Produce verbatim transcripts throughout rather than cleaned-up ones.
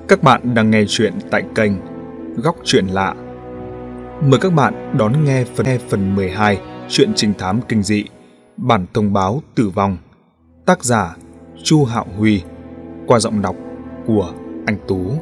Các bạn đang nghe chuyện tại kênh Góc Chuyện Lạ. Mời các bạn đón nghe phần, nghe phần mười hai chuyện trinh thám kinh dị Bản thông báo tử vong, tác giả Chu Hạo Huy, qua giọng đọc của anh Tú.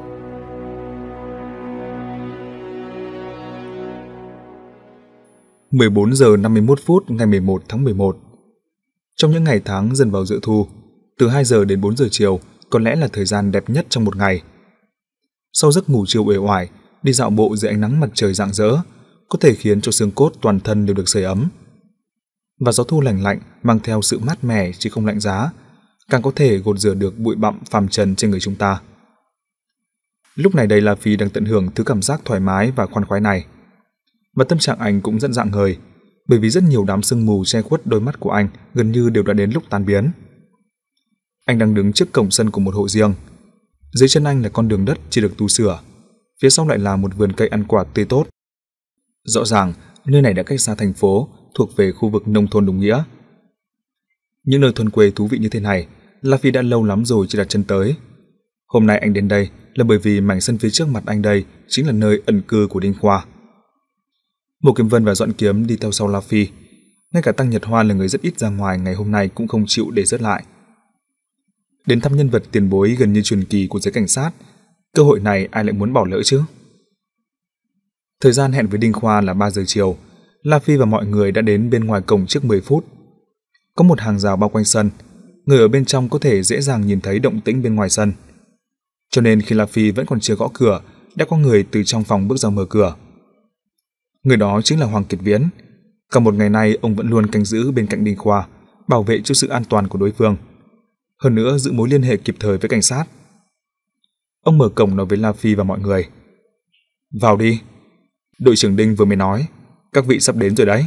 mười bốn giờ năm mươi mốt phút ngày mười một tháng mười một. Trong những ngày tháng dần vào giữa thu, từ hai giờ đến bốn giờ chiều có lẽ là thời gian đẹp nhất trong một ngày. Sau giấc ngủ chiều uể oải, đi dạo bộ dưới ánh nắng mặt trời rạng rỡ có thể khiến cho xương cốt toàn thân đều được sưởi ấm. Và gió thu lành lạnh mang theo sự mát mẻ chứ không lạnh giá, càng có thể gột rửa được bụi bặm phàm trần trên người chúng ta. Lúc này đây La Phi đang tận hưởng thứ cảm giác thoải mái và khoan khoái này. Và tâm trạng anh cũng rất rạng ngời, bởi vì rất nhiều đám sương mù che khuất đôi mắt của anh gần như đều đã đến lúc tan biến. Anh đang đứng trước cổng sân của một hộ riêng. Dưới chân anh là con đường đất chỉ được tu sửa, phía sau lại là một vườn cây ăn quả tươi tốt. Rõ ràng, nơi này đã cách xa thành phố, thuộc về khu vực nông thôn đúng nghĩa. Những nơi thôn quê thú vị như thế này, La Phi đã lâu lắm rồi chưa đặt chân tới. Hôm nay anh đến đây là bởi vì mảnh sân phía trước mặt anh đây chính là nơi ẩn cư của Đinh Khoa. Mộ Kiếm Vân và Doãn Kiếm đi theo sau La Phi. Ngay cả Tăng Nhật Hoa là người rất ít ra ngoài ngày hôm nay cũng không chịu để rớt lại. Đến thăm nhân vật tiền bối gần như truyền kỳ của giới cảnh sát, cơ hội này ai lại muốn bỏ lỡ chứ? Thời gian hẹn với Đinh Khoa là ba giờ chiều, La Phi và mọi người đã đến bên ngoài cổng trước mười phút. Có một hàng rào bao quanh sân, người ở bên trong có thể dễ dàng nhìn thấy động tĩnh bên ngoài sân. Cho nên khi La Phi vẫn còn chưa gõ cửa, đã có người từ trong phòng bước ra mở cửa. Người đó chính là Hoàng Kiệt Viễn. Cả một ngày nay ông vẫn luôn canh giữ bên cạnh Đinh Khoa, bảo vệ cho sự an toàn của đối phương. Hơn nữa giữ mối liên hệ kịp thời với cảnh sát. Ông mở cổng nói với La Phi và mọi người: "Vào đi, đội trưởng Đinh vừa mới nói, các vị sắp đến rồi đấy."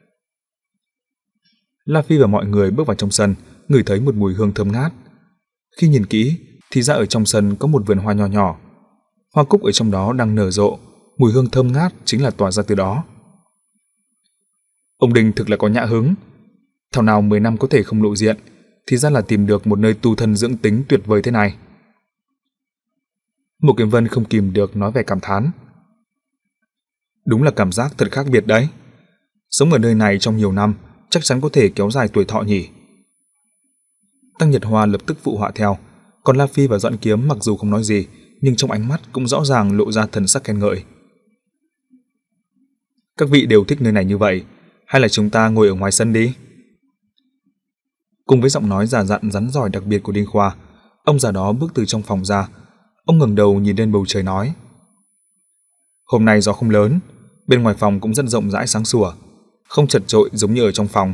La Phi và mọi người bước vào trong sân, ngửi thấy một mùi hương thơm ngát. Khi nhìn kỹ thì ra ở trong sân có một vườn hoa nhỏ nhỏ. Hoa cúc ở trong đó đang nở rộ, mùi hương thơm ngát chính là tỏa ra từ đó. Ông Đinh thực là có nhã hứng. Thảo nào mười năm có thể không lộ diện, thì ra là tìm được một nơi tu thân dưỡng tính tuyệt vời thế này. Mộ Kiếm Vân không kìm được nói vẻ cảm thán. Đúng là cảm giác thật khác biệt đấy. Sống ở nơi này trong nhiều năm chắc chắn có thể kéo dài tuổi thọ nhỉ. Tăng Nhật Hoa lập tức phụ họa theo, còn La Phi và Doãn Kiếm mặc dù không nói gì, nhưng trong ánh mắt cũng rõ ràng lộ ra thần sắc khen ngợi. Các vị đều thích nơi này như vậy, hay là chúng ta ngồi ở ngoài sân đi? Cùng với giọng nói già dặn rắn giỏi đặc biệt của Đinh Khoa, ông già đó bước từ trong phòng ra. Ông ngẩng đầu nhìn lên bầu trời nói: Hôm nay gió không lớn, bên ngoài phòng cũng rất rộng rãi sáng sủa, không chật chội giống như ở trong phòng.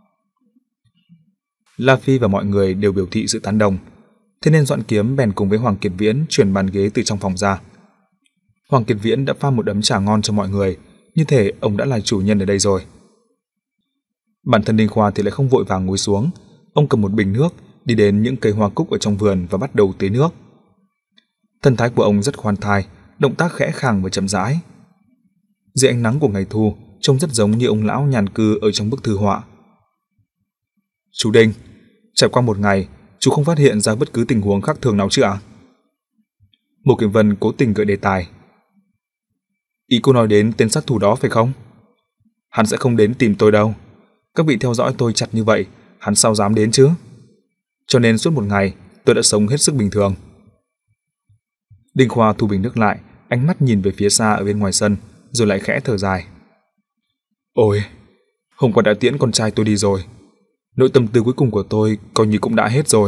La Phi và mọi người đều biểu thị sự tán đồng, thế nên Doãn Kiếm bèn cùng với Hoàng Kiệt Viễn chuyển bàn ghế từ trong phòng ra. Hoàng Kiệt Viễn đã pha một ấm trà ngon cho mọi người, như thể ông đã là chủ nhân ở đây rồi. Bản thân Đinh Khoa thì lại không vội vàng ngồi xuống. Ông cầm một bình nước, đi đến những cây hoa cúc ở trong vườn và bắt đầu tưới nước. Thân thái của ông rất khoan thai, động tác khẽ khàng và chậm rãi. Dưới ánh nắng của ngày thu, trông rất giống như ông lão nhàn cư ở trong bức thư họa. Chú Đinh, trải qua một ngày, chú không phát hiện ra bất cứ tình huống khác thường nào chứ ạ? Mộ Kiếm Vân cố tình gợi đề tài. Ý cô nói đến tên sát thủ đó phải không? Hắn sẽ không đến tìm tôi đâu. Các vị theo dõi tôi chặt như vậy, hắn sao dám đến chứ? Cho nên suốt một ngày tôi đã sống hết sức bình thường. Đinh Khoa thu bình nước lại, ánh mắt nhìn về phía xa ở bên ngoài sân, rồi lại khẽ thở dài. Ôi, hôm qua đã tiễn con trai tôi đi rồi. Nỗi tâm tư cuối cùng của tôi coi như cũng đã hết rồi.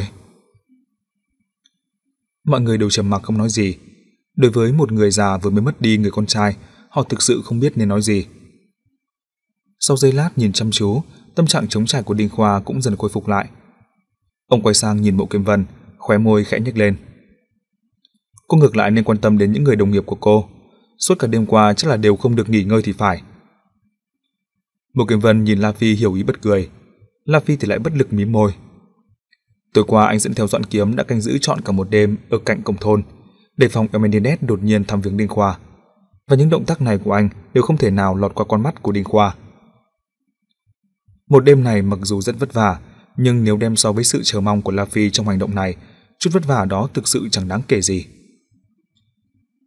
Mọi người đều trầm mặc không nói gì. Đối với một người già vừa mới mất đi người con trai, họ thực sự không biết nên nói gì. Sau giây lát nhìn chăm chú, tâm trạng trống trải của Đinh Khoa cũng dần khôi phục lại. Ông quay sang nhìn Mộ Kiếm Vân, khóe môi khẽ nhếch lên. Cô ngược lại nên quan tâm đến những người đồng nghiệp của cô. Suốt cả đêm qua chắc là đều không được nghỉ ngơi thì phải. Mộ Kiếm Vân nhìn La Phi hiểu ý bật cười. La Phi thì lại bất lực mím môi. Tối qua anh dẫn theo Doãn Kiếm đã canh giữ trọn cả một đêm ở cạnh cổng thôn, đề phòng Menendez đột nhiên thăm viếng Đinh Khoa. Và những động tác này của anh đều không thể nào lọt qua con mắt của Đinh Khoa. Một đêm này mặc dù rất vất vả, nhưng nếu đem so với sự chờ mong của La Phi trong hành động này, chút vất vả đó thực sự chẳng đáng kể gì.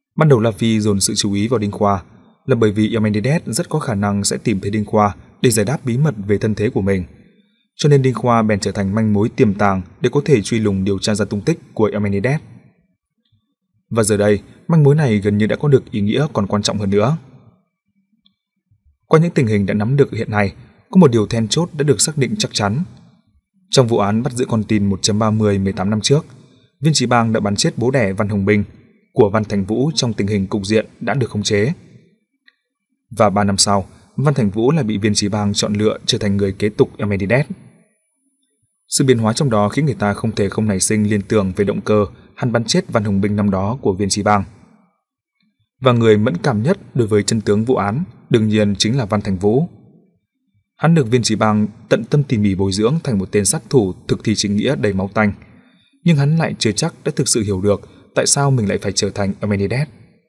Ban đầu La Phi dồn sự chú ý vào Đinh Khoa là bởi vì Emmerdeth rất có khả năng sẽ tìm thấy Đinh Khoa để giải đáp bí mật về thân thế của mình. Cho nên Đinh Khoa bèn trở thành manh mối tiềm tàng để có thể truy lùng điều tra ra tung tích của Emmerdeth. Và giờ đây, manh mối này gần như đã có được ý nghĩa còn quan trọng hơn nữa. Qua những tình hình đã nắm được hiện nay, có một điều then chốt đã được xác định chắc chắn. Trong vụ án bắt giữ con tin một chấm ba mươi mười tám năm trước, Viên Chí Bang đã bắn chết bố đẻ Văn Hồng Binh của Văn Thành Vũ trong tình hình cục diện đã được khống chế. Và ba năm sau, Văn Thành Vũ lại bị Viên Chí Bang chọn lựa trở thành người kế tục Emmerdeth. Sự biến hóa trong đó khiến người ta không thể không nảy sinh liên tưởng về động cơ hắn bắn chết Văn Hồng Binh năm đó của Viên Chí Bang. Và người mẫn cảm nhất đối với chân tướng vụ án đương nhiên chính là Văn Thành Vũ. Hắn được Viên Chí Bang tận tâm tỉ mỉ bồi dưỡng thành một tên sát thủ thực thi chính nghĩa đầy máu tanh, nhưng hắn lại chưa chắc đã thực sự hiểu được tại sao mình lại phải trở thành Emmerdeth.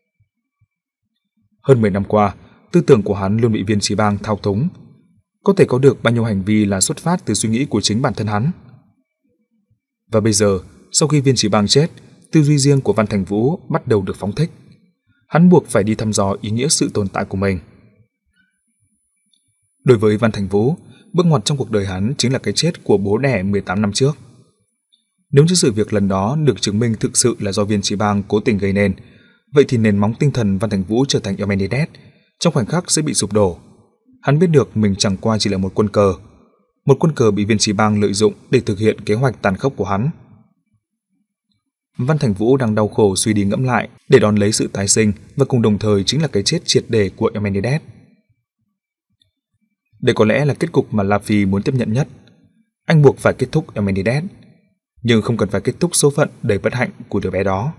Hơn mười năm qua, tư tưởng của hắn luôn bị Viên Chí Bang thao túng. Có thể có được bao nhiêu hành vi là xuất phát từ suy nghĩ của chính bản thân hắn. Và bây giờ, sau khi Viên Chí Bang chết, tư duy riêng của Văn Thành Vũ bắt đầu được phóng thích. Hắn buộc phải đi thăm dò ý nghĩa sự tồn tại của mình. Đối với Văn Thành Vũ, bước ngoặt trong cuộc đời hắn chính là cái chết của bố đẻ mười tám năm trước. Nếu như sự việc lần đó được chứng minh thực sự là do Viên Chí Bang cố tình gây nên, vậy thì nền móng tinh thần Văn Thành Vũ trở thành Emmerdeth trong khoảnh khắc sẽ bị sụp đổ. Hắn biết được mình chẳng qua chỉ là một quân cờ, một quân cờ bị Viên Chí Bang lợi dụng để thực hiện kế hoạch tàn khốc của hắn. Văn Thành Vũ đang đau khổ suy đi ngẫm lại để đón lấy sự tái sinh, và cùng đồng thời chính là cái chết triệt để của Emmerdeth. Đây có lẽ là kết cục mà La Phi muốn tiếp nhận nhất. Anh buộc phải kết thúc Emmerdeth, nhưng không cần phải kết thúc số phận đầy bất hạnh của đứa bé đó.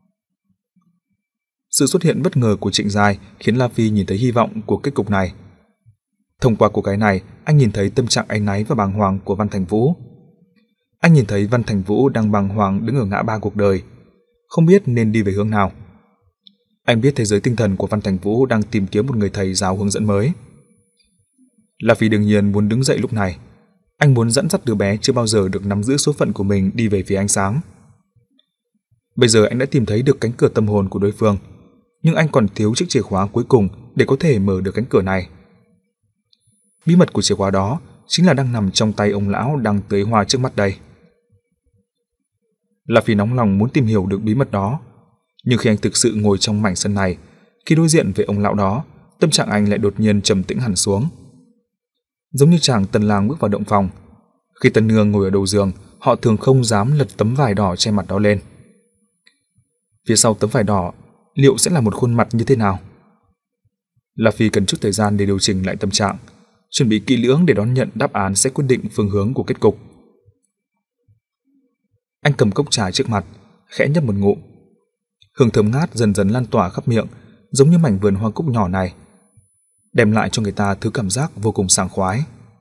Sự xuất hiện bất ngờ của Trịnh Giai khiến La Phi nhìn thấy hy vọng của kết cục này. Thông qua cô gái này, anh nhìn thấy tâm trạng áy náy và bàng hoàng của Văn Thành Vũ. Anh nhìn thấy Văn Thành Vũ đang bàng hoàng đứng ở ngã ba cuộc đời, không biết nên đi về hướng nào. Anh biết thế giới tinh thần của Văn Thành Vũ đang tìm kiếm một người thầy giáo hướng dẫn mới. La Phi đương nhiên muốn đứng dậy lúc này. Anh muốn dẫn dắt đứa bé chưa bao giờ được nắm giữ số phận của mình đi về phía ánh sáng. Bây giờ anh đã tìm thấy được cánh cửa tâm hồn của đối phương, nhưng anh còn thiếu chiếc chìa khóa cuối cùng để có thể mở được cánh cửa này. Bí mật của chìa khóa đó chính là đang nằm trong tay ông lão đang tưới hoa trước mắt đây. La Phi nóng lòng muốn tìm hiểu được bí mật đó, nhưng khi anh thực sự ngồi trong mảnh sân này, khi đối diện với ông lão đó, tâm trạng anh lại đột nhiên trầm tĩnh hẳn xuống. Giống như chàng tân lang bước vào động phòng, khi tân nương ngồi ở đầu giường, họ thường không dám lật tấm vải đỏ che mặt đó lên. Phía sau tấm vải đỏ liệu sẽ là một khuôn mặt như thế nào? La Phi cần chút thời gian để điều chỉnh lại tâm trạng, chuẩn bị kỹ lưỡng để đón nhận đáp án sẽ quyết định phương hướng của kết cục. Anh cầm cốc trà trước mặt, khẽ nhấp một ngụm. Hương thơm ngát dần dần lan tỏa khắp miệng, giống như mảnh vườn hoa cúc nhỏ này, đem lại cho người ta thứ cảm giác vô cùng sảng khoái.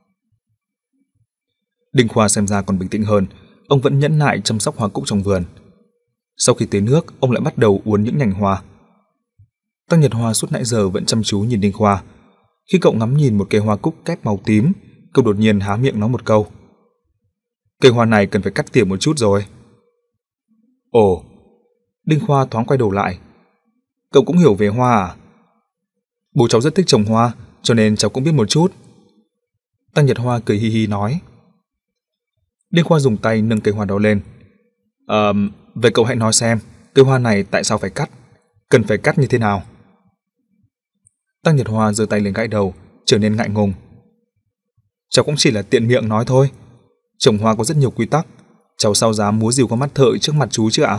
Đinh Khoa xem ra còn bình tĩnh hơn, ông vẫn nhẫn nại chăm sóc hoa cúc trong vườn. Sau khi tưới nước, ông lại bắt đầu uốn những nhành hoa. Tăng Nhật Hoa suốt nãy giờ vẫn chăm chú nhìn Đinh Khoa. Khi cậu ngắm nhìn một cây hoa cúc kép màu tím, cậu đột nhiên há miệng nói một câu: "Cây hoa này cần phải cắt tỉa một chút rồi." Ồ, Đinh Khoa thoáng quay đầu lại. "Cậu cũng hiểu về hoa à?" "Bố cháu rất thích trồng hoa, cho nên cháu cũng biết một chút." Tăng Nhật Hoa cười hi hi nói. Đinh Khoa dùng tay nâng cây hoa đó lên. Ờ, vậy cậu hãy nói xem, cây hoa này tại sao phải cắt? Cần phải cắt như thế nào?" Tăng Nhật Hoa giơ tay lên gãi đầu, trở nên ngại ngùng. "Cháu cũng chỉ là tiện miệng nói thôi. Trồng hoa có rất nhiều quy tắc, cháu sao dám múa rìu con mắt thợ trước mặt chú chứ ạ?"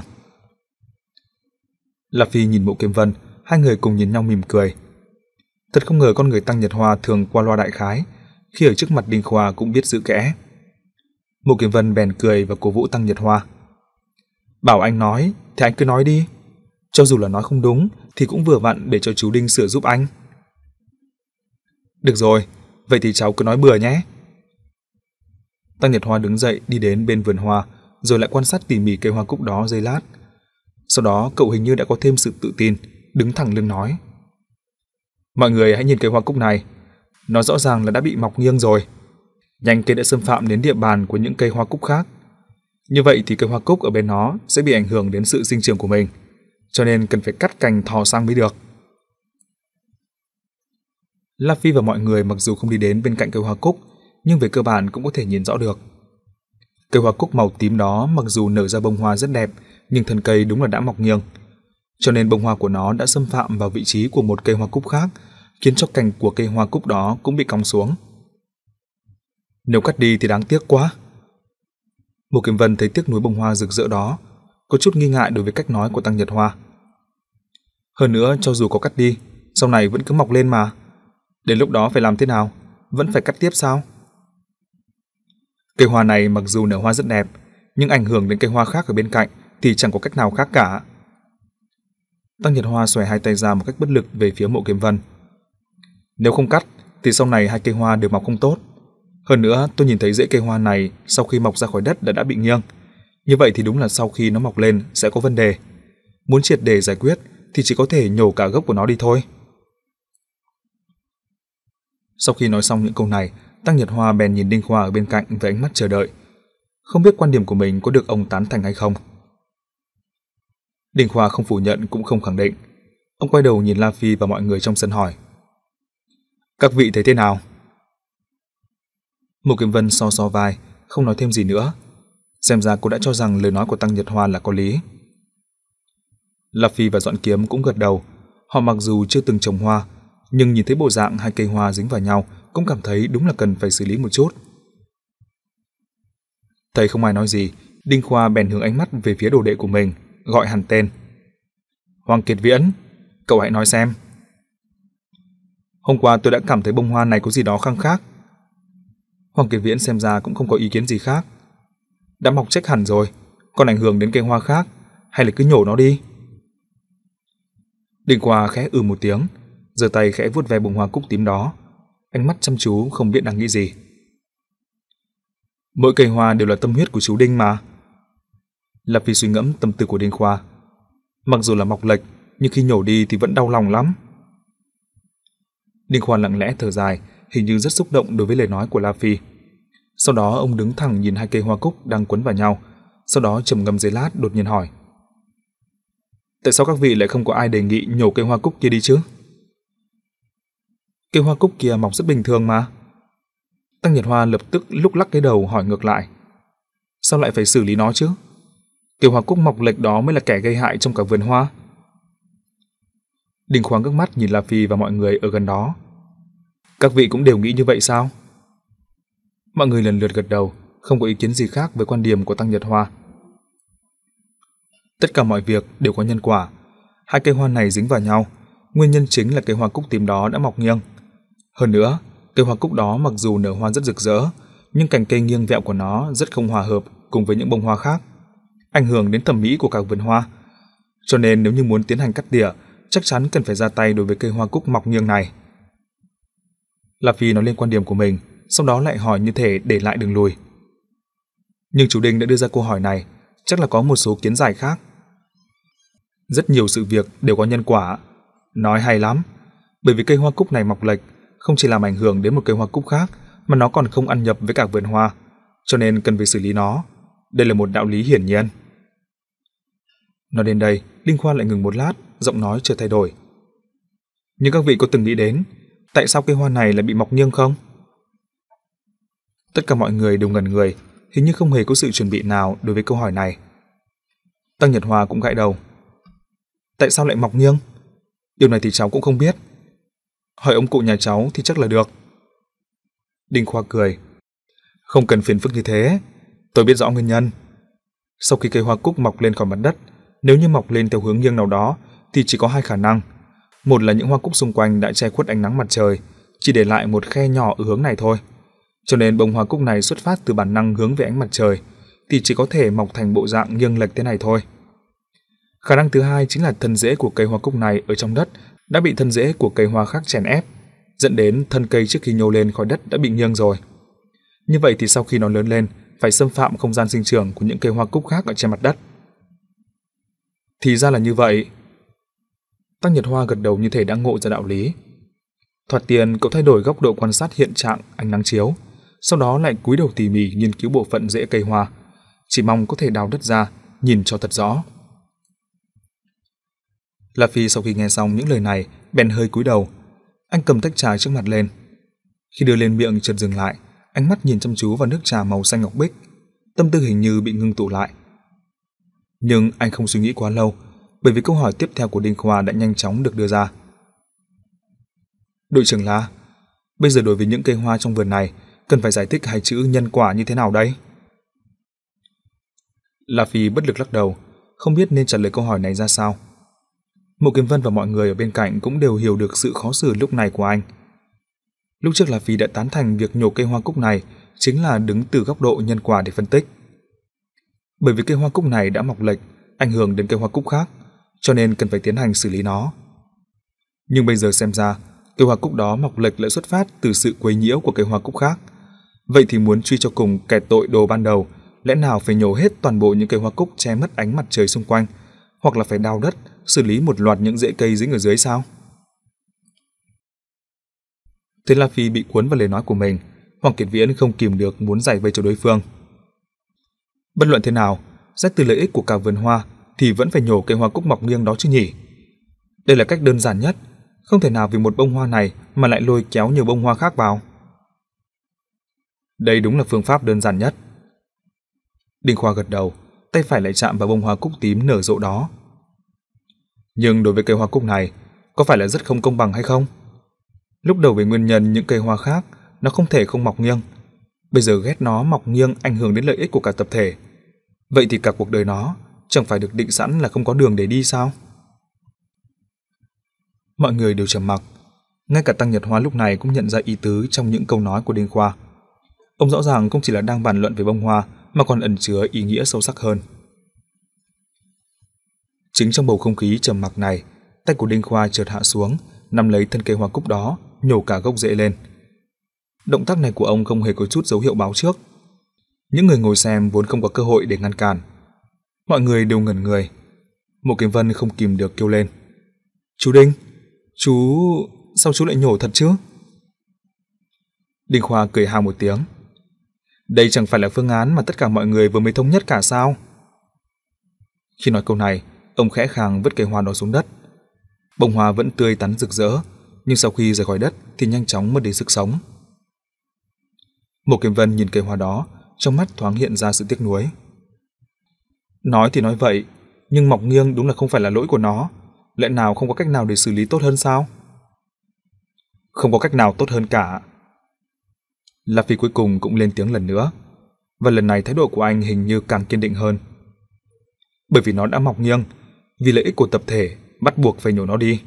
La Phi nhìn Mộ Kiếm Vân, hai người cùng nhìn nhau mỉm cười. Thật không ngờ con người Tăng Nhật Hoa thường qua loa đại khái, khi ở trước mặt Đinh Khoa cũng biết giữ kẽ. Mộ Kiếm Vân bèn cười và cổ vũ Tăng Nhật Hoa. "Bảo anh nói thì anh cứ nói đi, cho dù là nói không đúng thì cũng vừa vặn để cho chú Đinh sửa giúp anh." "Được rồi, vậy thì cháu cứ nói bừa nhé." Tăng Nhật Hoa đứng dậy đi đến bên vườn hoa, rồi lại quan sát tỉ mỉ cây hoa cúc đó giây lát. Sau đó cậu hình như đã có thêm sự tự tin, đứng thẳng lưng nói: "Mọi người hãy nhìn cây hoa cúc này, nó rõ ràng là đã bị mọc nghiêng rồi. Nhánh cây đã xâm phạm đến địa bàn của những cây hoa cúc khác. Như vậy thì cây hoa cúc ở bên nó sẽ bị ảnh hưởng đến sự sinh trưởng của mình. cho nên cần phải cắt cành thò sang mới được. La Phi và mọi người mặc dù không đi đến bên cạnh cây hoa cúc, nhưng về cơ bản cũng có thể nhìn rõ được. Cây hoa cúc màu tím đó mặc dù nở ra bông hoa rất đẹp, nhưng thân cây đúng là đã mọc nghiêng, cho nên bông hoa của nó đã xâm phạm vào vị trí của một cây hoa cúc khác, khiến cho cành của cây hoa cúc đó cũng bị cong xuống. Nếu cắt đi thì đáng tiếc quá. Mộ Kiếm Vân thấy tiếc nuối bông hoa rực rỡ đó, có chút nghi ngại đối với cách nói của Tăng Nhật Hoa. Hơn nữa, cho dù có cắt đi, sau này vẫn cứ mọc lên mà. Đến lúc đó phải làm thế nào? Vẫn phải cắt tiếp sao? Cây hoa này mặc dù nở hoa rất đẹp, nhưng ảnh hưởng đến cây hoa khác ở bên cạnh thì chẳng có cách nào khác cả. Tăng Nhật Hoa xòe hai tay ra một cách bất lực về phía Mộ Kiếm Vân. Nếu không cắt thì sau này hai cây hoa đều mọc không tốt. Hơn nữa, tôi nhìn thấy rễ cây hoa này sau khi mọc ra khỏi đất đã đã bị nghiêng. Như vậy thì đúng là sau khi nó mọc lên sẽ có vấn đề. Muốn triệt để giải quyết thì chỉ có thể nhổ cả gốc của nó đi thôi. Sau khi nói xong những câu này, Tăng Nhật Hoa bèn nhìn Đinh Khoa ở bên cạnh với ánh mắt chờ đợi. Không biết quan điểm của mình có được ông tán thành hay không. Đinh Khoa không phủ nhận cũng không khẳng định. Ông quay đầu nhìn La Phi và mọi người trong sân hỏi: Các vị thấy thế nào? Mộ Kiếm Vân so so vai, không nói thêm gì nữa. Xem ra cô đã cho rằng lời nói của Tăng Nhật Hoa là có lý. La Phi và Dọn Kiếm cũng gật đầu. Họ mặc dù chưa từng trồng hoa, nhưng nhìn thấy bộ dạng hai cây hoa dính vào nhau cũng cảm thấy đúng là cần phải xử lý một chút. Thấy không ai nói gì, Đinh Khoa bèn hướng ánh mắt về phía đồ đệ của mình, gọi hẳn tên. Hoàng Kiệt Viễn, cậu hãy nói xem. Hôm qua tôi đã cảm thấy bông hoa này có gì đó khăng khác. Hoàng Kiệt Viễn xem ra cũng không có ý kiến gì khác. Đã mọc trách hẳn rồi, còn ảnh hưởng đến cây hoa khác, hay là cứ nhổ nó đi? Đinh Khoa khẽ ừ một tiếng, giơ tay khẽ vuốt ve bông hoa cúc tím đó, ánh mắt chăm chú không biết đang nghĩ gì. Mỗi cây hoa đều là tâm huyết của chú Đinh mà. La Phi suy ngẫm tâm tư của Đinh Khoa. Mặc dù là mọc lệch, nhưng khi nhổ đi thì vẫn đau lòng lắm. Đinh Khoa lặng lẽ thở dài, hình như rất xúc động đối với lời nói của La Phi. Sau đó ông đứng thẳng nhìn hai cây hoa cúc đang quấn vào nhau, sau đó trầm ngâm giây lát đột nhiên hỏi: Tại sao các vị lại không có ai đề nghị nhổ cây hoa cúc kia đi chứ? Cây hoa cúc kia mọc rất bình thường mà. Tăng Nhật Hoa lập tức lúc lắc cái đầu hỏi ngược lại: Sao lại phải xử lý nó chứ? Cây hoa cúc mọc lệch đó mới là kẻ gây hại trong cả vườn hoa. Đinh Khoa ngước mắt nhìn La Phi và mọi người ở gần đó. Các vị cũng đều nghĩ như vậy sao? Mọi người lần lượt gật đầu, không có ý kiến gì khác với quan điểm của Tăng Nhật Hoa. Tất cả mọi việc đều có nhân quả. Hai cây hoa này dính vào nhau, nguyên nhân chính là cây hoa cúc tím đó đã mọc nghiêng. Hơn nữa, cây hoa cúc đó mặc dù nở hoa rất rực rỡ, nhưng cành cây nghiêng vẹo của nó rất không hòa hợp cùng với những bông hoa khác, ảnh hưởng đến thẩm mỹ của cả vườn hoa. Cho nên nếu như muốn tiến hành cắt tỉa, chắc chắn cần phải ra tay đối với cây hoa cúc mọc nghiêng này. La Phi nói lên quan điểm của mình, sau đó lại hỏi như thể để lại đường lùi. Nhưng chủ Đinh đã đưa ra câu hỏi này, chắc là có một số kiến giải khác. Rất nhiều sự việc đều có nhân quả. Nói hay lắm, bởi vì cây hoa cúc này mọc lệch, không chỉ làm ảnh hưởng đến một cây hoa cúc khác, mà nó còn không ăn nhập với cả vườn hoa, cho nên cần phải xử lý nó. Đây là một đạo lý hiển nhiên. Nói đến đây, Đinh Khoa lại ngừng một lát, giọng nói chợt thay đổi. Nhưng các vị có từng nghĩ đến tại sao cây hoa này lại bị mọc nghiêng không? Tất cả mọi người đều ngẩn người, hình như không hề có sự chuẩn bị nào đối với câu hỏi này. Tăng Nhật Hoa cũng gãi đầu. Tại sao lại mọc nghiêng? Điều này thì cháu cũng không biết. Hỏi ông cụ nhà cháu thì chắc là được. Đinh Khoa cười. Không cần phiền phức như thế, tôi biết rõ nguyên nhân. Sau khi cây hoa cúc mọc lên khỏi mặt đất, nếu như mọc lên theo hướng nghiêng nào đó thì chỉ có hai khả năng. Một là những hoa cúc xung quanh đã che khuất ánh nắng mặt trời, chỉ để lại một khe nhỏ ở hướng này thôi. Cho nên bông hoa cúc này xuất phát từ bản năng hướng về ánh mặt trời, thì chỉ có thể mọc thành bộ dạng nghiêng lệch thế này thôi. Khả năng thứ hai chính là thân rễ của cây hoa cúc này ở trong đất đã bị thân rễ của cây hoa khác chèn ép, dẫn đến thân cây trước khi nhô lên khỏi đất đã bị nghiêng rồi. Như vậy thì sau khi nó lớn lên, phải xâm phạm không gian sinh trưởng của những cây hoa cúc khác ở trên mặt đất. Thì ra là như vậy. Tăng Nhật Hoa gật đầu như thể đã ngộ ra đạo lý. Thoạt tiên cậu thay đổi góc độ quan sát hiện trạng ánh nắng chiếu, sau đó lại cúi đầu tỉ mỉ nghiên cứu bộ phận rễ cây hoa, chỉ mong có thể đào đất ra, nhìn cho thật rõ. La Phi sau khi nghe xong những lời này, bèn hơi cúi đầu. Anh cầm tách trà trước mặt lên. Khi đưa lên miệng chợt dừng lại, ánh mắt nhìn chăm chú vào nước trà màu xanh ngọc bích, tâm tư hình như bị ngưng tụ lại. Nhưng anh không suy nghĩ quá lâu, bởi vì câu hỏi tiếp theo của Đinh Khoa đã nhanh chóng được đưa ra. Đội trưởng La, bây giờ đối với những cây hoa trong vườn này, cần phải giải thích hai chữ nhân quả như thế nào đây? La Phi bất lực lắc đầu, không biết nên trả lời câu hỏi này ra sao. Mộ Kiếm Vân và mọi người ở bên cạnh cũng đều hiểu được sự khó xử lúc này của anh. Lúc trước La Phi đã tán thành việc nhổ cây hoa cúc này chính là đứng từ góc độ nhân quả để phân tích. Bởi vì cây hoa cúc này đã mọc lệch, ảnh hưởng đến cây hoa cúc khác, cho nên cần phải tiến hành xử lý nó. Nhưng bây giờ xem ra, cây hoa cúc đó mọc lệch lại xuất phát từ sự quấy nhiễu của cây hoa cúc khác. Vậy thì muốn truy cho cùng kẻ tội đồ ban đầu, lẽ nào phải nhổ hết toàn bộ những cây hoa cúc che mất ánh mặt trời xung quanh, hoặc là phải đào đất, xử lý một loạt những rễ cây dính ở dưới sao? Thế La Phi bị cuốn vào lời nói của mình, Hoàng Kiệt Viễn không kìm được muốn giải vây cho đối phương. Bất luận thế nào, xét từ lợi ích của cả vườn hoa thì vẫn phải nhổ cây hoa cúc mọc nghiêng đó chứ nhỉ? Đây là cách đơn giản nhất, không thể nào vì một bông hoa này mà lại lôi kéo nhiều bông hoa khác vào. Đây đúng là phương pháp đơn giản nhất. Đinh Khoa gật đầu, tay phải lại chạm vào bông hoa cúc tím nở rộ đó. Nhưng đối với cây hoa cúc này, có phải là rất không công bằng hay không? Lúc đầu về nguyên nhân những cây hoa khác, nó không thể không mọc nghiêng. Bây giờ ghét nó mọc nghiêng ảnh hưởng đến lợi ích của cả tập thể. Vậy thì cả cuộc đời nó chẳng phải được định sẵn là không có đường để đi sao? Mọi người đều trầm mặc. Ngay cả Tăng Nhật Hoa lúc này cũng nhận ra ý tứ trong những câu nói của Đinh Khoa. Ông rõ ràng không chỉ là đang bàn luận về bông hoa mà còn ẩn chứa ý nghĩa sâu sắc hơn. Chính trong bầu không khí trầm mặc này, tay của Đinh Khoa chợt hạ xuống, nắm lấy thân cây hoa cúc đó, nhổ cả gốc rễ lên. Động tác này của ông không hề có chút dấu hiệu báo trước. Những người ngồi xem vốn không có cơ hội để ngăn cản. Mọi người đều ngẩn người. Mộ Kiếm Vân không kìm được kêu lên. Chú Đinh, chú... sao chú lại nhổ thật chứ? Đinh Khoa cười ha một tiếng. Đây chẳng phải là phương án mà tất cả mọi người vừa mới thống nhất cả sao? Khi nói câu này, ông khẽ khàng vứt cây hoa đó xuống đất. Bông hoa vẫn tươi tắn rực rỡ, nhưng sau khi rời khỏi đất thì nhanh chóng mất đi sức sống. Mộ Kiếm Vân nhìn cây hoa đó, trong mắt thoáng hiện ra sự tiếc nuối. Nói thì nói vậy, nhưng mọc nghiêng đúng là không phải là lỗi của nó. Lẽ nào không có cách nào để xử lý tốt hơn sao? Không có cách nào tốt hơn cả. La Phi cuối cùng cũng lên tiếng lần nữa, và lần này thái độ của anh hình như càng kiên định hơn. Bởi vì nó đã mọc nghiêng, vì lợi ích của tập thể, bắt buộc phải nhổ nó đi.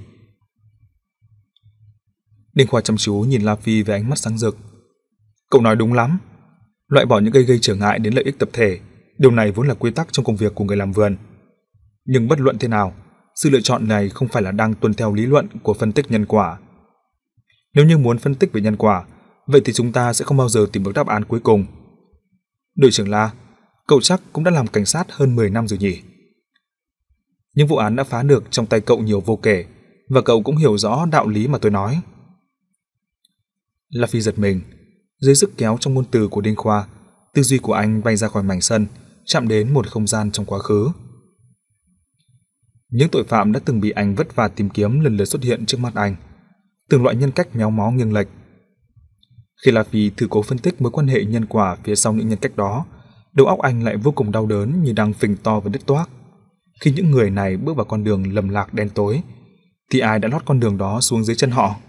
Đinh Khoa chăm chú nhìn La Phi với ánh mắt sáng rực. Cậu nói đúng lắm. Loại bỏ những cây gây trở ngại đến lợi ích tập thể, điều này vốn là quy tắc trong công việc của người làm vườn. Nhưng bất luận thế nào, sự lựa chọn này không phải là đang tuân theo lý luận của phân tích nhân quả. Nếu như muốn phân tích về nhân quả, vậy thì chúng ta sẽ không bao giờ tìm được đáp án cuối cùng. Đội trưởng La, cậu chắc cũng đã làm cảnh sát hơn mười năm rồi nhỉ? Những vụ án đã phá được trong tay cậu nhiều vô kể, và cậu cũng hiểu rõ đạo lý mà tôi nói. La Phi giật mình. Dưới sức kéo trong ngôn từ của Đinh Khoa, tư duy của anh bay ra khỏi mảnh sân, chạm đến một không gian trong quá khứ. Những tội phạm đã từng bị anh vất vả tìm kiếm lần lượt xuất hiện trước mắt anh, từng loại nhân cách méo mó nghiêng lệch. Khi La Phi thử cố phân tích mối quan hệ nhân quả phía sau những nhân cách đó, đầu óc anh lại vô cùng đau đớn như đang phình to và đứt toác. Khi những người này bước vào con đường lầm lạc đen tối, thì ai đã lót con đường đó xuống dưới chân họ?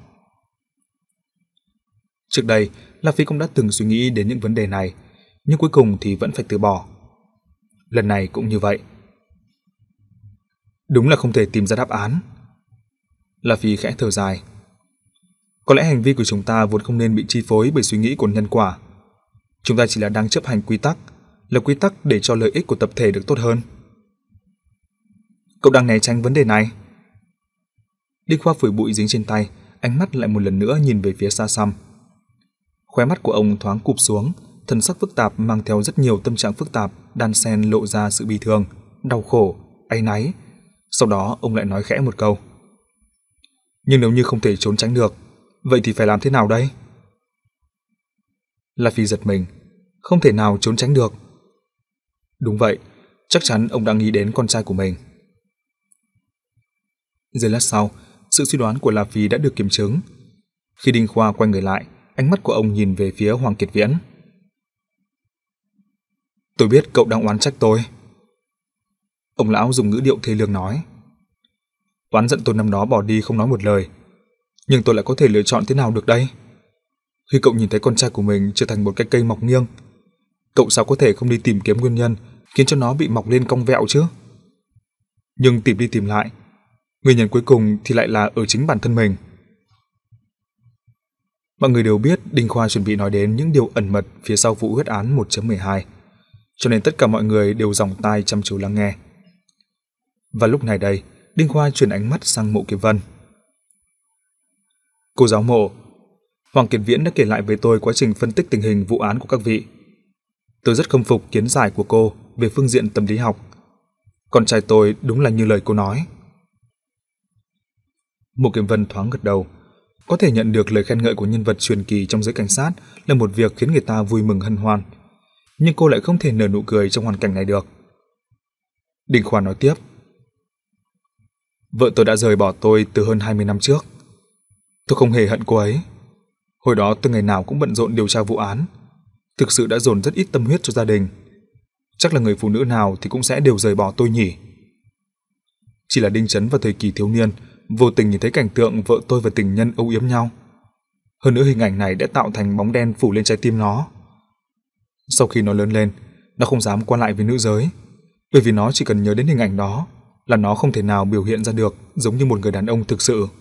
Trước đây, La Phi cũng đã từng suy nghĩ đến những vấn đề này, nhưng cuối cùng thì vẫn phải từ bỏ. Lần này cũng như vậy. Đúng là không thể tìm ra đáp án. La Phi khẽ thở dài. Có lẽ hành vi của chúng ta vốn không nên bị chi phối bởi suy nghĩ của nhân quả. Chúng ta chỉ là đang chấp hành quy tắc, là quy tắc để cho lợi ích của tập thể được tốt hơn. Cậu đang né tránh vấn đề này. Đinh Khoa phủi bụi dính trên tay, ánh mắt lại một lần nữa nhìn về phía xa xăm. Khóe mắt của ông thoáng cụp xuống, thần sắc phức tạp mang theo rất nhiều tâm trạng phức tạp, đan xen lộ ra sự bi thương, đau khổ, áy náy. Sau đó ông lại nói khẽ một câu. Nhưng nếu như không thể trốn tránh được, vậy thì phải làm thế nào đây? La Phi giật mình. Không thể nào trốn tránh được. Đúng vậy, chắc chắn ông đã nghĩ đến con trai của mình. Giây lát sau, sự suy đoán của La Phi đã được kiểm chứng. Khi Đinh Khoa quay người lại, ánh mắt của ông nhìn về phía Hoàng Kiệt Viễn. Tôi biết cậu đang oán trách tôi. Ông lão dùng ngữ điệu thê lương nói. Oán giận tôi năm đó bỏ đi không nói một lời. Nhưng tôi lại có thể lựa chọn thế nào được đây? Khi cậu nhìn thấy con trai của mình trở thành một cái cây mọc nghiêng, cậu sao có thể không đi tìm kiếm nguyên nhân khiến cho nó bị mọc lên cong vẹo chứ? Nhưng tìm đi tìm lại, nguyên nhân cuối cùng thì lại là ở chính bản thân mình. Mọi người đều biết Đinh Khoa chuẩn bị nói đến những điều ẩn mật phía sau vụ huyết án một chấm mười hai, cho nên tất cả mọi người đều dòng tai chăm chú lắng nghe. Và lúc này đây, Đinh Khoa chuyển ánh mắt sang Mộ Kiếm Vân. Cô giáo Mộ, Hoàng Kiệt Viễn đã kể lại với tôi quá trình phân tích tình hình vụ án của các vị. Tôi rất khâm phục kiến giải của cô về phương diện tâm lý học. Con trai tôi đúng là như lời cô nói. Mộ Kiếm Vân thoáng gật đầu. Có thể nhận được lời khen ngợi của nhân vật truyền kỳ trong giới cảnh sát là một việc khiến người ta vui mừng hân hoan. Nhưng cô lại không thể nở nụ cười trong hoàn cảnh này được. Đinh Khoa nói tiếp. Vợ tôi đã rời bỏ tôi từ hơn hai mươi năm trước. Tôi không hề hận cô ấy. Hồi đó tôi ngày nào cũng bận rộn điều tra vụ án. Thực sự đã dồn rất ít tâm huyết cho gia đình. Chắc là người phụ nữ nào thì cũng sẽ đều rời bỏ tôi nhỉ. Chỉ là Đinh Chấn vào thời kỳ thiếu niên vô tình nhìn thấy cảnh tượng vợ tôi và tình nhân âu yếm nhau. Hơn nữa hình ảnh này đã tạo thành bóng đen phủ lên trái tim nó. Sau khi nó lớn lên, nó không dám qua lại với nữ giới, bởi vì nó chỉ cần nhớ đến hình ảnh đó là nó không thể nào biểu hiện ra được giống như một người đàn ông thực sự.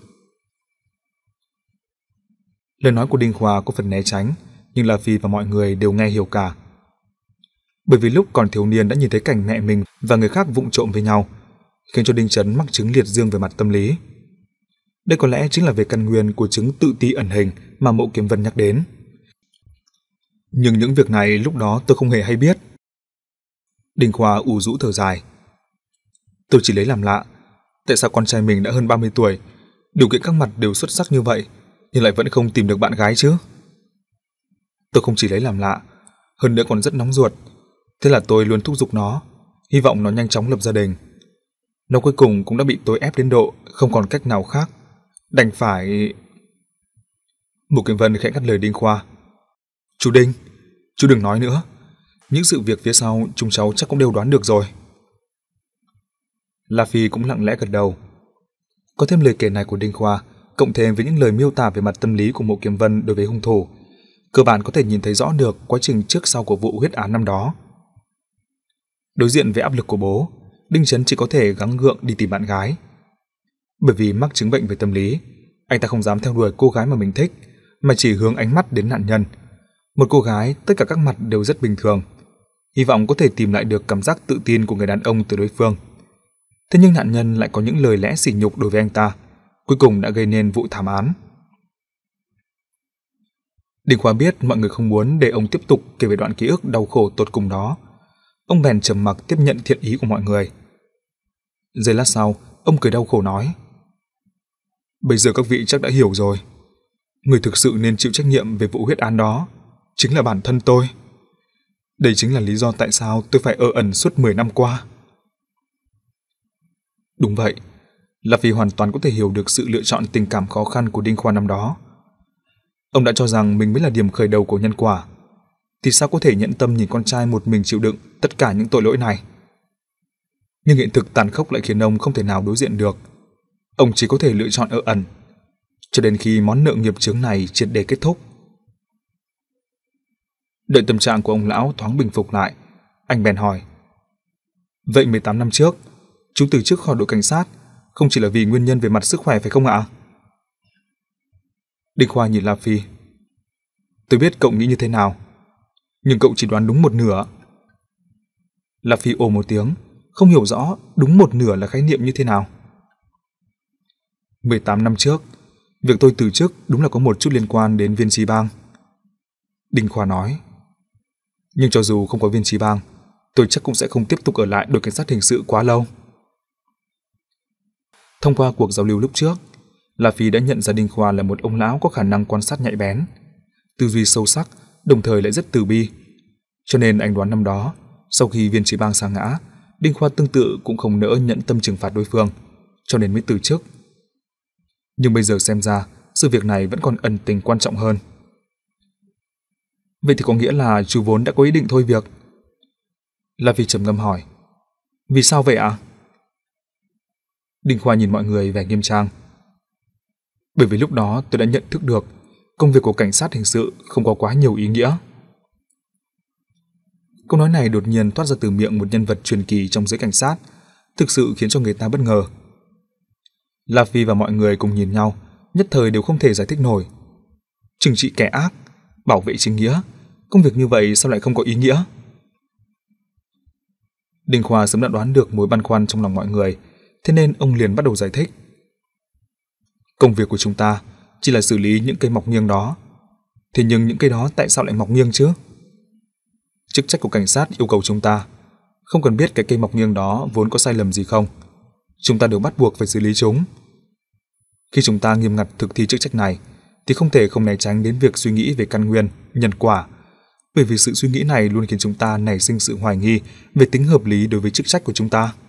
Lời nói của Đinh Khoa có phần né tránh, nhưng La Phi và mọi người đều nghe hiểu cả. Bởi vì lúc còn thiếu niên đã nhìn thấy cảnh mẹ mình và người khác vụng trộm với nhau, khiến cho Đinh Chấn mắc chứng liệt dương về mặt tâm lý. Đây có lẽ chính là về căn nguyên của chứng tự ti ẩn hình mà Mộ Kiếm Vân nhắc đến. Nhưng những việc này lúc đó tôi không hề hay biết. Đinh Khoa ủ rũ thở dài. Tôi chỉ lấy làm lạ, tại sao con trai mình đã hơn ba mươi tuổi, điều kiện các mặt đều xuất sắc như vậy, nhưng lại vẫn không tìm được bạn gái chứ? Tôi không chỉ lấy làm lạ, hơn nữa còn rất nóng ruột. Thế là tôi luôn thúc giục nó, hy vọng nó nhanh chóng lập gia đình. Nó cuối cùng cũng đã bị tôi ép đến độ không còn cách nào khác, đành phải... Mộ Kiếm Vân khẽ ngắt lời Đinh Khoa. Chú Đinh, chú đừng nói nữa. Những sự việc phía sau chúng cháu chắc cũng đều đoán được rồi. La Phi cũng lặng lẽ gật đầu. Có thêm lời kể này của Đinh Khoa, cộng thêm với những lời miêu tả về mặt tâm lý của Mộ Kiếm Vân đối với hung thủ, cơ bản có thể nhìn thấy rõ được quá trình trước sau của vụ huyết án năm đó. Đối diện với áp lực của bố, Đinh Chấn chỉ có thể gắng gượng đi tìm bạn gái. Bởi vì mắc chứng bệnh về tâm lý, anh ta không dám theo đuổi cô gái mà mình thích, mà chỉ hướng ánh mắt đến nạn nhân. Một cô gái tất cả các mặt đều rất bình thường, hy vọng có thể tìm lại được cảm giác tự tin của người đàn ông từ đối phương. Thế nhưng nạn nhân lại có những lời lẽ sỉ nhục đối với anh ta, cuối cùng đã gây nên vụ thảm án. Đinh Khoa biết mọi người không muốn để ông tiếp tục kể về đoạn ký ức đau khổ tột cùng đó. Ông bèn trầm mặc tiếp nhận thiện ý của mọi người. Giây lát sau, ông cười đau khổ nói. Bây giờ các vị chắc đã hiểu rồi. Người thực sự nên chịu trách nhiệm về vụ huyết án đó chính là bản thân tôi. Đây chính là lý do tại sao tôi phải ở ẩn suốt mười năm qua. Đúng vậy, là vì hoàn toàn có thể hiểu được sự lựa chọn tình cảm khó khăn của Đinh Khoa năm đó. Ông đã cho rằng mình mới là điểm khởi đầu của nhân quả, thì sao có thể nhẫn tâm nhìn con trai một mình chịu đựng tất cả những tội lỗi này. Nhưng hiện thực tàn khốc lại khiến ông không thể nào đối diện được. Ông chỉ có thể lựa chọn ở ẩn, cho đến khi món nợ nghiệp chướng này triệt để kết thúc. Đợi tâm trạng của ông lão thoáng bình phục lại, anh bèn hỏi. Vậy mười tám năm trước, chú từ chức khỏi đội cảnh sát không chỉ là vì nguyên nhân về mặt sức khỏe phải không ạ? Đinh Khoa nhìn La Phi. Tôi biết cậu nghĩ như thế nào, nhưng cậu chỉ đoán đúng một nửa. La Phi ồ một tiếng, không hiểu rõ đúng một nửa là khái niệm như thế nào. mười tám năm trước, việc tôi từ chức đúng là có một chút liên quan đến Viên Chí Bang. Đinh Khoa nói. Nhưng cho dù không có Viên Chí Bang, tôi chắc cũng sẽ không tiếp tục ở lại đội cảnh sát hình sự quá lâu. Thông qua cuộc giao lưu lúc trước, La Phi đã nhận ra Đinh Khoa là một ông lão có khả năng quan sát nhạy bén, tư duy sâu sắc, đồng thời lại rất từ bi. Cho nên anh đoán năm đó, sau khi Viên Chí Bang sa ngã, Đinh Khoa tương tự cũng không nỡ nhận tâm trừng phạt đối phương, cho nên mới từ chức, Nhưng bây giờ xem ra, sự việc này vẫn còn ẩn tình quan trọng hơn. Vậy thì có nghĩa là chú vốn đã có ý định thôi việc? La Phi trầm ngâm hỏi. Vì sao vậy ạ? Đinh Khoa nhìn mọi người vẻ nghiêm trang. Bởi vì lúc đó tôi đã nhận thức được công việc của cảnh sát hình sự không có quá nhiều ý nghĩa. Câu nói này đột nhiên toát ra từ miệng một nhân vật truyền kỳ trong giới cảnh sát, thực sự khiến cho người ta bất ngờ. La Phi và mọi người cùng nhìn nhau, nhất thời đều không thể giải thích nổi. Trừng trị kẻ ác, bảo vệ chính nghĩa, công việc như vậy sao lại không có ý nghĩa? Đinh Khoa sớm đã đoán được mối băn khoăn trong lòng mọi người, thế nên ông liền bắt đầu giải thích. Công việc của chúng ta chỉ là xử lý những cây mọc nghiêng đó. Thế nhưng những cây đó tại sao lại mọc nghiêng chứ? Chức trách của cảnh sát yêu cầu chúng ta không cần biết cái cây mọc nghiêng đó vốn có sai lầm gì không. Chúng ta đều bắt buộc phải xử lý chúng. Khi chúng ta nghiêm ngặt thực thi chức trách này thì không thể không né tránh đến việc suy nghĩ về căn nguyên, nhân quả, bởi vì sự suy nghĩ này luôn khiến chúng ta nảy sinh sự hoài nghi về tính hợp lý đối với chức trách của chúng ta.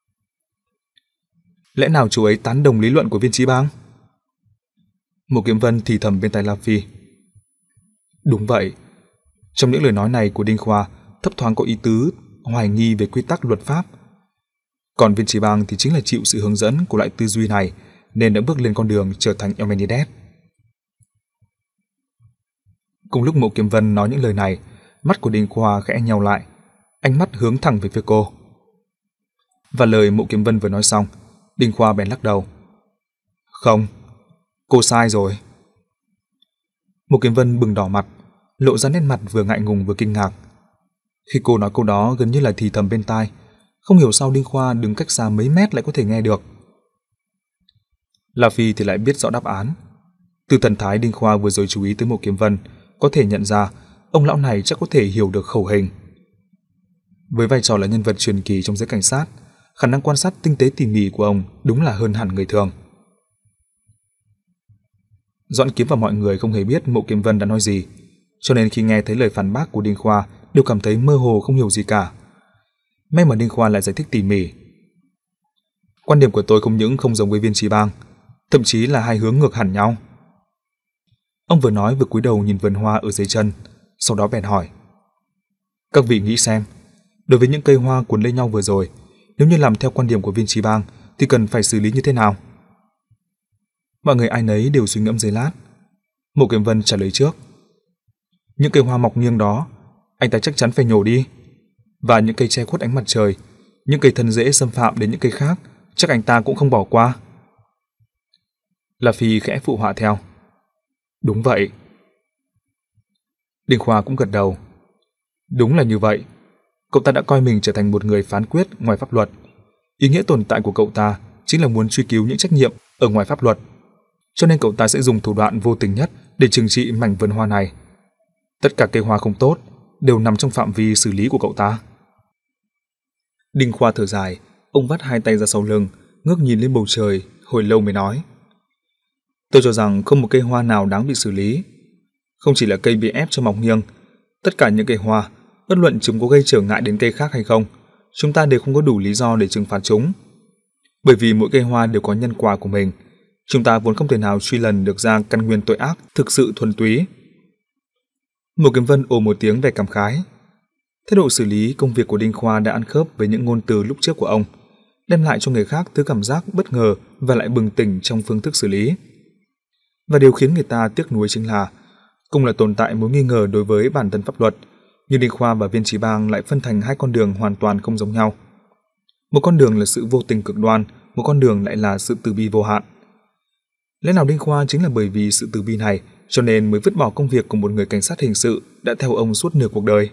Lẽ nào chú ấy tán đồng lý luận của Viên Chí Bang? Mộ Kiếm Vân thì thầm bên tai La Phi. Đúng vậy. Trong những lời nói này của Đinh Khoa thấp thoáng có ý tứ hoài nghi về quy tắc luật pháp. Còn Viên Chí Bang thì chính là chịu sự hướng dẫn của loại tư duy này nên đã bước lên con đường trở thành Eumenides. Cùng lúc Mộ Kiếm Vân nói những lời này, mắt của Đinh Khoa khẽ nheo lại, ánh mắt hướng thẳng về phía cô. Và lời Mộ Kiếm Vân vừa nói xong, Đinh Khoa bèn lắc đầu. Không, cô sai rồi. Mộ Kiếm Vân bừng đỏ mặt, lộ ra nét mặt vừa ngại ngùng vừa kinh ngạc. Khi cô nói câu đó gần như là thì thầm bên tai, không hiểu sao Đinh Khoa đứng cách xa mấy mét lại có thể nghe được. La Phi thì lại biết rõ đáp án. Từ thần thái Đinh Khoa vừa rồi chú ý tới Mộ Kiếm Vân, có thể nhận ra ông lão này chắc có thể hiểu được khẩu hình. Với vai trò là nhân vật truyền kỳ trong giới cảnh sát, khả năng quan sát tinh tế tỉ mỉ của ông đúng là hơn hẳn người thường. Doãn Kiếm và mọi người không hề biết Mộ Kiếm Vân đã nói gì, cho nên khi nghe thấy lời phản bác của Đinh Khoa đều cảm thấy mơ hồ không hiểu gì cả. May mà Đinh Khoa lại giải thích tỉ mỉ. Quan điểm của tôi không những không giống với Viên Chí Bang, thậm chí là hai hướng ngược hẳn nhau. Ông vừa nói vừa cúi đầu nhìn vườn hoa ở dưới chân, sau đó bèn hỏi. Các vị nghĩ xem, đối với những cây hoa cuốn lấy nhau vừa rồi, nếu như làm theo quan điểm của Viên Chí Bang thì cần phải xử lý như thế nào? Mọi người ai nấy đều suy ngẫm giây lát. Mộ Kiếm Vân trả lời trước. Những cây hoa mọc nghiêng đó, anh ta chắc chắn phải nhổ đi. Và những cây che khuất ánh mặt trời, những cây thân dễ xâm phạm đến những cây khác, chắc anh ta cũng không bỏ qua. La Phi khẽ phụ họa theo. Đúng vậy. Đinh Khoa cũng gật đầu. Đúng là như vậy. Cậu ta đã coi mình trở thành một người phán quyết ngoài pháp luật. Ý nghĩa tồn tại của cậu ta chính là muốn truy cứu những trách nhiệm ở ngoài pháp luật. Cho nên cậu ta sẽ dùng thủ đoạn vô tình nhất để trừng trị mảnh vườn hoa này. Tất cả cây hoa không tốt đều nằm trong phạm vi xử lý của cậu ta. Đinh Khoa thở dài, ông vắt hai tay ra sau lưng, ngước nhìn lên bầu trời, hồi lâu mới nói. Tôi cho rằng không một cây hoa nào đáng bị xử lý. Không chỉ là cây bị ép cho mọc nghiêng, tất cả những cây hoa, bất luận chúng có gây trở ngại đến cây khác hay không, chúng ta đều không có đủ lý do để trừng phạt chúng. Bởi vì mỗi cây hoa đều có nhân quả của mình, chúng ta vốn không thể nào truy lần được ra căn nguyên tội ác thực sự thuần túy. Mộ Kiếm Vân ồ một tiếng vẻ cảm khái. Thái độ xử lý công việc của Đinh Khoa đã ăn khớp với những ngôn từ lúc trước của ông, đem lại cho người khác thứ cảm giác bất ngờ và lại bừng tỉnh trong phương thức xử lý. Và điều khiến người ta tiếc nuối chính là, cùng là tồn tại mối nghi ngờ đối với bản thân pháp luật, nhưng Đinh Khoa và Viên Chí Bang lại phân thành hai con đường hoàn toàn không giống nhau. Một con đường là sự vô tình cực đoan, một con đường lại là sự từ bi vô hạn. Lẽ nào Đinh Khoa chính là bởi vì sự từ bi này cho nên mới vứt bỏ công việc của một người cảnh sát hình sự đã theo ông suốt nửa cuộc đời?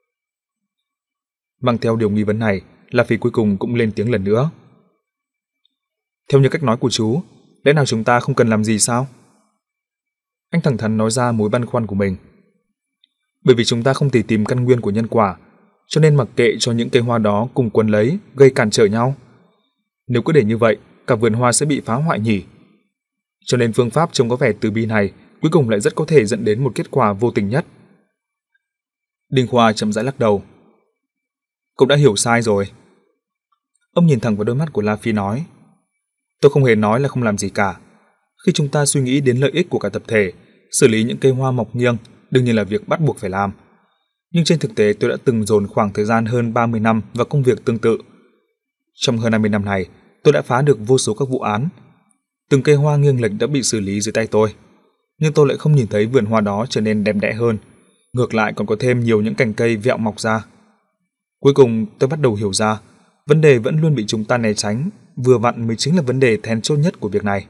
Mang theo điều nghi vấn này, La Phi cuối cùng cũng lên tiếng lần nữa. Theo như cách nói của chú, lẽ nào chúng ta không cần làm gì sao? Anh thẳng thắn nói ra mối băn khoăn của mình. Bởi vì chúng ta không thể tìm căn nguyên của nhân quả, cho nên mặc kệ cho những cây hoa đó cùng quấn lấy, gây cản trở nhau. Nếu cứ để như vậy, cả vườn hoa sẽ bị phá hoại nhỉ. Cho nên phương pháp trông có vẻ từ bi này cuối cùng lại rất có thể dẫn đến một kết quả vô tình nhất. Đinh Khoa chậm rãi lắc đầu. Cậu đã hiểu sai rồi. Ông nhìn thẳng vào đôi mắt của La Phi nói. Tôi không hề nói là không làm gì cả. Khi chúng ta suy nghĩ đến lợi ích của cả tập thể, xử lý những cây hoa mọc nghiêng đương nhiên là việc bắt buộc phải làm. Nhưng trên thực tế tôi đã từng dồn khoảng thời gian hơn ba mươi năm vào công việc tương tự. Trong hơn hai mươi năm này, tôi đã phá được vô số các vụ án. Từng cây hoa nghiêng lệch đã bị xử lý dưới tay tôi. Nhưng tôi lại không nhìn thấy vườn hoa đó trở nên đẹp đẽ hơn. Ngược lại còn có thêm nhiều những cành cây vẹo mọc ra. Cuối cùng tôi bắt đầu hiểu ra, vấn đề vẫn luôn bị chúng ta né tránh, vừa vặn mới chính là vấn đề then chốt nhất của việc này.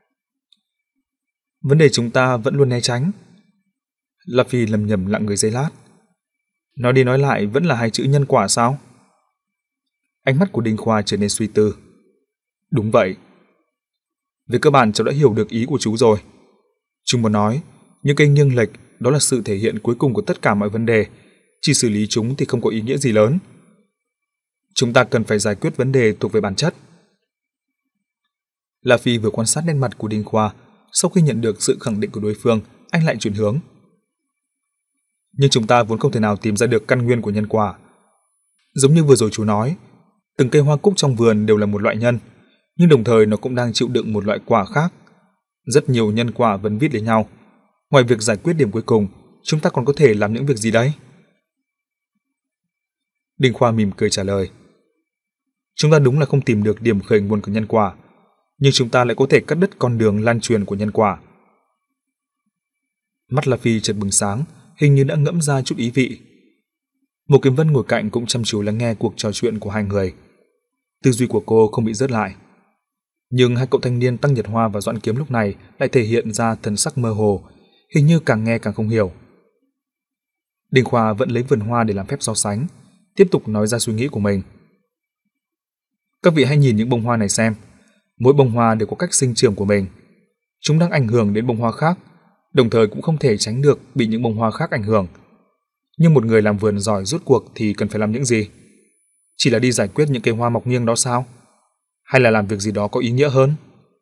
Vấn đề chúng ta vẫn luôn né tránh. La Phi lầm nhầm lặng người giây lát. Nói đi nói lại vẫn là hai chữ nhân quả sao? Ánh mắt của Đinh Khoa trở nên suy tư. Đúng vậy. Về cơ bản cháu đã hiểu được ý của chú rồi. Chú muốn nói, những cây nghiêng lệch đó là sự thể hiện cuối cùng của tất cả mọi vấn đề. Chỉ xử lý chúng thì không có ý nghĩa gì lớn. Chúng ta cần phải giải quyết vấn đề thuộc về bản chất. La Phi vừa quan sát nét mặt của Đinh Khoa, sau khi nhận được sự khẳng định của đối phương, anh lại chuyển hướng. Nhưng chúng ta vốn không thể nào tìm ra được căn nguyên của nhân quả. Giống như vừa rồi chú nói, từng cây hoa cúc trong vườn đều là một loại nhân, nhưng đồng thời nó cũng đang chịu đựng một loại quả khác. Rất nhiều nhân quả vấn vít lấy nhau. Ngoài việc giải quyết điểm cuối cùng, chúng ta còn có thể làm những việc gì đấy? Đinh Khoa mỉm cười trả lời. Chúng ta đúng là không tìm được điểm khởi nguồn của nhân quả, nhưng chúng ta lại có thể cắt đứt con đường lan truyền của nhân quả. Mắt La Phi chợt bừng sáng, hình như đã ngẫm ra chút ý vị. Một Kiếm Vân ngồi cạnh cũng chăm chú lắng nghe cuộc trò chuyện của hai người. Tư duy của cô không bị rớt lại. Nhưng hai cậu thanh niên Tăng Nhật Hoa và Doãn Kiếm lúc này lại thể hiện ra thần sắc mơ hồ, hình như càng nghe càng không hiểu. Đinh Khoa vẫn lấy vườn hoa để làm phép so sánh, tiếp tục nói ra suy nghĩ của mình. Các vị hãy nhìn những bông hoa này xem, mỗi bông hoa đều có cách sinh trưởng của mình. Chúng đang ảnh hưởng đến bông hoa khác, đồng thời cũng không thể tránh được bị những bông hoa khác ảnh hưởng. Nhưng một người làm vườn giỏi rốt cuộc thì cần phải làm những gì? Chỉ là đi giải quyết những cây hoa mọc nghiêng đó sao? Hay là làm việc gì đó có ý nghĩa hơn?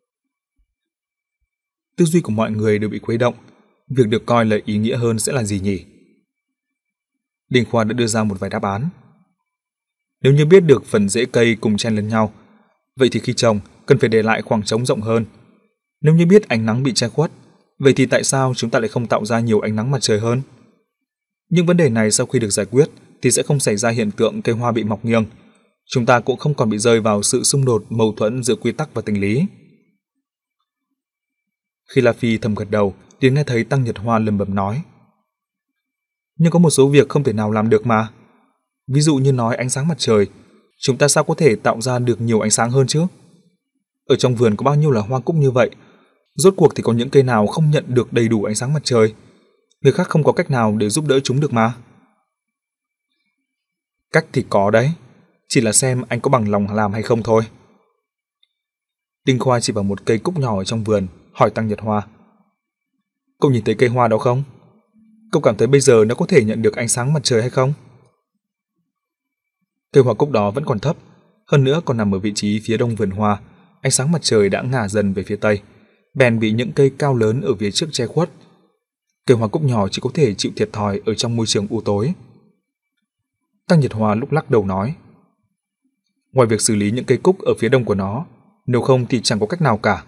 Tư duy của mọi người đều bị khuấy động. Việc được coi là ý nghĩa hơn sẽ là gì nhỉ? Đinh Khoa đã đưa ra một vài đáp án. Nếu như biết được phần rễ cây cùng chen lấn nhau, vậy thì khi trồng cần phải để lại khoảng trống rộng hơn. Nếu như biết ánh nắng bị che khuất, vậy thì tại sao chúng ta lại không tạo ra nhiều ánh nắng mặt trời hơn? Nhưng vấn đề này sau khi được giải quyết thì sẽ không xảy ra hiện tượng cây hoa bị mọc nghiêng. Chúng ta cũng không còn bị rơi vào sự xung đột mâu thuẫn giữa quy tắc và tình lý. Khi La Phi thầm gật đầu, liền nghe thấy Tăng Nhật Hoa lẩm bẩm nói. Nhưng có một số việc không thể nào làm được mà. Ví dụ như nói ánh sáng mặt trời, chúng ta sao có thể tạo ra được nhiều ánh sáng hơn chứ? Ở trong vườn có bao nhiêu là hoa cúc như vậy, rốt cuộc thì có những cây nào không nhận được đầy đủ ánh sáng mặt trời? Người khác không có cách nào để giúp đỡ chúng được mà. Cách thì có đấy, chỉ là xem anh có bằng lòng làm hay không thôi. Đinh Khoa chỉ vào một cây cúc nhỏ ở trong vườn, hỏi Tăng Nhật Hoa. Cậu nhìn thấy cây hoa đó không? Cậu cảm thấy bây giờ nó có thể nhận được ánh sáng mặt trời hay không? Cây hoa cúc đó vẫn còn thấp, hơn nữa còn nằm ở vị trí phía đông vườn hoa. Ánh sáng mặt trời đã ngả dần về phía tây, bèn bị những cây cao lớn ở phía trước che khuất. Cây hoa cúc nhỏ chỉ có thể chịu thiệt thòi ở trong môi trường u tối. Tăng Nhật Hoa lúc lắc đầu nói. Ngoài việc xử lý những cây cúc ở phía đông của nó, nếu không thì chẳng có cách nào cả.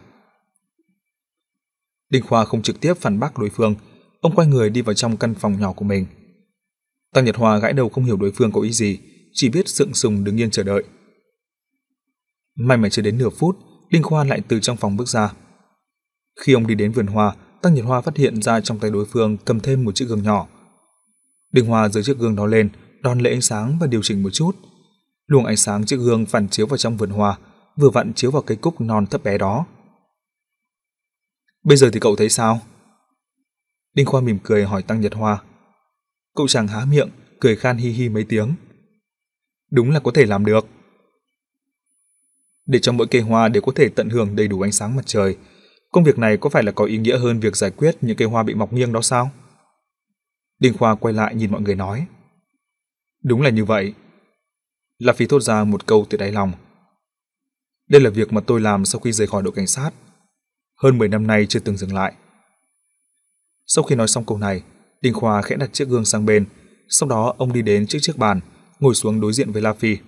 Đinh Khoa không trực tiếp phản bác đối phương, ông quay người đi vào trong căn phòng nhỏ của mình. Tăng Nhật Hoa gãi đầu không hiểu đối phương có ý gì, chỉ biết sượng sùng đứng yên chờ đợi. May mà chưa đến nửa phút, Đinh Khoa lại từ trong phòng bước ra. Khi ông đi đến vườn hoa, Tăng Nhật Hoa phát hiện ra trong tay đối phương cầm thêm một chiếc gương nhỏ. Đinh Hoa giơ chiếc gương đó lên, đón lấy ánh sáng và điều chỉnh một chút. Luồng ánh sáng chiếc gương phản chiếu vào trong vườn hoa, vừa vặn chiếu vào cây cúc non thấp bé đó. Bây giờ thì cậu thấy sao? Đinh Khoa mỉm cười hỏi Tăng Nhật Hoa. Cậu chàng há miệng, cười khan hi hi mấy tiếng. Đúng là có thể làm được. Để cho mỗi cây hoa đều có thể tận hưởng đầy đủ ánh sáng mặt trời, công việc này có phải là có ý nghĩa hơn việc giải quyết những cây hoa bị mọc nghiêng đó sao? Đinh Khoa quay lại nhìn mọi người nói. Đúng là như vậy. La Phi thốt ra một câu từ đáy lòng. Đây là việc mà tôi làm sau khi rời khỏi đội cảnh sát. Hơn mười năm nay chưa từng dừng lại. Sau khi nói xong câu này, Đinh Khoa khẽ đặt chiếc gương sang bên, sau đó ông đi đến trước chiếc bàn, ngồi xuống đối diện với La Phi.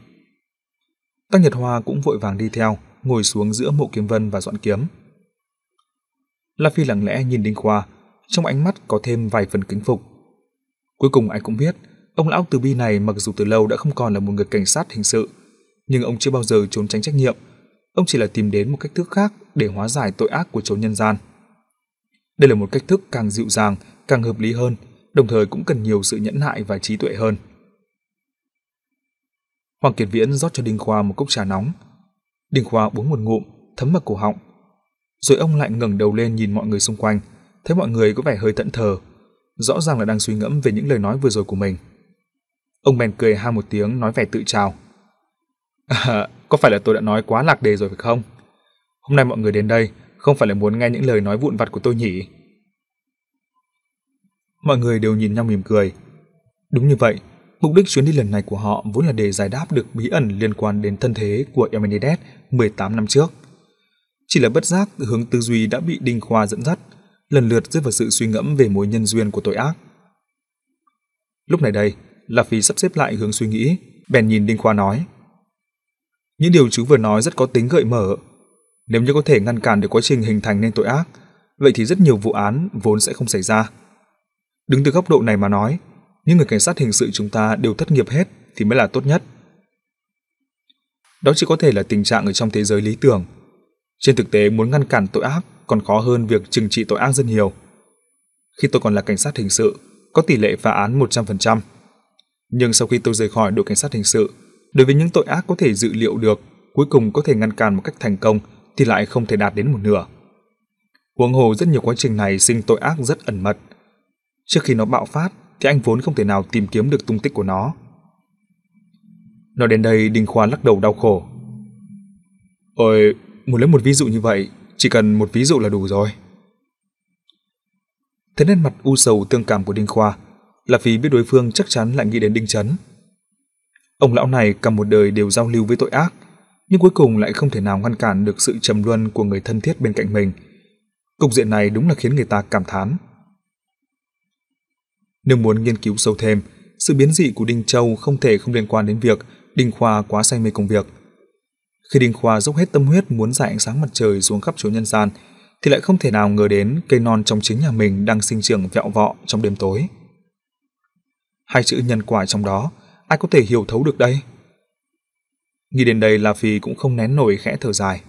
Tăng Nhật Hoa cũng vội vàng đi theo, ngồi xuống giữa Mộ Kiếm Vân và Doãn Kiếm. La Phi lặng lẽ nhìn Đinh Khoa, trong ánh mắt có thêm vài phần kính phục. Cuối cùng anh cũng biết, ông lão từ bi này mặc dù từ lâu đã không còn là một người cảnh sát hình sự, nhưng ông chưa bao giờ trốn tránh trách nhiệm. Ông chỉ là tìm đến một cách thức khác để hóa giải tội ác của chốn nhân gian. Đây là một cách thức càng dịu dàng, càng hợp lý hơn, đồng thời cũng cần nhiều sự nhẫn nại và trí tuệ hơn. Hoàng Kiệt Viễn rót cho Đinh Khoa một cốc trà nóng. Đinh Khoa uống một ngụm, thấm vào cổ họng. Rồi ông lại ngẩng đầu lên nhìn mọi người xung quanh, thấy mọi người có vẻ hơi thẫn thờ, rõ ràng là đang suy ngẫm về những lời nói vừa rồi của mình. Ông bèn cười ha một tiếng, nói vẻ tự trào. À, có phải là tôi đã nói quá lạc đề rồi phải không? Hôm nay mọi người đến đây không phải là muốn nghe những lời nói vụn vặt của tôi nhỉ? Mọi người đều nhìn nhau mỉm cười. Đúng như vậy, mục đích chuyến đi lần này của họ vốn là để giải đáp được bí ẩn liên quan đến thân thế của Eumenides mười tám năm trước. Chỉ là bất giác hướng tư duy đã bị Đinh Khoa dẫn dắt, lần lượt rơi vào sự suy ngẫm về mối nhân duyên của tội ác. Lúc này đây, La Phi sắp xếp lại hướng suy nghĩ, bèn nhìn Đinh Khoa nói: những điều chú vừa nói rất có tính gợi mở. Nếu như có thể ngăn cản được quá trình hình thành nên tội ác, vậy thì rất nhiều vụ án vốn sẽ không xảy ra. Đứng từ góc độ này mà nói, những người cảnh sát hình sự chúng ta đều thất nghiệp hết thì mới là tốt nhất. Đó chỉ có thể là tình trạng ở trong thế giới lý tưởng. Trên thực tế, muốn ngăn cản tội ác còn khó hơn việc trừng trị tội ác rất nhiều. Khi tôi còn là cảnh sát hình sự, có tỷ lệ phá án một trăm phần trăm. Nhưng sau khi tôi rời khỏi đội cảnh sát hình sự, đối với những tội ác có thể dự liệu được, cuối cùng có thể ngăn cản một cách thành công thì lại không thể đạt đến một nửa. Huống hồ rất nhiều quá trình này sinh tội ác rất ẩn mật. Trước khi nó bạo phát thì anh vốn không thể nào tìm kiếm được tung tích của nó. Nói đến đây, Đinh Khoa lắc đầu đau khổ. Ôi, muốn lấy một ví dụ như vậy, chỉ cần một ví dụ là đủ rồi. Thế nên mặt u sầu tương cảm của Đinh Khoa là vì biết đối phương chắc chắn lại nghĩ đến Đinh Chấn. Ông lão này cả một đời đều giao lưu với tội ác, nhưng cuối cùng lại không thể nào ngăn cản được sự trầm luân của người thân thiết bên cạnh mình. Cục diện này đúng là khiến người ta cảm thán. Nếu muốn nghiên cứu sâu thêm, sự biến dị của Đinh Châu không thể không liên quan đến việc Đinh Khoa quá say mê công việc. Khi Đinh Khoa dốc hết tâm huyết muốn rải ánh sáng mặt trời xuống khắp chốn nhân gian, thì lại không thể nào ngờ đến cây non trong chính nhà mình đang sinh trưởng vẹo vọ trong đêm tối. Hai chữ nhân quả trong đó, ai có thể hiểu thấu được đây? Nghĩ đến đây, La Phi cũng không nén nổi khẽ thở dài.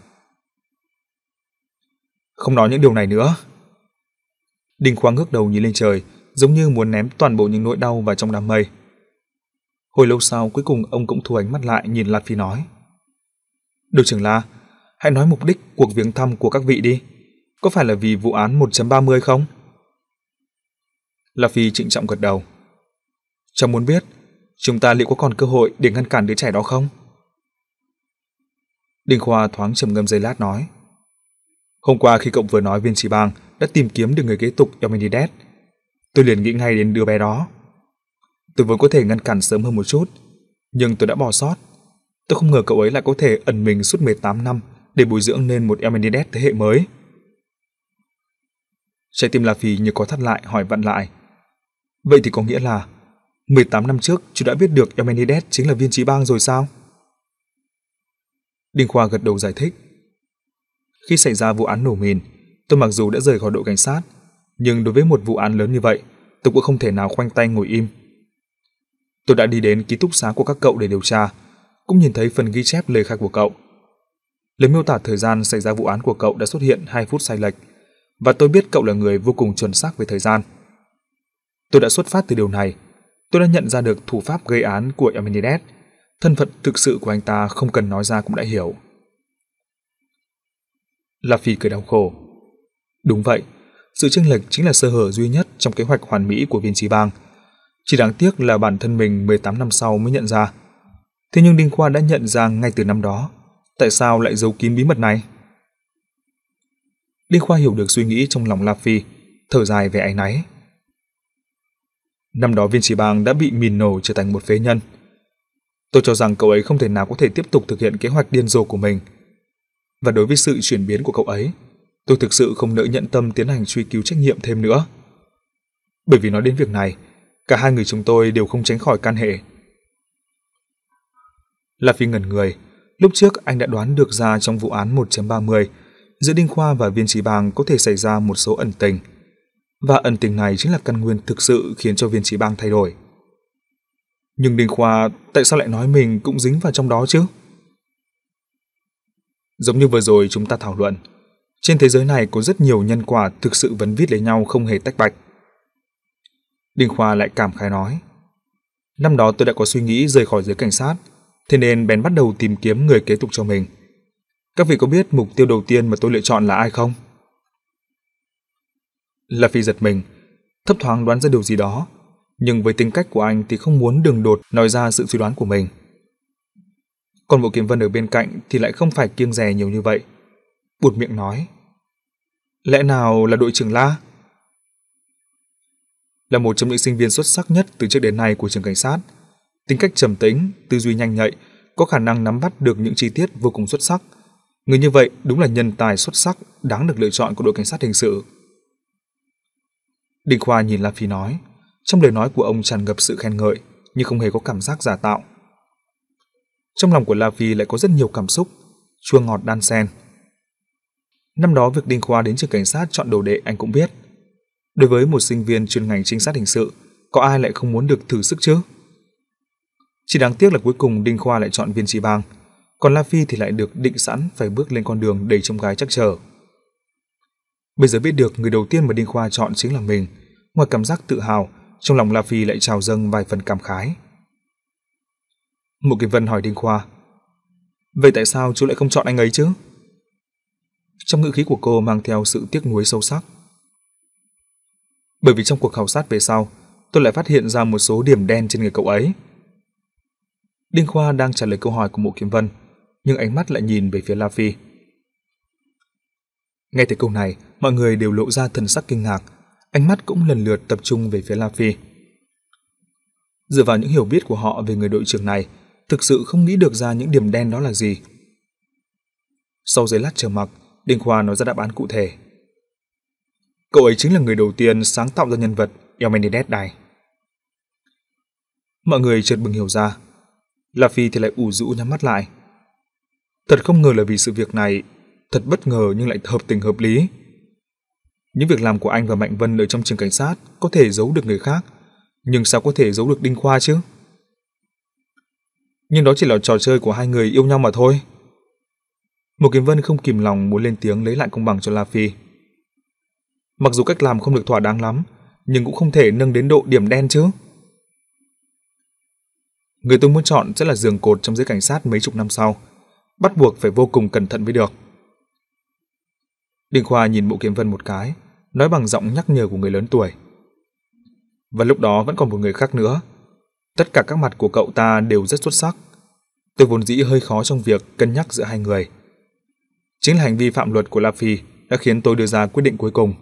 Không nói những điều này nữa. Đinh Khoa ngước đầu nhìn lên trời, giống như muốn ném toàn bộ những nỗi đau vào trong đám mây. Hồi lâu sau, cuối cùng ông cũng thu ánh mắt lại nhìn La Phi nói: Đội trưởng La, hãy nói mục đích cuộc viếng thăm của các vị đi. Có phải là vì vụ án một chấm ba mươi không? La Phi trịnh trọng gật đầu. Cháu muốn biết, chúng ta liệu có còn cơ hội để ngăn cản đứa trẻ đó không? Đinh Khoa thoáng trầm ngâm giây lát nói: Hôm qua khi cậu vừa nói viên trí bang đã tìm kiếm được người kế tục Eumenides, tôi liền nghĩ ngay đến đứa bé đó. Tôi vốn có thể ngăn cản sớm hơn một chút, nhưng tôi đã bỏ sót. Tôi không ngờ cậu ấy lại có thể ẩn mình suốt mười tám năm để bồi dưỡng nên một Eumenides thế hệ mới. Trái tim La Phi như có thắt lại, hỏi vặn lại: Vậy thì có nghĩa là mười tám năm trước chú đã biết được Eumenides chính là viên trí bang rồi sao? Đinh Khoa gật đầu giải thích: Khi xảy ra vụ án nổ mìn, tôi mặc dù đã rời khỏi đội cảnh sát, nhưng đối với một vụ án lớn như vậy, tôi cũng không thể nào khoanh tay ngồi im. Tôi đã đi đến ký túc xá của các cậu để điều tra, cũng nhìn thấy phần ghi chép lời khai của cậu. Lời miêu tả thời gian xảy ra vụ án của cậu đã xuất hiện hai phút sai lệch, và tôi biết cậu là người vô cùng chuẩn xác về thời gian. Tôi đã xuất phát từ điều này. Tôi đã nhận ra được thủ pháp gây án của Eumenides. Thân phận thực sự của anh ta không cần nói ra cũng đã hiểu. La Phi cười đau khổ. Đúng vậy, sự chênh lệch chính là sơ hở duy nhất trong kế hoạch hoàn mỹ của viên trí bang. Chỉ đáng tiếc là bản thân mình mười tám năm sau mới nhận ra. Thế nhưng Đinh Khoa đã nhận ra ngay từ năm đó. Tại sao lại giấu kín bí mật này? Đinh Khoa hiểu được suy nghĩ trong lòng La Phi, thở dài về áy náy. Năm đó viên trí bang đã bị mìn nổ trở thành một phế nhân. Tôi cho rằng cậu ấy không thể nào có thể tiếp tục thực hiện kế hoạch điên rồ của mình. Và đối với sự chuyển biến của cậu ấy, tôi thực sự không nỡ nhận tâm tiến hành truy cứu trách nhiệm thêm nữa. Bởi vì nói đến việc này, cả hai người chúng tôi đều không tránh khỏi can hệ. La Phi ngẩn người. Lúc trước anh đã đoán được ra trong vụ án một chấm ba mươi, giữa Đinh Khoa và Viên Chí Bang có thể xảy ra một số ẩn tình, và ẩn tình này chính là căn nguyên thực sự khiến cho Viên Chí Bang thay đổi. Nhưng Đinh Khoa tại sao lại nói mình cũng dính vào trong đó chứ? Giống như vừa rồi chúng ta thảo luận, trên thế giới này có rất nhiều nhân quả thực sự vấn vít lấy nhau không hề tách bạch. Đinh Khoa lại cảm khái nói, năm đó tôi đã có suy nghĩ rời khỏi giới cảnh sát, thế nên bèn bắt đầu tìm kiếm người kế tục cho mình. Các vị có biết mục tiêu đầu tiên mà tôi lựa chọn là ai không? La Phi giật mình, thấp thoáng đoán ra điều gì đó, nhưng với tính cách của anh thì không muốn đường đột nói ra sự suy đoán của mình. Còn Mộ Kiếm Vân ở bên cạnh thì lại không phải kiêng dè nhiều như vậy, buột miệng nói, lẽ nào là đội trưởng La? Là một trong những sinh viên xuất sắc nhất từ trước đến nay của trường cảnh sát, tính cách trầm tĩnh, tư duy nhanh nhạy, có khả năng nắm bắt được những chi tiết vô cùng xuất sắc. Người như vậy đúng là nhân tài xuất sắc, đáng được lựa chọn của đội cảnh sát hình sự. Đinh Khoa nhìn La Phi nói, trong lời nói của ông tràn ngập sự khen ngợi, nhưng không hề có cảm giác giả tạo. Trong lòng của La Phi lại có rất nhiều cảm xúc, chua ngọt đan xen. Năm đó việc Đinh Khoa đến trường cảnh sát chọn đồ đệ anh cũng biết. Đối với một sinh viên chuyên ngành trinh sát hình sự, có ai lại không muốn được thử sức chứ? Chỉ đáng tiếc là cuối cùng Đinh Khoa lại chọn Viên Chí Bang, còn La Phi thì lại được định sẵn phải bước lên con đường đầy trông gai chắc trở. Bây giờ biết được người đầu tiên mà Đinh Khoa chọn chính là mình, ngoài cảm giác tự hào, trong lòng La Phi lại trào dâng vài phần cảm khái. Mộ Kiếm Vân hỏi Đinh Khoa, vậy tại sao chú lại không chọn anh ấy chứ? Trong ngữ khí của cô mang theo sự tiếc nuối sâu sắc. Bởi vì trong cuộc khảo sát về sau, tôi lại phát hiện ra một số điểm đen trên người cậu ấy. Đinh Khoa đang trả lời câu hỏi của Mộ Kiếm Vân, nhưng ánh mắt lại nhìn về phía La Phi. Nghe thấy câu này, mọi người đều lộ ra thần sắc kinh ngạc, ánh mắt cũng lần lượt tập trung về phía La Phi. Dựa vào những hiểu biết của họ về người đội trưởng này, thực sự không nghĩ được ra những điểm đen đó là gì. Sau giây lát trầm mặc, Đinh Khoa nói ra đáp án cụ thể. Cậu ấy chính là người đầu tiên sáng tạo ra nhân vật El Menendez này. Mọi người chợt bừng hiểu ra. La Phi thì lại ủ rũ nhắm mắt lại. Thật không ngờ là vì sự việc này, thật bất ngờ nhưng lại hợp tình hợp lý. Những việc làm của anh và Mạnh Vân ở trong trường cảnh sát có thể giấu được người khác, nhưng sao có thể giấu được Đinh Khoa chứ? Nhưng đó chỉ là trò chơi của hai người yêu nhau mà thôi. Mộ Kiếm Vân không kìm lòng muốn lên tiếng lấy lại công bằng cho La Phi. Mặc dù cách làm không được thỏa đáng lắm, nhưng cũng không thể nâng đến độ điểm đen chứ. Người tôi muốn chọn sẽ là giường cột trong giới cảnh sát mấy chục năm sau, bắt buộc phải vô cùng cẩn thận mới được. Đinh Khoa nhìn Mộ Kiếm Vân một cái, nói bằng giọng nhắc nhở của người lớn tuổi. Và lúc đó vẫn còn một người khác nữa. Tất cả các mặt của cậu ta đều rất xuất sắc. Tôi vốn dĩ hơi khó trong việc cân nhắc giữa hai người. Chính là hành vi phạm luật của La Phi đã khiến tôi đưa ra quyết định cuối cùng.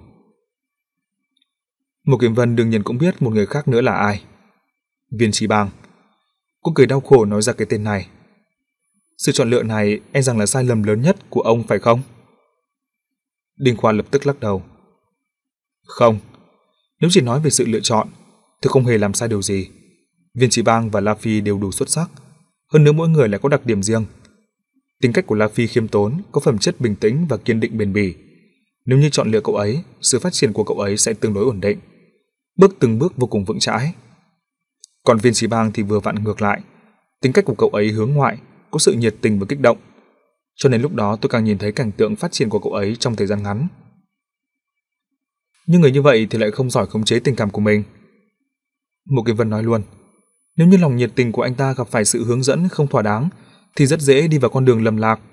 Mộ Kiếm Vân đương nhiên cũng biết một người khác nữa là ai. Viên Chí Bang. Cô cười đau khổ nói ra cái tên này. Sự chọn lựa này e rằng là sai lầm lớn nhất của ông phải không? Đinh Khoa lập tức lắc đầu. Không, nếu chỉ nói về sự lựa chọn, tôi không hề làm sai điều gì. Viên Chí Bang và La Phi đều đủ xuất sắc, hơn nữa mỗi người lại có đặc điểm riêng. Tính cách của La Phi khiêm tốn, có phẩm chất bình tĩnh và kiên định bền bỉ. Nếu như chọn lựa cậu ấy, sự phát triển của cậu ấy sẽ tương đối ổn định, bước từng bước vô cùng vững chãi. Còn Viên Chí Bang thì vừa vặn ngược lại, tính cách của cậu ấy hướng ngoại, có sự nhiệt tình và kích động, cho nên lúc đó tôi càng nhìn thấy cảnh tượng phát triển của cậu ấy trong thời gian ngắn. Nhưng người như vậy thì lại không giỏi khống chế tình cảm của mình. Mộ Kiếm Vân nói luôn, nếu như lòng nhiệt tình của anh ta gặp phải sự hướng dẫn không thỏa đáng, thì rất dễ đi vào con đường lầm lạc.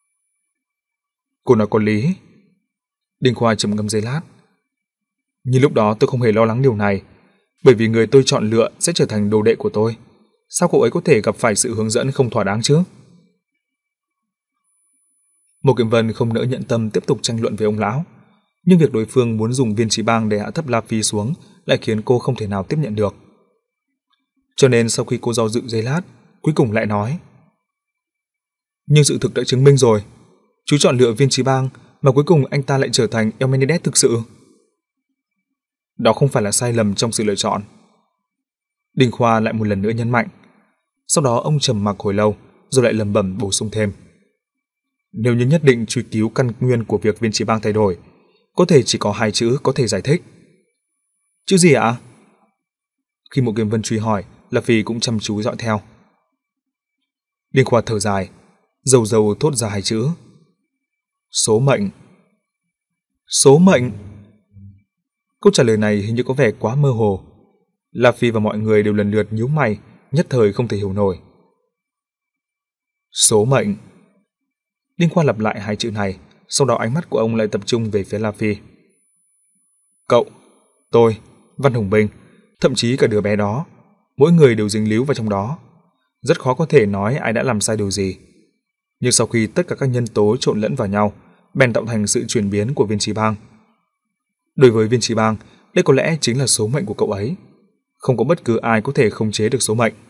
Cô nói có lý. Đinh Khoa trầm ngâm giây lát. Nhưng lúc đó tôi không hề lo lắng điều này, bởi vì người tôi chọn lựa sẽ trở thành đồ đệ của tôi. Sao cậu ấy có thể gặp phải sự hướng dẫn không thỏa đáng chứ? Mộ Kiếm Vân không nỡ nhận tâm tiếp tục tranh luận với ông lão, nhưng việc đối phương muốn dùng Viên Chí Bang để hạ thấp La Phi xuống lại khiến cô không thể nào tiếp nhận được. Cho nên sau khi cô do dự giây lát, cuối cùng lại nói. Nhưng sự thực đã chứng minh rồi, chú chọn lựa Viên Chí Bang mà cuối cùng anh ta lại trở thành El Menendez thực sự. Đó không phải là sai lầm trong sự lựa chọn. Đinh Khoa lại một lần nữa nhấn mạnh. Sau đó ông trầm mặc hồi lâu, rồi lại lẩm bẩm bổ sung thêm. Nếu như nhất định truy cứu căn nguyên của việc viên trí bang thay đổi, có thể chỉ có hai chữ có thể giải thích. Chữ gì ạ? Khi Mộ Kiếm Vân truy hỏi, La Phi cũng chăm chú dõi theo. Điên Khoa thở dài, dầu dầu thốt ra hai chữ. Số mệnh. Số mệnh. Câu trả lời này hình như có vẻ quá mơ hồ. La Phi và mọi người đều lần lượt nhíu mày, nhất thời không thể hiểu nổi. Số mệnh. Điên Khoa lặp lại hai chữ này, sau đó ánh mắt của ông lại tập trung về phía La Phi. Cậu, tôi, Văn Hồng Bình, thậm chí cả đứa bé đó, mỗi người đều dính líu vào trong đó. Rất khó có thể nói ai đã làm sai điều gì. Nhưng sau khi tất cả các nhân tố trộn lẫn vào nhau, bèn tạo thành sự chuyển biến của viên trí bang. Đối với viên trí bang, đây có lẽ chính là số mệnh của cậu ấy. Không có bất cứ ai có thể khống chế được số mệnh.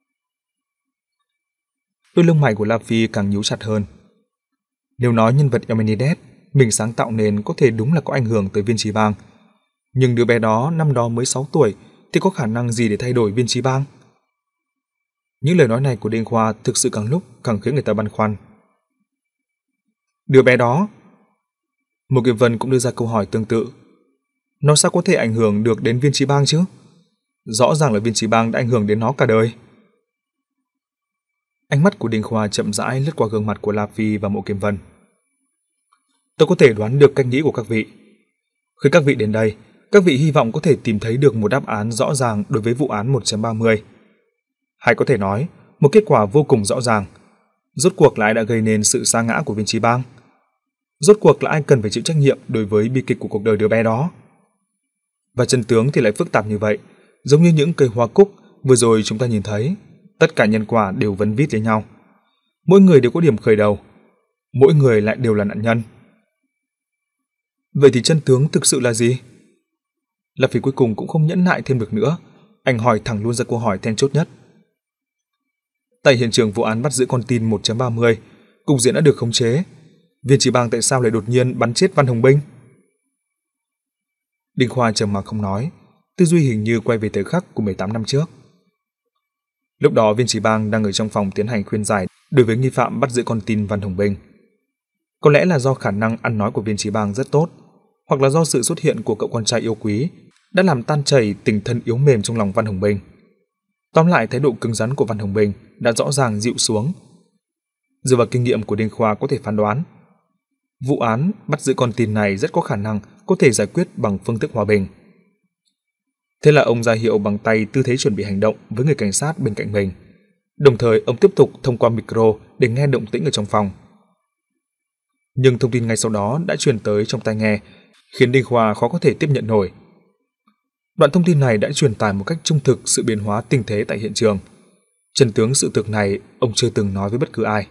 Đôi lông mày của La Phi càng nhíu chặt hơn. Nếu nói nhân vật Eumenides mình sáng tạo nên có thể đúng là có ảnh hưởng tới viên trí bang, nhưng đứa bé đó năm đó mới sáu tuổi thì có khả năng gì để thay đổi viên trí bang? Những lời nói này của Đinh Khoa thực sự càng lúc càng khiến người ta băn khoăn. Đứa bé đó? Một Kiếm Vân cũng đưa ra câu hỏi tương tự. Nó sao có thể ảnh hưởng được đến viên trí bang chứ? Rõ ràng là viên trí bang đã ảnh hưởng đến nó cả đời. Ánh mắt của Đinh Khoa chậm rãi lướt qua gương mặt của La Phi và Mộ Kiếm Vân. Tôi có thể đoán được cách nghĩ của các vị. Khi các vị đến đây, các vị hy vọng có thể tìm thấy được một đáp án rõ ràng đối với vụ án một chấm ba mươi. Hay có thể nói, một kết quả vô cùng rõ ràng. Rốt cuộc là ai đã gây nên sự sa ngã của viên trí bang? Rốt cuộc là ai cần phải chịu trách nhiệm đối với bi kịch của cuộc đời đứa bé đó? Và chân tướng thì lại phức tạp như vậy, giống như những cây hoa cúc vừa rồi chúng ta nhìn thấy. Tất cả nhân quả đều vấn vít với nhau. Mỗi người đều có điểm khởi đầu, mỗi người lại đều là nạn nhân. Vậy thì chân tướng thực sự là gì? La Phi cuối cùng cũng không nhẫn nại thêm được nữa, anh hỏi thẳng luôn ra câu hỏi then chốt nhất. Tại hiện trường vụ án bắt giữ con tin một chấm ba mươi, cục diện đã được khống chế. Viên trí bang tại sao lại đột nhiên bắn chết Văn Hồng Binh? Đinh Khoa trầm mặc không nói, tư duy hình như quay về thời khắc của mười tám năm trước. Lúc đó viên trí bang đang ở trong phòng tiến hành khuyên giải đối với nghi phạm bắt giữ con tin Văn Hồng Binh. Có lẽ là do khả năng ăn nói của viên trí bang rất tốt, hoặc là do sự xuất hiện của cậu con trai yêu quý đã làm tan chảy tình thân yếu mềm trong lòng Văn Hồng Binh. Tóm lại, thái độ cứng rắn của Văn Hồng Binh đã rõ ràng dịu xuống. Dựa vào kinh nghiệm của Đinh Khoa có thể phán đoán, vụ án bắt giữ con tin này rất có khả năng có thể giải quyết bằng phương thức hòa bình. Thế là ông ra hiệu bằng tay tư thế chuẩn bị hành động với người cảnh sát bên cạnh mình. Đồng thời ông tiếp tục thông qua micro để nghe động tĩnh ở trong phòng. Nhưng thông tin ngay sau đó đã truyền tới trong tai nghe, khiến Đinh Khoa khó có thể tiếp nhận nổi. Đoạn thông tin này đã truyền tải một cách trung thực sự biến hóa tình thế tại hiện trường. Chân tướng sự thực này ông chưa từng nói với bất cứ ai.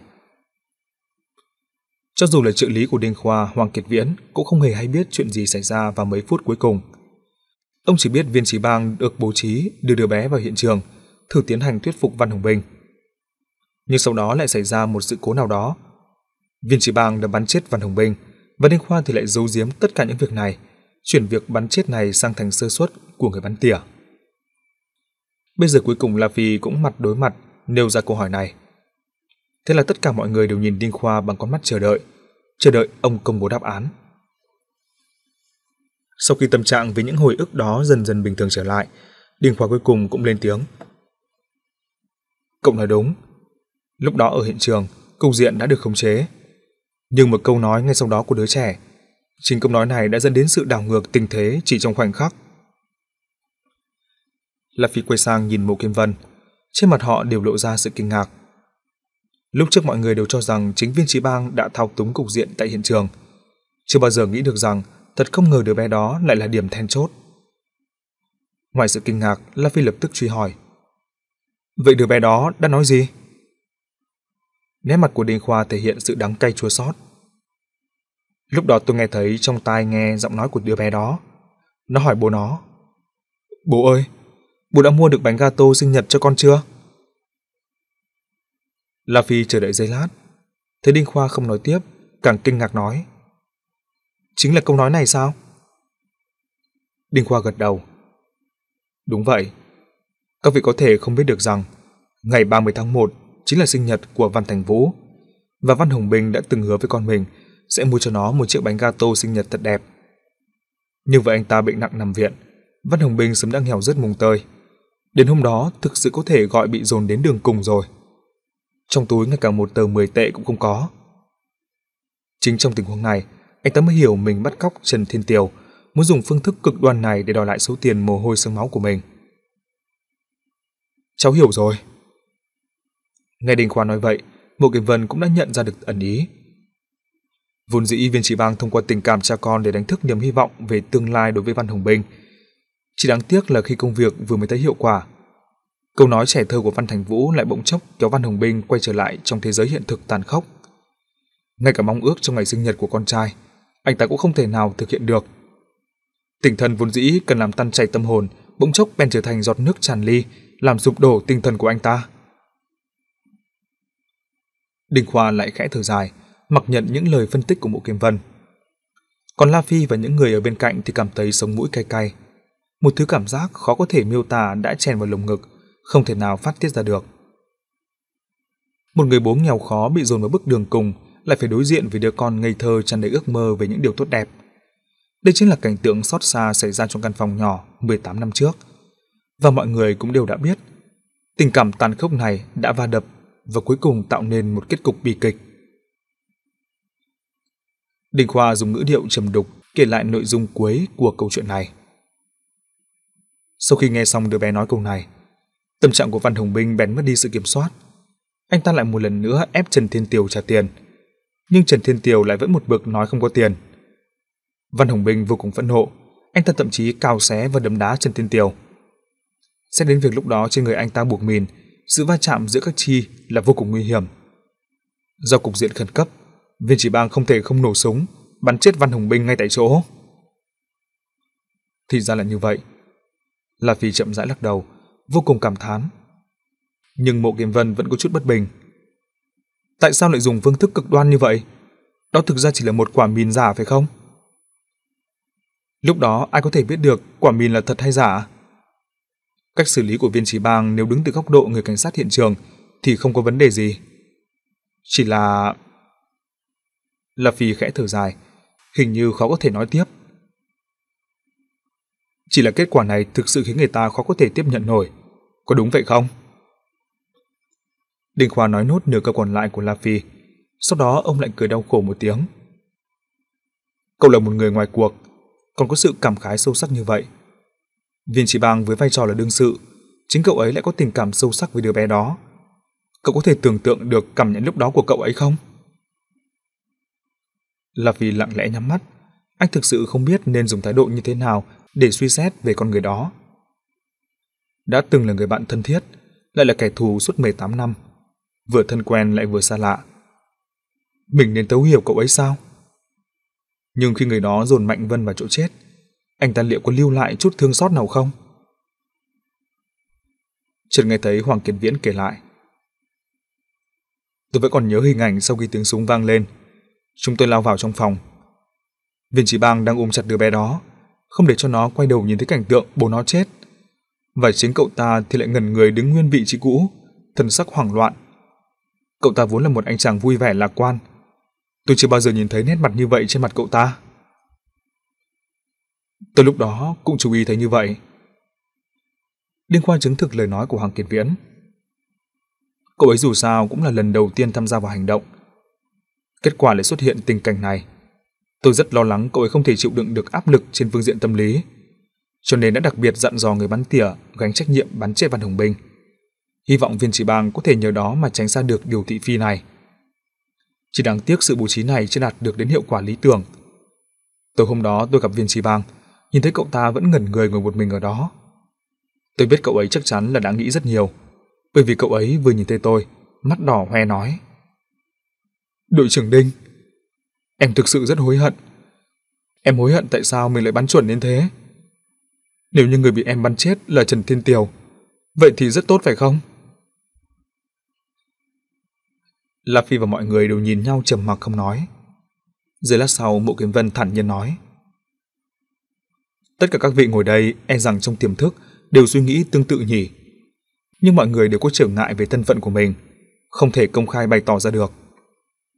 Cho dù là trợ lý của Đinh Khoa, Hoàng Kiệt Viễn cũng không hề hay biết chuyện gì xảy ra vào mấy phút cuối cùng. Ông chỉ biết viên trí bang được bố trí đưa đứa bé vào hiện trường, thử tiến hành thuyết phục Văn Hồng Binh. Nhưng sau đó lại xảy ra một sự cố nào đó. Viên trí bang đã bắn chết Văn Hồng Binh, và Đinh Khoa thì lại giấu giếm tất cả những việc này, chuyển việc bắn chết này sang thành sơ suất của người bắn tỉa. Bây giờ cuối cùng La Phi cũng mặt đối mặt nêu ra câu hỏi này. Thế là tất cả mọi người đều nhìn Đinh Khoa bằng con mắt chờ đợi, chờ đợi ông công bố đáp án. Sau khi tâm trạng với những hồi ức đó dần dần bình thường trở lại, Đinh Khoa cuối cùng cũng lên tiếng. Cậu nói đúng. Lúc đó ở hiện trường, cục diện đã được khống chế. Nhưng một câu nói ngay sau đó của đứa trẻ, chính câu nói này đã dẫn đến sự đảo ngược tình thế chỉ trong khoảnh khắc. La Phi quay sang nhìn Mộ Kiếm Vân, trên mặt họ đều lộ ra sự kinh ngạc. Lúc trước mọi người đều cho rằng chính viên trí bang đã thao túng cục diện tại hiện trường, chưa bao giờ nghĩ được rằng thật không ngờ đứa bé đó lại là điểm then chốt. Ngoài sự kinh ngạc, La Phi lập tức truy hỏi. Vậy đứa bé đó đã nói gì? Nét mặt của Đinh Khoa thể hiện sự đắng cay chua xót. Lúc đó tôi nghe thấy trong tai nghe giọng nói của đứa bé đó. Nó hỏi bố nó. Bố ơi, bố đã mua được bánh gato sinh nhật cho con chưa? La Phi chờ đợi giây lát, thấy Đinh Khoa không nói tiếp, càng kinh ngạc nói. Chính là câu nói này sao? Đinh Khoa gật đầu. Đúng vậy. Các vị có thể không biết được rằng ngày ba mươi tháng một chính là sinh nhật của Văn Thành Vũ. và Văn Hồng Binh đã từng hứa với con mình sẽ mua cho nó một chiếc bánh gato sinh nhật thật đẹp. Nhưng vì anh ta bệnh nặng nằm viện, Văn Hồng Binh sớm đã nghèo rớt mùng tơi. Đến hôm đó thực sự có thể gọi bị dồn đến đường cùng rồi. Trong túi ngay cả một tờ mười tệ cũng không có. Chính trong tình huống này, anh ta mới hiểu mình bắt cóc Trần Thiên Tiều, muốn dùng phương thức cực đoan này để đòi lại số tiền mồ hôi xương máu của mình. Cháu hiểu rồi. Nghe Đình Khoa nói vậy, Mộ Kiếm Vân cũng đã nhận ra được ẩn ý. Vốn dĩ Viên Chỉ Bang thông qua tình cảm cha con để đánh thức niềm hy vọng về tương lai đối với Văn Hồng Binh. Chỉ đáng tiếc là khi công việc vừa mới thấy hiệu quả, câu nói trẻ thơ của Văn Thành Vũ lại bỗng chốc kéo Văn Hồng Binh quay trở lại trong thế giới hiện thực tàn khốc. Ngay cả mong ước trong ngày sinh nhật của con trai, anh ta cũng không thể nào thực hiện được. Tình thân vốn dĩ cần làm tan chảy tâm hồn, bỗng chốc bèn trở thành giọt nước tràn ly, làm sụp đổ tinh thần của anh ta. Đinh Khoa lại khẽ thở dài, mặc nhận những lời phân tích của Mộ Kiếm Vân. Còn La Phi và những người ở bên cạnh thì cảm thấy sống mũi cay cay. Một thứ cảm giác khó có thể miêu tả đã chèn vào lồng ngực, không thể nào phát tiết ra được. Một người bố nghèo khó bị dồn vào bước đường cùng, lại phải đối diện với đứa con ngây thơ tràn đầy ước mơ về những điều tốt đẹp. Đây chính là cảnh tượng xót xa xảy ra trong căn phòng nhỏ mười tám năm trước. Và mọi người cũng đều đã biết, tình cảm tàn khốc này đã va đập và cuối cùng tạo nên một kết cục bi kịch. Đinh Khoa dùng ngữ điệu trầm đục kể lại nội dung cuối của câu chuyện này. Sau khi nghe xong đứa bé nói câu này, tâm trạng của Văn Hồng Binh bèn mất đi sự kiểm soát. Anh ta lại một lần nữa ép Trần Thiên Tiều trả tiền, nhưng Trần Thiên Tiều lại vẫn một bực nói không có tiền. Văn Hồng Binh vô cùng phẫn nộ, anh ta thậm chí cào xé và đấm đá Trần Thiên Tiều. Xét đến việc lúc đó trên người anh ta buộc mìn, sự va chạm giữa các chi là vô cùng nguy hiểm. Do cục diện khẩn cấp, Viên Chỉ Bang không thể không nổ súng bắn chết Văn Hồng Binh ngay tại chỗ. Thì ra là như vậy. La Phi chậm rãi lắc đầu, vô cùng cảm thán. Nhưng Mộ Kiếm Vân vẫn có chút bất bình. Tại sao lại dùng phương thức cực đoan như vậy? Đó thực ra chỉ là một quả mìn giả phải không? Lúc đó ai có thể biết được quả mìn là thật hay giả? Cách xử lý của Viên Chỉ Bang nếu đứng từ góc độ người cảnh sát hiện trường thì không có vấn đề gì. Chỉ là... La Phi khẽ thở dài, hình như khó có thể nói tiếp. Chỉ là kết quả này thực sự khiến người ta khó có thể tiếp nhận nổi. Có đúng vậy không? Đinh Khoa nói nốt nửa câu còn lại của La Phi. Sau đó ông lại cười đau khổ một tiếng. Cậu là một người ngoài cuộc, còn có sự cảm khái sâu sắc như vậy. Viên Chỉ Bang với vai trò là đương sự, chính cậu ấy lại có tình cảm sâu sắc với đứa bé đó. Cậu có thể tưởng tượng được cảm nhận lúc đó của cậu ấy không? La Phi lặng lẽ nhắm mắt. Anh thực sự không biết nên dùng thái độ như thế nào để suy xét về con người đó. Đã từng là người bạn thân thiết, lại là kẻ thù suốt mười tám năm, vừa thân quen lại vừa xa lạ. Mình nên thấu hiểu cậu ấy sao? Nhưng khi người đó dồn Mạnh Vân vào chỗ chết, anh ta liệu có lưu lại chút thương xót nào không? Chợt nghe thấy Hoàng Kiệt Viễn kể lại. Tôi vẫn còn nhớ hình ảnh sau khi tiếng súng vang lên. Chúng tôi lao vào trong phòng. Viên Chỉ Bang đang ôm chặt đứa bé đó, không để cho nó quay đầu nhìn thấy cảnh tượng bố nó chết. Và chính cậu ta thì lại ngẩn người đứng nguyên vị trí cũ, thần sắc hoảng loạn. Cậu ta vốn là một anh chàng vui vẻ lạc quan. Tôi chưa bao giờ nhìn thấy nét mặt như vậy trên mặt cậu ta. Tôi lúc đó cũng chú ý thấy như vậy. Đinh Khoa chứng thực lời nói của Hoàng Kiệt Viễn. Cậu ấy dù sao cũng là lần đầu tiên tham gia vào hành động. Kết quả lại xuất hiện tình cảnh này. Tôi rất lo lắng cậu ấy không thể chịu đựng được áp lực trên phương diện tâm lý, cho nên đã đặc biệt dặn dò người bắn tỉa gánh trách nhiệm bắn chết Văn Hồng Binh. Hy vọng Viên Chỉ Bang có thể nhờ đó mà tránh xa được điều thị phi này. Chỉ đáng tiếc sự bố trí này chưa đạt được đến hiệu quả lý tưởng. Tối hôm đó tôi gặp Viên Chỉ Bang, nhìn thấy cậu ta vẫn ngẩn người ngồi một mình ở đó. Tôi biết cậu ấy chắc chắn là đã nghĩ rất nhiều, bởi vì cậu ấy vừa nhìn thấy tôi, mắt đỏ hoe nói: Đội trưởng Đinh, em thực sự rất hối hận. Em hối hận tại sao mình lại bắn chuẩn đến thế. Nếu như người bị em bắn chết là Trần Thiên Tiều, vậy thì rất tốt phải không? La Phi và mọi người đều nhìn nhau trầm mặc không nói. Giây lát sau, Mộ Kiếm Vân thản nhiên nói: Tất cả các vị ngồi đây e rằng trong tiềm thức đều suy nghĩ tương tự nhỉ. Nhưng mọi người đều có trở ngại về thân phận của mình, không thể công khai bày tỏ ra được.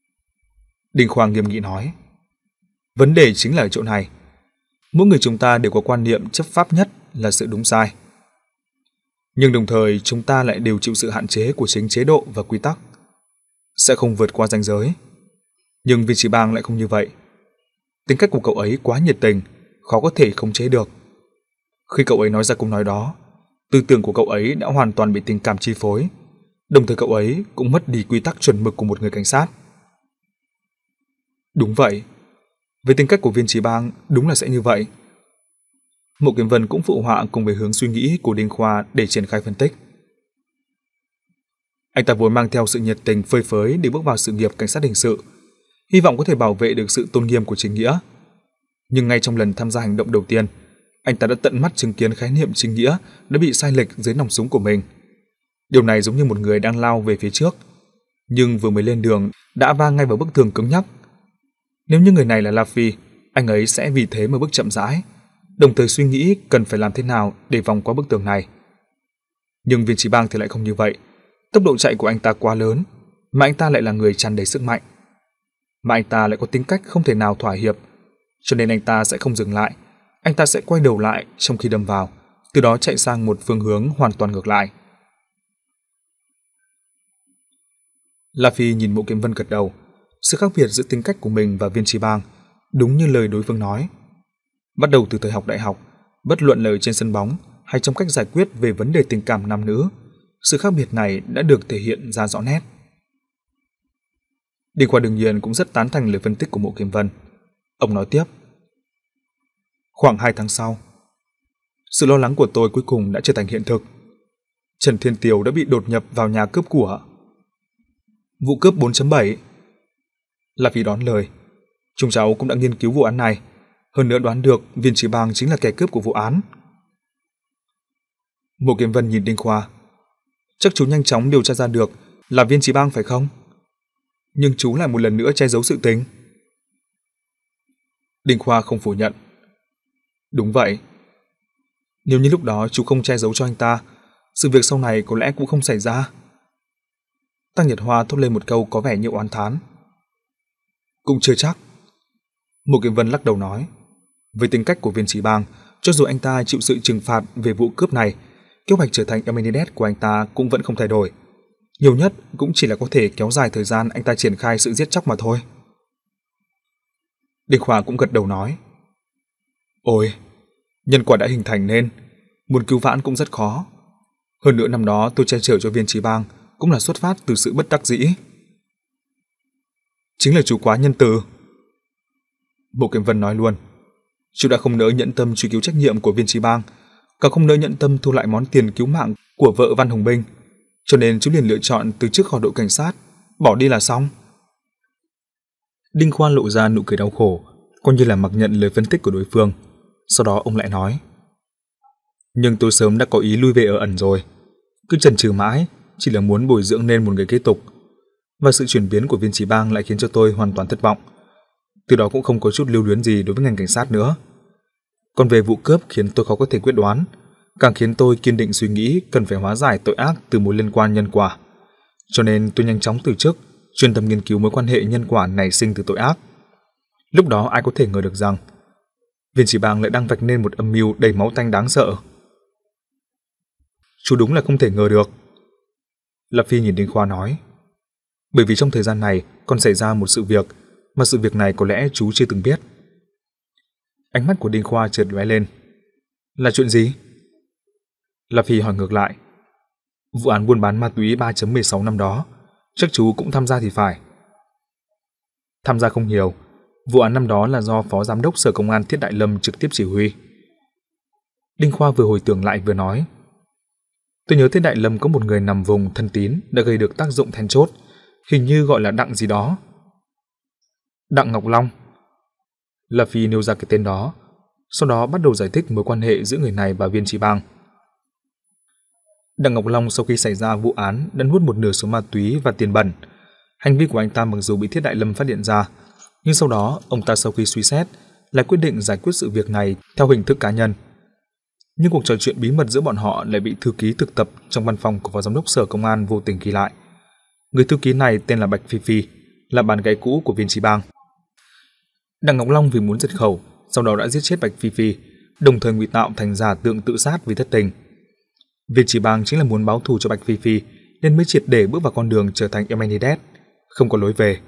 Đinh Khoa nghiêm nghị nói. Vấn đề chính là ở chỗ này. Mỗi người chúng ta đều có quan niệm chấp pháp nhất là sự đúng sai. Nhưng đồng thời chúng ta lại đều chịu sự hạn chế của chính chế độ và quy tắc, sẽ không vượt qua ranh giới. Nhưng Viên Chí Bang lại không như vậy. Tính cách của cậu ấy quá nhiệt tình, khó có thể khống chế được. Khi cậu ấy nói ra câu nói đó, tư tưởng của cậu ấy đã hoàn toàn bị tình cảm chi phối, đồng thời cậu ấy cũng mất đi quy tắc chuẩn mực của một người cảnh sát. Đúng vậy. Với tính cách của Viên Chí Bang, đúng là sẽ như vậy. Mộ Kiếm Vân cũng phụ họa cùng với hướng suy nghĩ của Đinh Khoa để triển khai phân tích. Anh ta vốn mang theo sự nhiệt tình phơi phới để bước vào sự nghiệp cảnh sát hình sự, hy vọng có thể bảo vệ được sự tôn nghiêm của chính nghĩa. Nhưng ngay trong lần tham gia hành động đầu tiên, anh ta đã tận mắt chứng kiến khái niệm chính nghĩa đã bị sai lệch dưới nòng súng của mình. Điều này giống như một người đang lao về phía trước, nhưng vừa mới lên đường đã va ngay vào bức tường cứng nhắc. Nếu như người này là La Phi, anh ấy sẽ vì thế mà bước chậm rãi, đồng thời suy nghĩ cần phải làm thế nào để vòng qua bức tường này. Nhưng Viên Chí Bang thì lại không như vậy. Tốc độ chạy của anh ta quá lớn, mà anh ta lại là người tràn đầy sức mạnh. Mà anh ta lại có tính cách không thể nào thỏa hiệp, cho nên anh ta sẽ không dừng lại. Anh ta sẽ quay đầu lại trong khi đâm vào, từ đó chạy sang một phương hướng hoàn toàn ngược lại. La Phi nhìn Mộ Kiếm Vân gật đầu. Sự khác biệt giữa tính cách của mình và Viên Chí Bang đúng như lời đối phương nói. Bắt đầu từ thời học đại học, bất luận là ở trên sân bóng hay trong cách giải quyết về vấn đề tình cảm nam nữ, sự khác biệt này đã được thể hiện ra rõ nét. Đinh Khoa đương nhiên cũng rất tán thành lời phân tích của Mộ Kiếm Vân. Ông nói tiếp. Khoảng hai tháng sau, sự lo lắng của tôi cuối cùng đã trở thành hiện thực. Trần Thiên Tiều đã bị đột nhập vào nhà cướp của. Vụ cướp bốn chấm bảy. La Phi đón lời. Chúng cháu cũng đã nghiên cứu vụ án này, hơn nữa đoán được Viên Chí Bang chính là kẻ cướp của vụ án. Mộ Kiếm Vân nhìn Đinh Khoa. Chắc chú nhanh chóng điều tra ra được là Viên Chí Bang phải không? Nhưng chú lại một lần nữa che giấu sự tình. Đinh Khoa không phủ nhận. Đúng vậy. Nếu như lúc đó chú không che giấu cho anh ta, sự việc sau này có lẽ cũng không xảy ra. Tăng Nhật Hoa thốt lên một câu có vẻ như oán thán. Cũng chưa chắc. Mộ Kiếm Vân lắc đầu nói. Với tính cách của Viên Chí Bang, cho dù anh ta chịu sự trừng phạt về vụ cướp này, kế hoạch trở thành Eminides của anh ta cũng vẫn không thay đổi. Nhiều nhất cũng chỉ là có thể kéo dài thời gian anh ta triển khai sự giết chóc mà thôi. Đinh Khoa cũng gật đầu nói. Ôi, nhân quả đã hình thành nên muốn cứu vãn cũng rất khó. Hơn nữa năm đó tôi che chở cho Viên Chí Bang cũng là xuất phát từ sự bất đắc dĩ. Chính là chú quá nhân từ. Mộ Kiếm Vân nói luôn. Chú đã không nỡ nhận tâm truy cứu trách nhiệm của Viên Chí Bang, càng không nỡ nhận tâm thu lại món tiền cứu mạng của vợ Văn Hồng Binh, cho nên chú liền lựa chọn từ chức khỏi đội cảnh sát, bỏ đi là xong. Đinh Khoa lộ ra nụ cười đau khổ, coi như là mặc nhận lời phân tích của đối phương. Sau đó ông lại nói. Nhưng tôi sớm đã có ý lui về ở ẩn rồi. Cứ chần chừ mãi, chỉ là muốn bồi dưỡng nên một người kế tục. Và sự chuyển biến của Viên Chí Bang lại khiến cho tôi hoàn toàn thất vọng. Từ đó cũng không có chút lưu luyến gì đối với ngành cảnh sát nữa. Còn về vụ cướp khiến tôi khó có thể quyết đoán, càng khiến tôi kiên định suy nghĩ cần phải hóa giải tội ác từ mối liên quan nhân quả. Cho nên tôi nhanh chóng từ chức, chuyên tâm nghiên cứu mối quan hệ nhân quả nảy sinh từ tội ác. Lúc đó ai có thể ngờ được rằng Viên Chí Bang lại đang vạch nên một âm mưu đầy máu tanh đáng sợ. Chú đúng là không thể ngờ được. Lập Phi nhìn Đinh Khoa nói. Bởi vì trong thời gian này còn xảy ra một sự việc mà sự việc này có lẽ chú chưa từng biết. Ánh mắt của Đinh Khoa chợt lóe lên. Là chuyện gì? Lập Phi hỏi ngược lại. Vụ án buôn bán ma túy ba chấm mười sáu năm đó, chắc chú cũng tham gia thì phải. Tham gia không nhiều. Vụ án năm đó là do Phó Giám đốc Sở Công an Thiết Đại Lâm trực tiếp chỉ huy. Đinh Khoa vừa hồi tưởng lại vừa nói. Tôi nhớ Thiết Đại Lâm có một người nằm vùng thân tín đã gây được tác dụng then chốt, hình như gọi là Đặng gì đó. Đặng Ngọc Long. La Phi nêu ra cái tên đó, sau đó bắt đầu giải thích mối quan hệ giữa người này và Viên Chí Bang. Đặng Ngọc Long sau khi xảy ra vụ án đã nuốt một nửa số ma túy và tiền bẩn. Hành vi của anh ta mặc dù bị Thiết Đại Lâm phát hiện ra, nhưng sau đó ông ta sau khi suy xét lại quyết định giải quyết sự việc này theo hình thức cá nhân. Nhưng cuộc trò chuyện bí mật giữa bọn họ lại bị thư ký thực tập trong văn phòng của Phó Giám đốc Sở Công an vô tình ghi lại. Người thư ký này tên là Bạch Phi Phi, là bạn gái cũ của Viên Chí Bang. Đặng Ngọc Long vì muốn diệt khẩu, sau đó đã giết chết Bạch Phi Phi, đồng thời ngụy tạo thành giả tượng tự sát vì thất tình. Viên Chí Bang chính là muốn báo thù cho Bạch Phi Phi nên mới triệt để bước vào con đường trở thành Eumenides, không có lối về.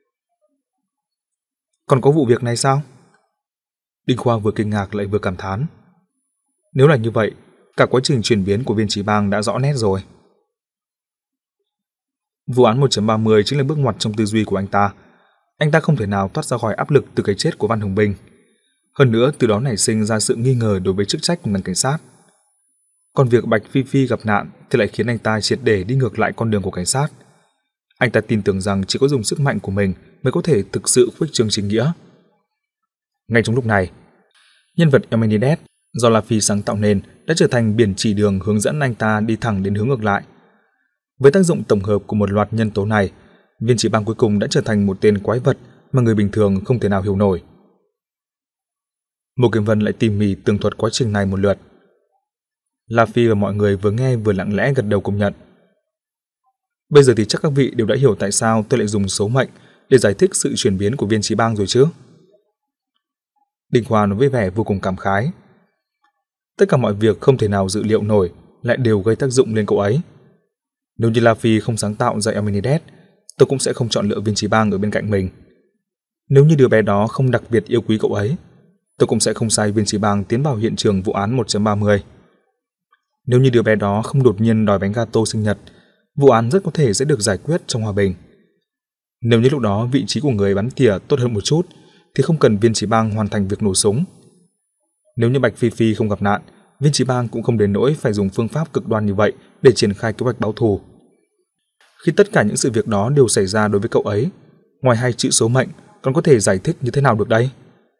Còn có vụ việc này sao? Đinh Khoa vừa kinh ngạc lại vừa cảm thán. Nếu là như vậy, cả quá trình chuyển biến của Viên Chí Bang đã rõ nét rồi. Vụ án một chấm ba mươi chính là bước ngoặt trong tư duy của anh ta. Anh ta không thể nào thoát ra khỏi áp lực từ cái chết của Văn Hồng Binh. Hơn nữa, từ đó nảy sinh ra sự nghi ngờ đối với chức trách của ngành cảnh sát. Còn việc Bạch Phi Phi gặp nạn thì lại khiến anh ta triệt để đi ngược lại con đường của cảnh sát. Anh ta tin tưởng rằng chỉ có dùng sức mạnh của mình mới có thể thực sự khuếch trương chính nghĩa. Ngay trong lúc này, nhân vật Eumenides do La Phi sáng tạo nên đã trở thành biển chỉ đường hướng dẫn anh ta đi thẳng đến hướng ngược lại. Với tác dụng tổng hợp của một loạt nhân tố này, Viên Chí Bang cuối cùng đã trở thành một tên quái vật mà người bình thường không thể nào hiểu nổi. Mộ Kiếm Vân lại tỉ mỉ tường thuật quá trình này một lượt. La Phi và mọi người vừa nghe vừa lặng lẽ gật đầu công nhận. Bây giờ thì chắc các vị đều đã hiểu tại sao tôi lại dùng số mệnh để giải thích sự chuyển biến của Viên Chí Bang rồi chứ? Đinh Khoa nói với vẻ vô cùng cảm khái. Tất cả mọi việc không thể nào dự liệu nổi lại đều gây tác dụng lên cậu ấy. Nếu như La Phi không sáng tạo ra Eumenides, tôi cũng sẽ không chọn lựa Viên Chí Bang ở bên cạnh mình. Nếu như đứa bé đó không đặc biệt yêu quý cậu ấy, tôi cũng sẽ không sai Viên Chí Bang tiến vào hiện trường vụ án một chấm ba mươi. Nếu như đứa bé đó không đột nhiên đòi bánh gato sinh nhật, vụ án rất có thể sẽ được giải quyết trong hòa bình. Nếu như lúc đó vị trí của người bắn tỉa tốt hơn một chút, thì không cần Viên Chí Bang hoàn thành việc nổ súng. Nếu như Bạch Phi Phi không gặp nạn, Viên Chí Bang cũng không đến nỗi phải dùng phương pháp cực đoan như vậy để triển khai kế hoạch báo thù. Khi tất cả những sự việc đó đều xảy ra đối với cậu ấy, ngoài hai chữ số mệnh còn có thể giải thích như thế nào được đây?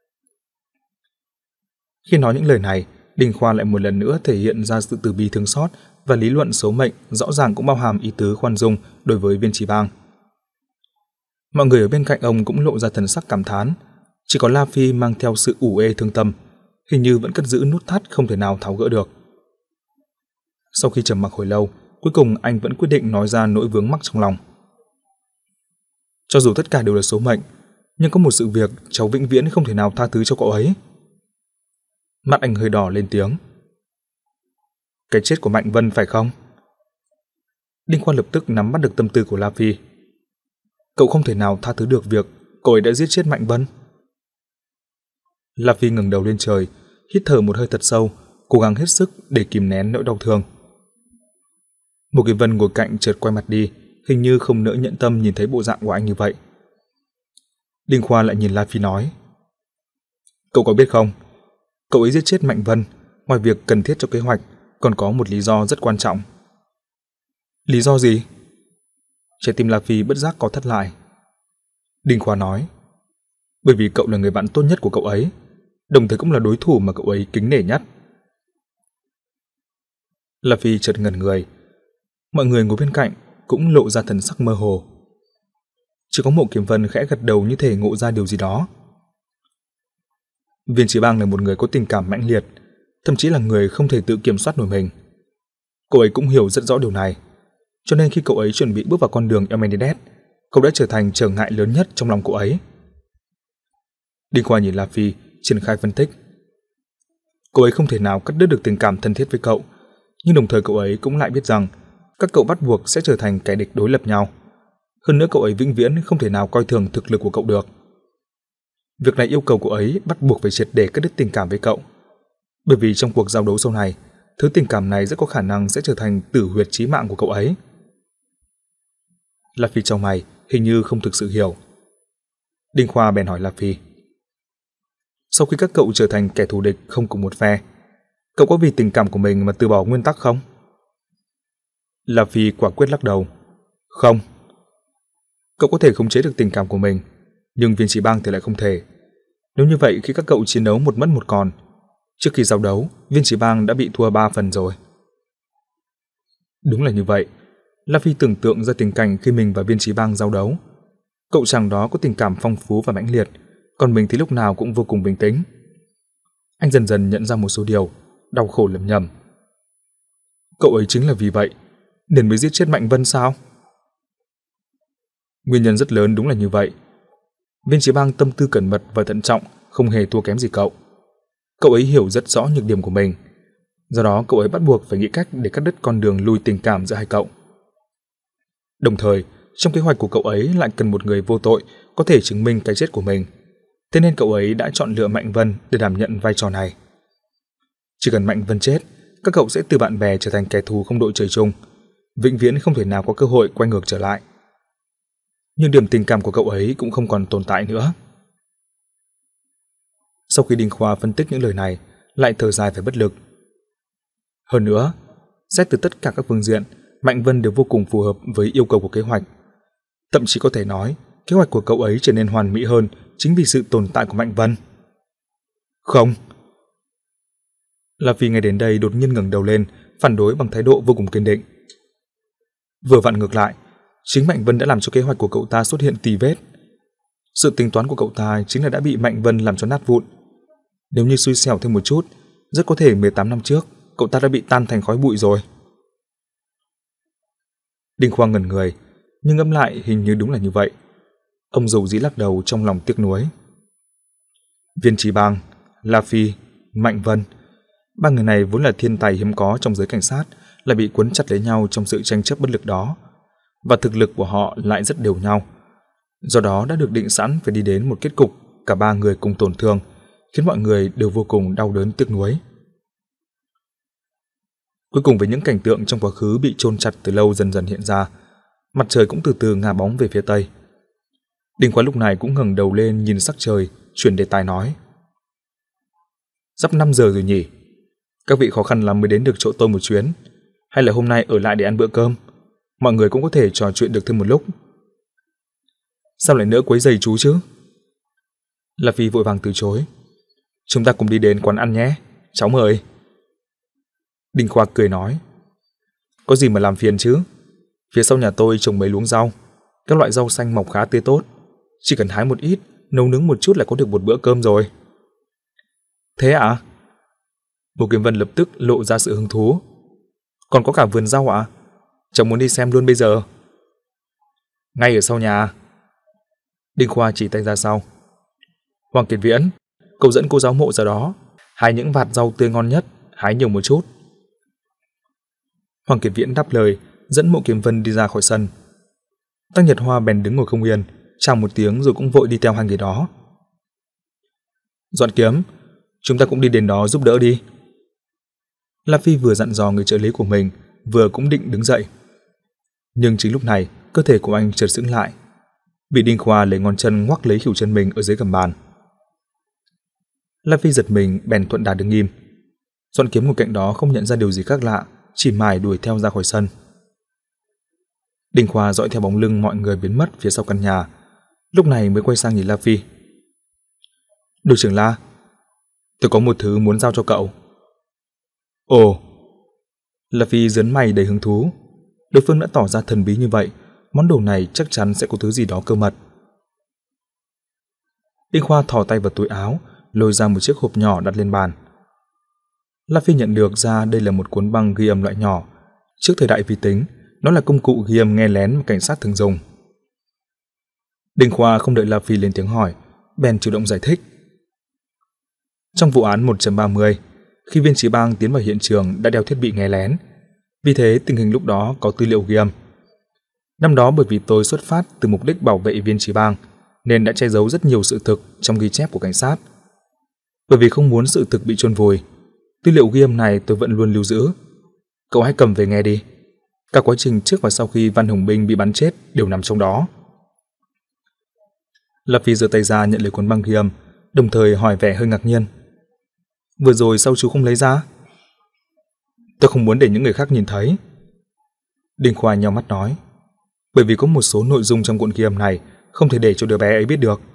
Khi nói những lời này, Đinh Khoa lại một lần nữa thể hiện ra sự từ bi thương xót, và lý luận số mệnh rõ ràng cũng bao hàm ý tứ khoan dung đối với Viên Chí Bang. Mọi người ở bên cạnh ông cũng lộ ra thần sắc cảm thán, chỉ có La Phi mang theo sự ủ ê thương tâm, hình như vẫn cất giữ nút thắt không thể nào tháo gỡ được. Sau khi trầm mặc hồi lâu, cuối cùng anh vẫn quyết định nói ra nỗi vướng mắc trong lòng. Cho dù tất cả đều là số mệnh, nhưng có một sự việc cháu vĩnh viễn không thể nào tha thứ cho cậu ấy. Mắt anh hơi đỏ lên tiếng. Cái chết của Mạnh Vân phải không? Đinh Khoa lập tức nắm bắt được tâm tư của La Phi. Cậu không thể nào tha thứ được việc cậu ấy đã giết chết Mạnh Vân. La Phi ngẩng đầu lên trời, hít thở một hơi thật sâu, cố gắng hết sức để kìm nén nỗi đau thương. Một Kiếm Vân ngồi cạnh chợt quay mặt đi, hình như không nỡ nhẫn tâm nhìn thấy bộ dạng của anh như vậy. Đinh Khoa lại nhìn La Phi nói. Cậu có biết không, cậu ấy giết chết Mạnh Vân, ngoài việc cần thiết cho kế hoạch, còn có một lý do rất quan trọng. Lý do gì? Trái tim La Phi bất giác có thắt lại. Đinh Khoa nói. Bởi vì cậu là người bạn tốt nhất của cậu ấy, đồng thời cũng là đối thủ mà cậu ấy kính nể nhất. La Phi chợt ngẩn người. Mọi người ngồi bên cạnh cũng lộ ra thần sắc mơ hồ. Chỉ có Mộ Kiếm Vân khẽ gật đầu như thể ngộ ra điều gì đó. Viên Chí Bang là một người có tình cảm mãnh liệt, thậm chí là người không thể tự kiểm soát nổi mình. Cậu ấy cũng hiểu rất rõ điều này, cho nên khi cậu ấy chuẩn bị bước vào con đường Eumenides, cậu đã trở thành trở ngại lớn nhất trong lòng cậu ấy. Đinh Khoa nhìn La Phi, triển khai phân tích. Cậu ấy không thể nào cắt đứt được tình cảm thân thiết với cậu, nhưng đồng thời cậu ấy cũng lại biết rằng các cậu bắt buộc sẽ trở thành kẻ địch đối lập nhau. Hơn nữa cậu ấy vĩnh viễn không thể nào coi thường thực lực của cậu được. Việc này yêu cầu cậu ấy bắt buộc phải triệt để cắt đứt tình cảm với cậu. Bởi vì trong cuộc giao đấu sau này, thứ tình cảm này rất có khả năng sẽ trở thành tử huyệt chí mạng của cậu ấy. La Phi trong mày, hình như không thực sự hiểu. Đinh Khoa bèn hỏi La Phi. Sau khi các cậu trở thành kẻ thù địch không cùng một phe, cậu có vì tình cảm của mình mà từ bỏ nguyên tắc không? La Phi quả quyết lắc đầu. Không. Cậu có thể khống chế được tình cảm của mình, nhưng Viên Chí Bang thì lại không thể. Nếu như vậy, khi các cậu chiến đấu một mất một còn, trước khi giao đấu, Viên Chí Bang đã bị thua ba phần rồi. Đúng là như vậy. La Phi tưởng tượng ra tình cảnh khi mình và Viên Chí Bang giao đấu. Cậu chàng đó có tình cảm phong phú và mãnh liệt, còn mình thì lúc nào cũng vô cùng bình tĩnh. Anh dần dần nhận ra một số điều, đau khổ lẩm nhẩm. Cậu ấy chính là vì vậy nên mới giết chết Mạnh Vân sao? Nguyên nhân rất lớn đúng là như vậy. Viên Chí Bang tâm tư cẩn mật và thận trọng, không hề thua kém gì cậu. Cậu ấy hiểu rất rõ nhược điểm của mình. Do đó cậu ấy bắt buộc phải nghĩ cách để cắt đứt con đường lui tình cảm giữa hai cậu. Đồng thời, trong kế hoạch của cậu ấy lại cần một người vô tội có thể chứng minh cái chết của mình. Thế nên cậu ấy đã chọn lựa Mạnh Vân để đảm nhận vai trò này. Chỉ cần Mạnh Vân chết, các cậu sẽ từ bạn bè trở thành kẻ thù không đội trời chung, vĩnh viễn không thể nào có cơ hội quay ngược trở lại. Nhưng điểm tình cảm của cậu ấy cũng không còn tồn tại nữa. Sau khi Đinh Khoa phân tích những lời này, lại thở dài phải bất lực. Hơn nữa, xét từ tất cả các phương diện, Mạnh Vân đều vô cùng phù hợp với yêu cầu của kế hoạch. Thậm chí có thể nói, kế hoạch của cậu ấy trở nên hoàn mỹ hơn chính vì sự tồn tại của Mạnh Vân. Không. La Phi nghe đến đây đột nhiên ngẩng đầu lên, phản đối bằng thái độ vô cùng kiên định. Vừa vặn ngược lại, chính Mạnh Vân đã làm cho kế hoạch của cậu ta xuất hiện tì vết. Sự tính toán của cậu ta chính là đã bị Mạnh Vân làm cho nát vụn. Nếu như xui xẻo thêm một chút, rất có thể mười tám năm trước, cậu ta đã bị tan thành khói bụi rồi. Đinh Khoa ngẩn người, nhưng ngẫm lại hình như đúng là như vậy. Ông dầu dĩ lắc đầu trong lòng tiếc nuối. Viên Chí Bang, La Phi, Mạnh Vân, ba người này vốn là thiên tài hiếm có trong giới cảnh sát, lại bị cuốn chặt lấy nhau trong sự tranh chấp bất lực đó, và thực lực của họ lại rất đều nhau. Do đó đã được định sẵn phải đi đến một kết cục cả ba người cùng tổn thương, khiến mọi người đều vô cùng đau đớn tiếc nuối. Cuối cùng với những cảnh tượng trong quá khứ bị chôn chặt từ lâu dần dần hiện ra, mặt trời cũng từ từ ngả bóng về phía tây. Đinh Khoa lúc này cũng ngẩng đầu lên nhìn sắc trời, chuyển đề tài nói: Sắp năm giờ rồi nhỉ? Các vị khó khăn lắm mới đến được chỗ tôi một chuyến, hay là hôm nay ở lại để ăn bữa cơm? Mọi người cũng có thể trò chuyện được thêm một lúc. Sao lại nỡ quấy rầy chú chứ? La Phi vội vàng từ chối. Chúng ta cùng đi đến quán ăn nhé, cháu mời. Đinh Khoa cười nói: Có gì mà làm phiền chứ? Phía sau nhà tôi trồng mấy luống rau, các loại rau xanh mọc khá tươi tốt, chỉ cần hái một ít, nấu nướng một chút là có được một bữa cơm rồi. Thế ạ? À? Bồ Kiếm Vân lập tức lộ ra sự hứng thú. Còn có cả vườn rau ạ? À? Cháu muốn đi xem luôn bây giờ. Ngay ở sau nhà. Đinh Khoa chỉ tay ra sau. Hoàng Kiệt Viễn, cậu dẫn cô giáo mộ ra đó, hái những vạt rau tươi ngon nhất, hái nhiều một chút. Hoàng Kiệt Viễn đáp lời, dẫn Mộ Kiếm Vân đi ra khỏi sân. Tăng Nhật Hoa bèn đứng ngồi không yên, chào một tiếng rồi cũng vội đi theo hai người đó. Dọn Kiếm, chúng ta cũng đi đến đó giúp đỡ đi. La Phi vừa dặn dò người trợ lý của mình, vừa cũng định đứng dậy. Nhưng chính lúc này, cơ thể của anh chợt sững lại, bị Đinh Khoa lấy ngón chân ngoắc lấy khỉu chân mình ở dưới gầm bàn. La Phi giật mình, bèn thuận đà đứng im. Dọn Kiếm ngồi cạnh đó không nhận ra điều gì khác lạ, chỉ mải đuổi theo ra khỏi sân. Đinh Khoa dõi theo bóng lưng mọi người biến mất phía sau căn nhà, lúc này mới quay sang nhìn La Phi. Đội trưởng La, tôi có một thứ muốn giao cho cậu. Ồ. La Phi giớn mày đầy hứng thú. Đối phương đã tỏ ra thần bí như vậy, món đồ này chắc chắn sẽ có thứ gì đó cơ mật. Đinh Khoa thò tay vào túi áo, lôi ra một chiếc hộp nhỏ đặt lên bàn. La Phi nhận được ra đây là một cuốn băng ghi âm loại nhỏ. Trước thời đại vi tính, nó là công cụ ghi âm nghe lén mà cảnh sát thường dùng. Đinh Khoa không đợi La Phi lên tiếng hỏi, bèn chủ động giải thích. Trong vụ án một chấm ba mươi, khi Viên Chí Bang tiến vào hiện trường đã đeo thiết bị nghe lén, vì thế tình hình lúc đó có tư liệu ghi âm. Năm đó bởi vì tôi xuất phát từ mục đích bảo vệ Viên Chí Bang, nên đã che giấu rất nhiều sự thực trong ghi chép của cảnh sát. Bởi vì không muốn sự thực bị chôn vùi, tư liệu ghi âm này tôi vẫn luôn lưu giữ. Cậu hãy cầm về nghe đi. Cả quá trình trước và sau khi Văn Hồng Binh bị bắn chết đều nằm trong đó. La Phi giơ tay ra nhận lấy cuốn băng ghi âm, đồng thời hỏi vẻ hơi ngạc nhiên. Vừa rồi sao chú không lấy ra? Tôi không muốn để những người khác nhìn thấy. Đinh Khoa nheo mắt nói. Bởi vì có một số nội dung trong cuộn ghi âm này không thể để cho đứa bé ấy biết được.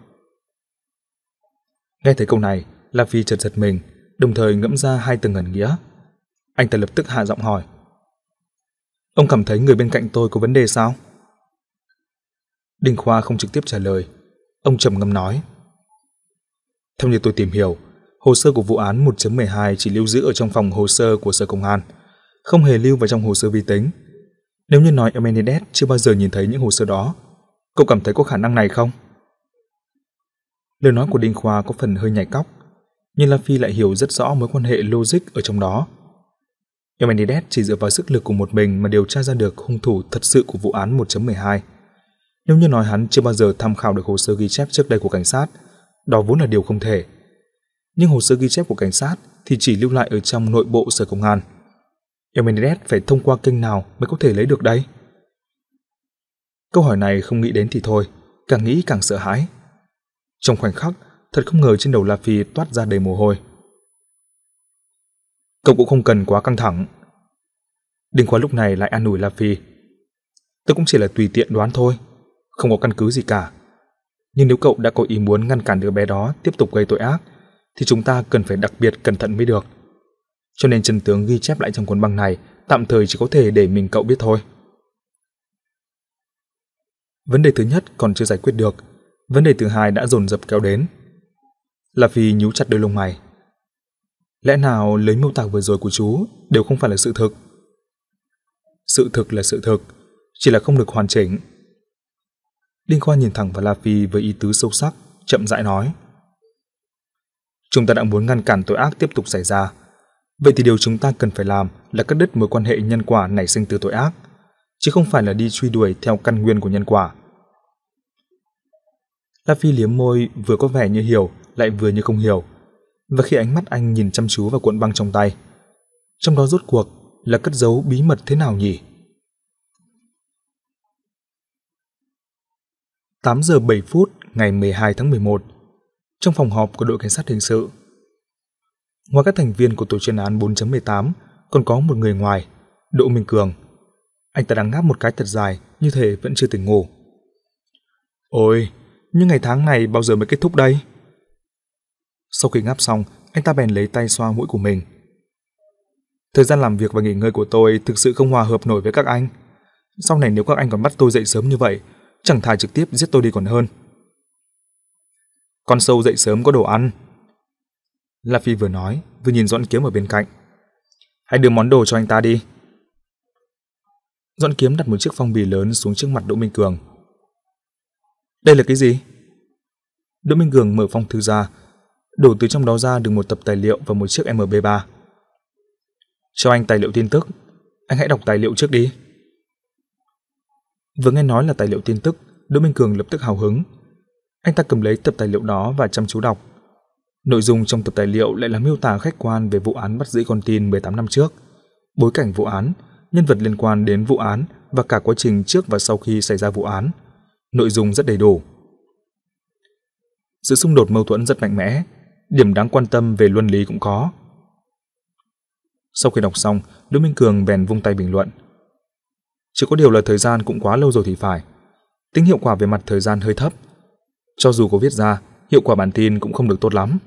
Nghe thấy câu này, La Phi chợt giật mình, đồng thời ngẫm ra hai từ ngẩn nghĩa. Anh ta lập tức hạ giọng hỏi. Ông cảm thấy người bên cạnh tôi có vấn đề sao? Đinh Khoa không trực tiếp trả lời. Ông trầm ngâm nói. Theo như tôi tìm hiểu, hồ sơ của vụ án một chấm mười hai chỉ lưu giữ ở trong phòng hồ sơ của Sở Công an, không hề lưu vào trong hồ sơ vi tính. Nếu như nói Menendez chưa bao giờ nhìn thấy những hồ sơ đó, Cậu cảm thấy có khả năng này không? Lời nói của Đinh Khoa có phần hơi nhảy cóc, nhưng La Phi lại hiểu rất rõ mối quan hệ logic ở trong đó. Emenides chỉ dựa vào sức lực của một mình mà điều tra ra được hung thủ thật sự của vụ án một chấm mười hai. Nếu như nói hắn chưa bao giờ tham khảo được hồ sơ ghi chép trước đây của cảnh sát, đó vốn là điều không thể. Nhưng hồ sơ ghi chép của cảnh sát thì chỉ lưu lại ở trong nội bộ sở công an. Emenides phải thông qua kênh nào mới có thể lấy được đây? Câu hỏi này không nghĩ đến thì thôi, càng nghĩ càng sợ hãi. Trong khoảnh khắc, thật không ngờ trên đầu La Phi toát ra đầy mồ hôi. Cậu cũng không cần quá căng thẳng. Đinh Khoa lúc này lại an ủi La Phi. Tôi cũng chỉ là tùy tiện đoán thôi, không có căn cứ gì cả. Nhưng nếu cậu đã có ý muốn ngăn cản đứa bé đó tiếp tục gây tội ác, thì chúng ta cần phải đặc biệt cẩn thận mới được. Cho nên chân tướng ghi chép lại trong cuốn băng này tạm thời chỉ có thể để mình cậu biết thôi. Vấn đề thứ nhất còn chưa giải quyết được, vấn đề thứ hai đã dồn dập kéo đến. La Phi nhíu chặt đôi lông mày. Lẽ nào lấy miêu tả vừa rồi của chú đều không phải là sự thực? Sự thực là sự thực, chỉ là không được hoàn chỉnh. Đinh Khoa nhìn thẳng vào La Phi với ý tứ sâu sắc, chậm rãi nói. Chúng ta đã muốn ngăn cản tội ác tiếp tục xảy ra. Vậy thì điều chúng ta cần phải làm là cắt đứt mối quan hệ nhân quả nảy sinh từ tội ác, chứ không phải là đi truy đuổi theo căn nguyên của nhân quả. La Phi liếm môi, vừa có vẻ như hiểu, lại vừa như không hiểu. Và khi ánh mắt anh nhìn chăm chú vào cuộn băng trong tay, trong đó rốt cuộc là cất giấu bí mật thế nào nhỉ? tám giờ bảy phút ngày mười hai tháng mười một, trong phòng họp của đội cảnh sát hình sự. Ngoài các thành viên của tổ chuyên án bốn chấm mười tám, còn có một người ngoài, Đỗ Minh Cường. Anh ta đang ngáp một cái thật dài, như thể vẫn chưa tỉnh ngủ. Ôi, nhưng ngày tháng này bao giờ mới kết thúc đây? Sau khi ngáp xong, anh ta bèn lấy tay xoa mũi của mình. Thời gian làm việc và nghỉ ngơi của tôi thực sự không hòa hợp nổi với các anh. Sau này nếu các anh còn bắt tôi dậy sớm như vậy, chẳng thà trực tiếp giết tôi đi còn hơn. Con sâu dậy sớm có đồ ăn. La Phi vừa nói, vừa nhìn Doãn Kiếm ở bên cạnh. Hãy đưa món đồ cho anh ta đi. Doãn Kiếm đặt một chiếc phong bì lớn xuống trước mặt Đỗ Minh Cường. Đây là cái gì? Đỗ Minh Cường mở phong thư ra, đổ từ trong đó ra được một tập tài liệu và một chiếc em pê ba. Cho anh tài liệu tin tức, anh hãy đọc tài liệu trước đi. Vừa nghe nói là tài liệu tin tức, Đỗ Minh Cường lập tức hào hứng. Anh ta cầm lấy tập tài liệu đó và chăm chú đọc. Nội dung trong tập tài liệu lại là miêu tả khách quan về vụ án bắt giữ con tin mười tám năm trước, bối cảnh vụ án, nhân vật liên quan đến vụ án và cả quá trình trước và sau khi xảy ra vụ án. Nội dung rất đầy đủ. Sự xung đột mâu thuẫn rất mạnh mẽ, điểm đáng quan tâm về luân lý cũng có. Sau khi đọc xong, Đỗ Minh Cường bèn vung tay bình luận. Chỉ có điều là thời gian cũng quá lâu rồi thì phải. Tính hiệu quả về mặt thời gian hơi thấp. Cho dù có viết ra, hiệu quả bản tin cũng không được tốt lắm.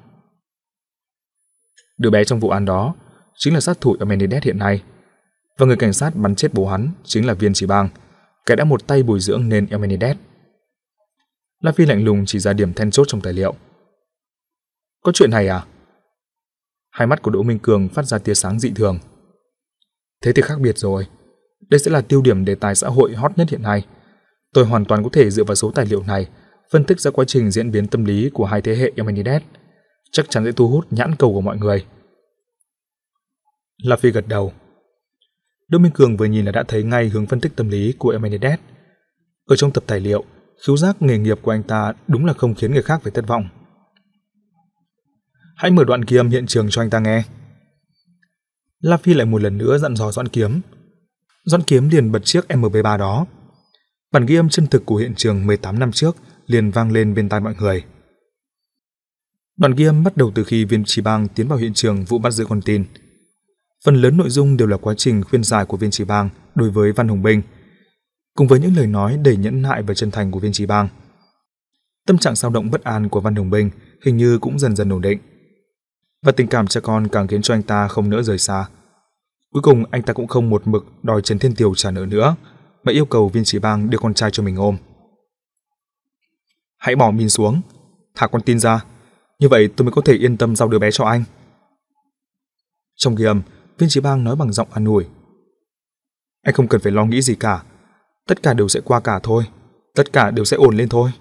Đứa bé trong vụ án đó chính là sát thủ Emenides hiện nay, và người cảnh sát bắn chết bố hắn chính là Viên Chỉ Bang, kẻ đã một tay bồi dưỡng nên Emenides. La Phi lạnh lùng chỉ ra điểm then chốt trong tài liệu. Có chuyện này à? Hai mắt của Đỗ Minh Cường phát ra tia sáng dị thường. Thế thì khác biệt rồi. Đây sẽ là tiêu điểm đề tài xã hội hot nhất hiện nay. Tôi hoàn toàn có thể dựa vào số tài liệu này phân tích ra quá trình diễn biến tâm lý của hai thế hệ Emenides. Chắc chắn sẽ thu hút nhãn cầu của mọi người. La Phi gật đầu. Đỗ Minh Cường vừa nhìn là đã thấy ngay hướng phân tích tâm lý của Emenides. Ở trong tập tài liệu, khiếu giác nghề nghiệp của anh ta đúng là không khiến người khác phải thất vọng. Hãy mở đoạn ghi âm hiện trường cho anh ta nghe. La Phi lại một lần nữa dặn dò Doãn Kiếm. Doãn Kiếm liền bật chiếc em pê ba đó. Bản ghi âm chân thực của hiện trường mười tám năm trước liền vang lên bên tai mọi người. Đoạn ghi âm bắt đầu từ khi Viên Chỉ Bang tiến vào hiện trường vụ bắt giữ con tin. Phần lớn nội dung đều là quá trình khuyên giải của Viên Chỉ Bang đối với Văn Hùng Binh, cùng với những lời nói đầy nhẫn nại và chân thành của Viên Chỉ Bang. Tâm trạng dao động bất an của Văn Hùng Binh hình như cũng dần dần ổn định, và tình cảm cha con càng khiến cho anh ta không nỡ rời xa. Cuối cùng anh ta cũng không một mực đòi Trần Thiên Tiều trả nợ nữa, mà yêu cầu Viên Chỉ Bang đưa con trai cho mình ôm. Hãy bỏ min xuống, thả con tin ra, như vậy tôi mới có thể yên tâm giao đứa bé cho anh. Trong ghi âm, Viên Chỉ Bang nói bằng giọng an ủi. Anh không cần phải lo nghĩ gì cả, tất cả đều sẽ qua cả thôi. tất cả đều sẽ ổn lên thôi.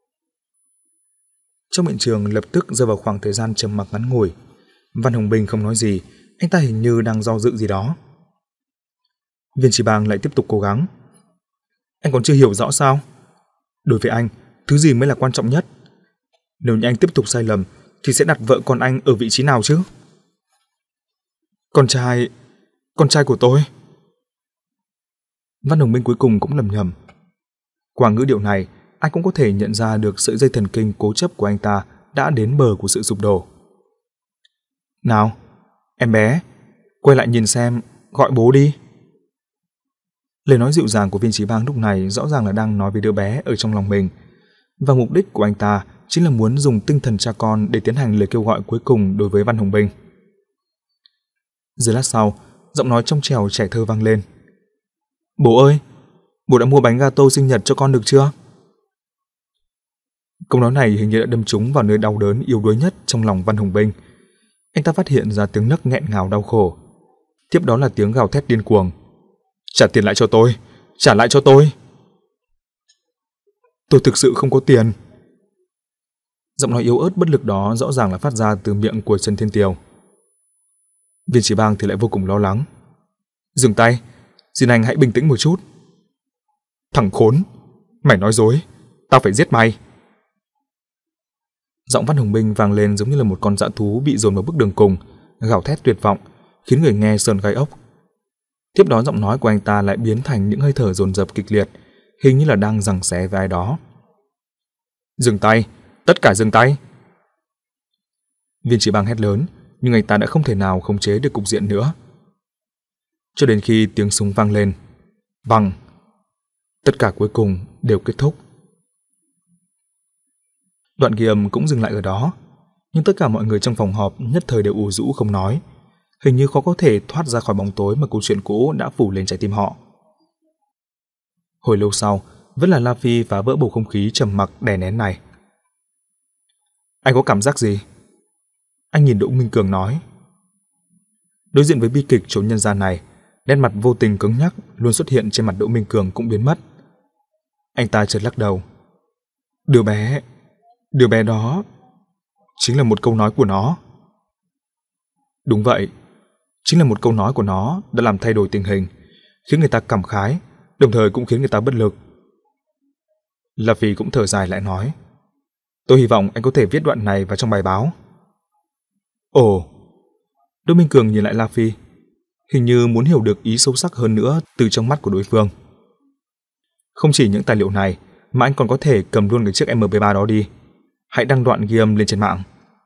Trong hiện trường lập tức rơi vào khoảng thời gian trầm mặc ngắn ngủi. Văn Hồng Bình không nói gì, anh ta hình như đang do dự gì đó. Viên Chỉ Bang lại tiếp tục cố gắng. Anh còn chưa hiểu rõ sao? Đối với anh, thứ gì mới là quan trọng nhất? Nếu như anh tiếp tục sai lầm thì sẽ đặt vợ con anh ở vị trí nào chứ? Con trai... con trai của tôi. Văn Hồng Minh cuối cùng cũng lầm nhầm. Qua ngữ điệu này, anh cũng có thể nhận ra được sợi dây thần kinh cố chấp của anh ta đã đến bờ của sự sụp đổ. Nào, em bé, quay lại nhìn xem, gọi bố đi. Lời nói dịu dàng của Viên Chí Bang lúc này rõ ràng là đang nói với đứa bé ở trong lòng mình, và mục đích của anh ta chính là muốn dùng tinh thần cha con để tiến hành lời kêu gọi cuối cùng đối với Văn Hồng Bình. Rồi lát sau, giọng nói trong trẻo trẻ thơ vang lên. Bố ơi, bố đã mua bánh gato sinh nhật cho con được chưa? Câu nói này hình như đã đâm trúng vào nơi đau đớn yếu đuối nhất trong lòng Văn Hồng Bình. Anh ta phát hiện ra tiếng nấc nghẹn ngào đau khổ. Tiếp đó là tiếng gào thét điên cuồng. Trả tiền lại cho tôi! Trả lại cho tôi! Tôi thực sự không có tiền. Giọng nói yếu ớt bất lực đó rõ ràng là phát ra từ miệng của Trần Thiên Tiều. Viên Chỉ Bang thì lại vô cùng lo lắng. Dừng tay! Xin anh hãy bình tĩnh một chút. Thằng khốn! Mày nói dối! Tao phải giết mày! Giọng Văn Hồng Bình vang lên giống như là một con dã thú bị dồn vào bước đường cùng, gào thét tuyệt vọng, khiến người nghe sờn gai ốc. Tiếp đó giọng nói của anh ta lại biến thành những hơi thở dồn dập kịch liệt, hình như là đang giằng xé với ai đó. Dừng tay! Tất cả dừng tay! Viên Chỉ Bang hét lớn, nhưng anh ta đã không thể nào khống chế được cục diện nữa. Cho đến khi tiếng súng vang lên, băng, tất cả cuối cùng đều kết thúc. Đoạn ghi âm cũng dừng lại ở đó, nhưng tất cả mọi người trong phòng họp nhất thời đều ù rũ không nói, hình như khó có thể thoát ra khỏi bóng tối mà câu chuyện cũ đã phủ lên trái tim họ. Hồi lâu sau, vẫn là La Phi phá vỡ bầu không khí trầm mặc đè nén này. Anh có cảm giác gì? Anh nhìn Đỗ Minh Cường nói. Đối diện với bi kịch chốn nhân gian này, nét mặt vô tình cứng nhắc luôn xuất hiện trên mặt Đỗ Minh Cường cũng biến mất. Anh ta chợt lắc đầu. Đứa bé, đứa bé đó chính là một câu nói của nó. Đúng vậy, chính là một câu nói của nó đã làm thay đổi tình hình, khiến người ta cảm khái, đồng thời cũng khiến người ta bất lực. La Phi cũng thở dài lại nói. Tôi hy vọng anh có thể viết đoạn này vào trong bài báo. Ồ! Đỗ Minh Cường nhìn lại La Phi, hình như muốn hiểu được ý sâu sắc hơn nữa từ trong mắt của đối phương. Không chỉ những tài liệu này, mà anh còn có thể cầm luôn cái chiếc em pê ba đó đi. Hãy đăng đoạn ghi âm lên trên mạng.